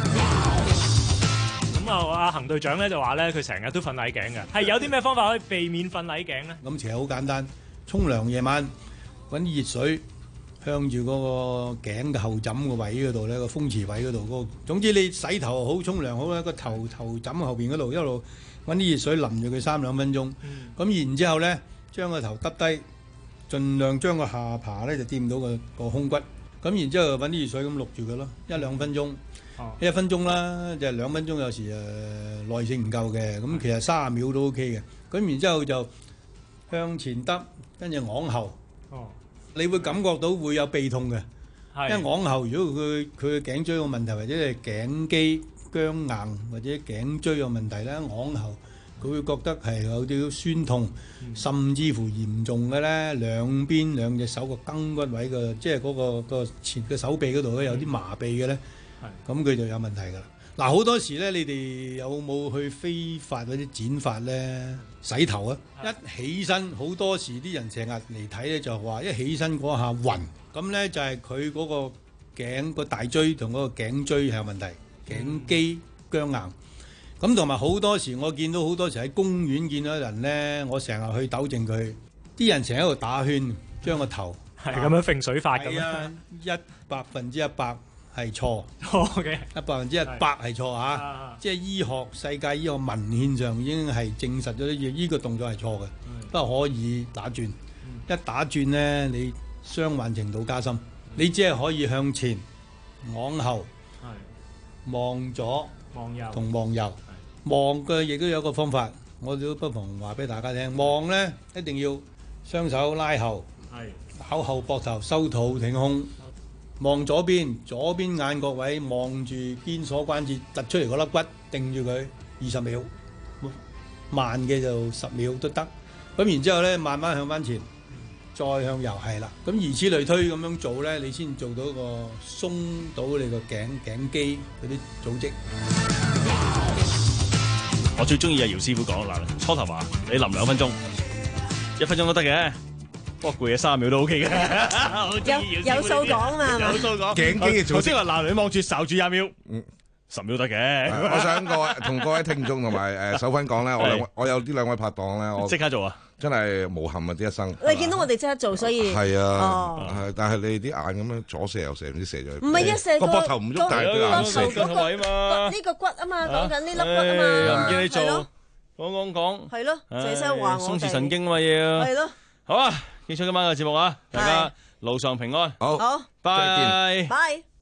咁啊，阿恒隊長咧就話咧，佢成日都瞓禮頸嘅，係有啲咩方法可以避免瞓禮頸咧？ 咁其實好簡單，沖涼夜晚揾啲熱水向住嗰個頸嘅後枕個位嗰度咧，個風池位嗰度嗰個，總之你洗頭好、沖涼好咧，個頭頭枕後邊嗰度一路揾啲熱水淋住佢三兩分鐘。咁、嗯、然之後咧，將個頭耷低。盡量將個下巴咧就掂到個個胸骨，咁然之後揾啲熱水咁淥住佢咯，一兩分鐘， 哦、 一分鐘啦，就係、兩分鐘有時誒、呃、耐性唔夠嘅，咁其實三十秒都 OK 嘅，咁然之後就向前耷，跟住昂後， 哦、 你會感覺到會有背痛嘅，因為昂後如果佢佢嘅頸椎有問題，或者係頸肌僵硬或者頸椎有問題咧，昂後。佢會覺得係有啲酸痛，嗯、甚至乎嚴重嘅咧，兩邊兩隻手個肱骨位嘅，即係嗰個個前嘅手臂嗰度咧有啲麻痹嘅咧，咁佢、嗯、就有問題㗎啦。嗱，好多時咧，你哋有冇去飛髮或者剪髮咧？洗頭啊！一起身好多時啲人成日嚟睇咧，就話一起身嗰下暈，咁咧就係佢嗰個頸個大椎同嗰個頸椎係有問題，頸肌僵硬。咁同埋好多時，我見到好多時喺公園見到人咧，我成日去糾正佢，啲人成日喺度打圈，將個頭係咁樣揈水法咁樣，一百分之一百係錯， 錯嘅， 一百分之一百係錯嚇，即係醫學世界醫學文獻上已經係證實咗呢呢個動作係錯嘅，不過可以打轉，一打轉咧，你傷患程度加深，你只係可以向前、往後、望左、 望右同望右。望嘅亦都有個方法，我哋都不妨話俾大家聽。望咧一定要雙手拉後，咬後膊頭，收肚挺胸。望左邊，左邊眼角位望住肩鎖關節突出嚟嗰粒骨，定住佢二十秒。慢嘅就十秒都得。咁然之後咧，慢慢向翻前，再向右，係啦。咁如此類推咁樣做咧，你先做到個鬆到你個頸頸肌嗰啲組織。 我最中意阿姚師傅講嗱，初頭話你淋兩分鐘，一分鐘都得嘅，不過攰嘅三十秒都 OK 嘅。 有有數講嘛？ 有數講。 頸肌嘅組織。 頭先話嗱，你望住睄住廿秒，嗯，十秒得嘅。 我想各位同各位聽眾同埋誒手分講咧，我兩我有呢兩位拍檔咧，我即刻做啊！ 真係無憾啊！啲一生。 你見到我哋即刻做，所以係啊，係，但係你啲眼咁樣左射右射，唔知射咗去。 唔係一射個膊頭唔喐，但係對眼射。 嗰個位嘛，呢個骨啊嘛，講緊呢粒骨啊嘛。 又唔見你做，講講講。 係咯，謝生話我哋。 鬆弛神經嘛要。 係咯。 好啊，結束今晚嘅節目啊，大家路上平安。 好。 好。 拜。 拜。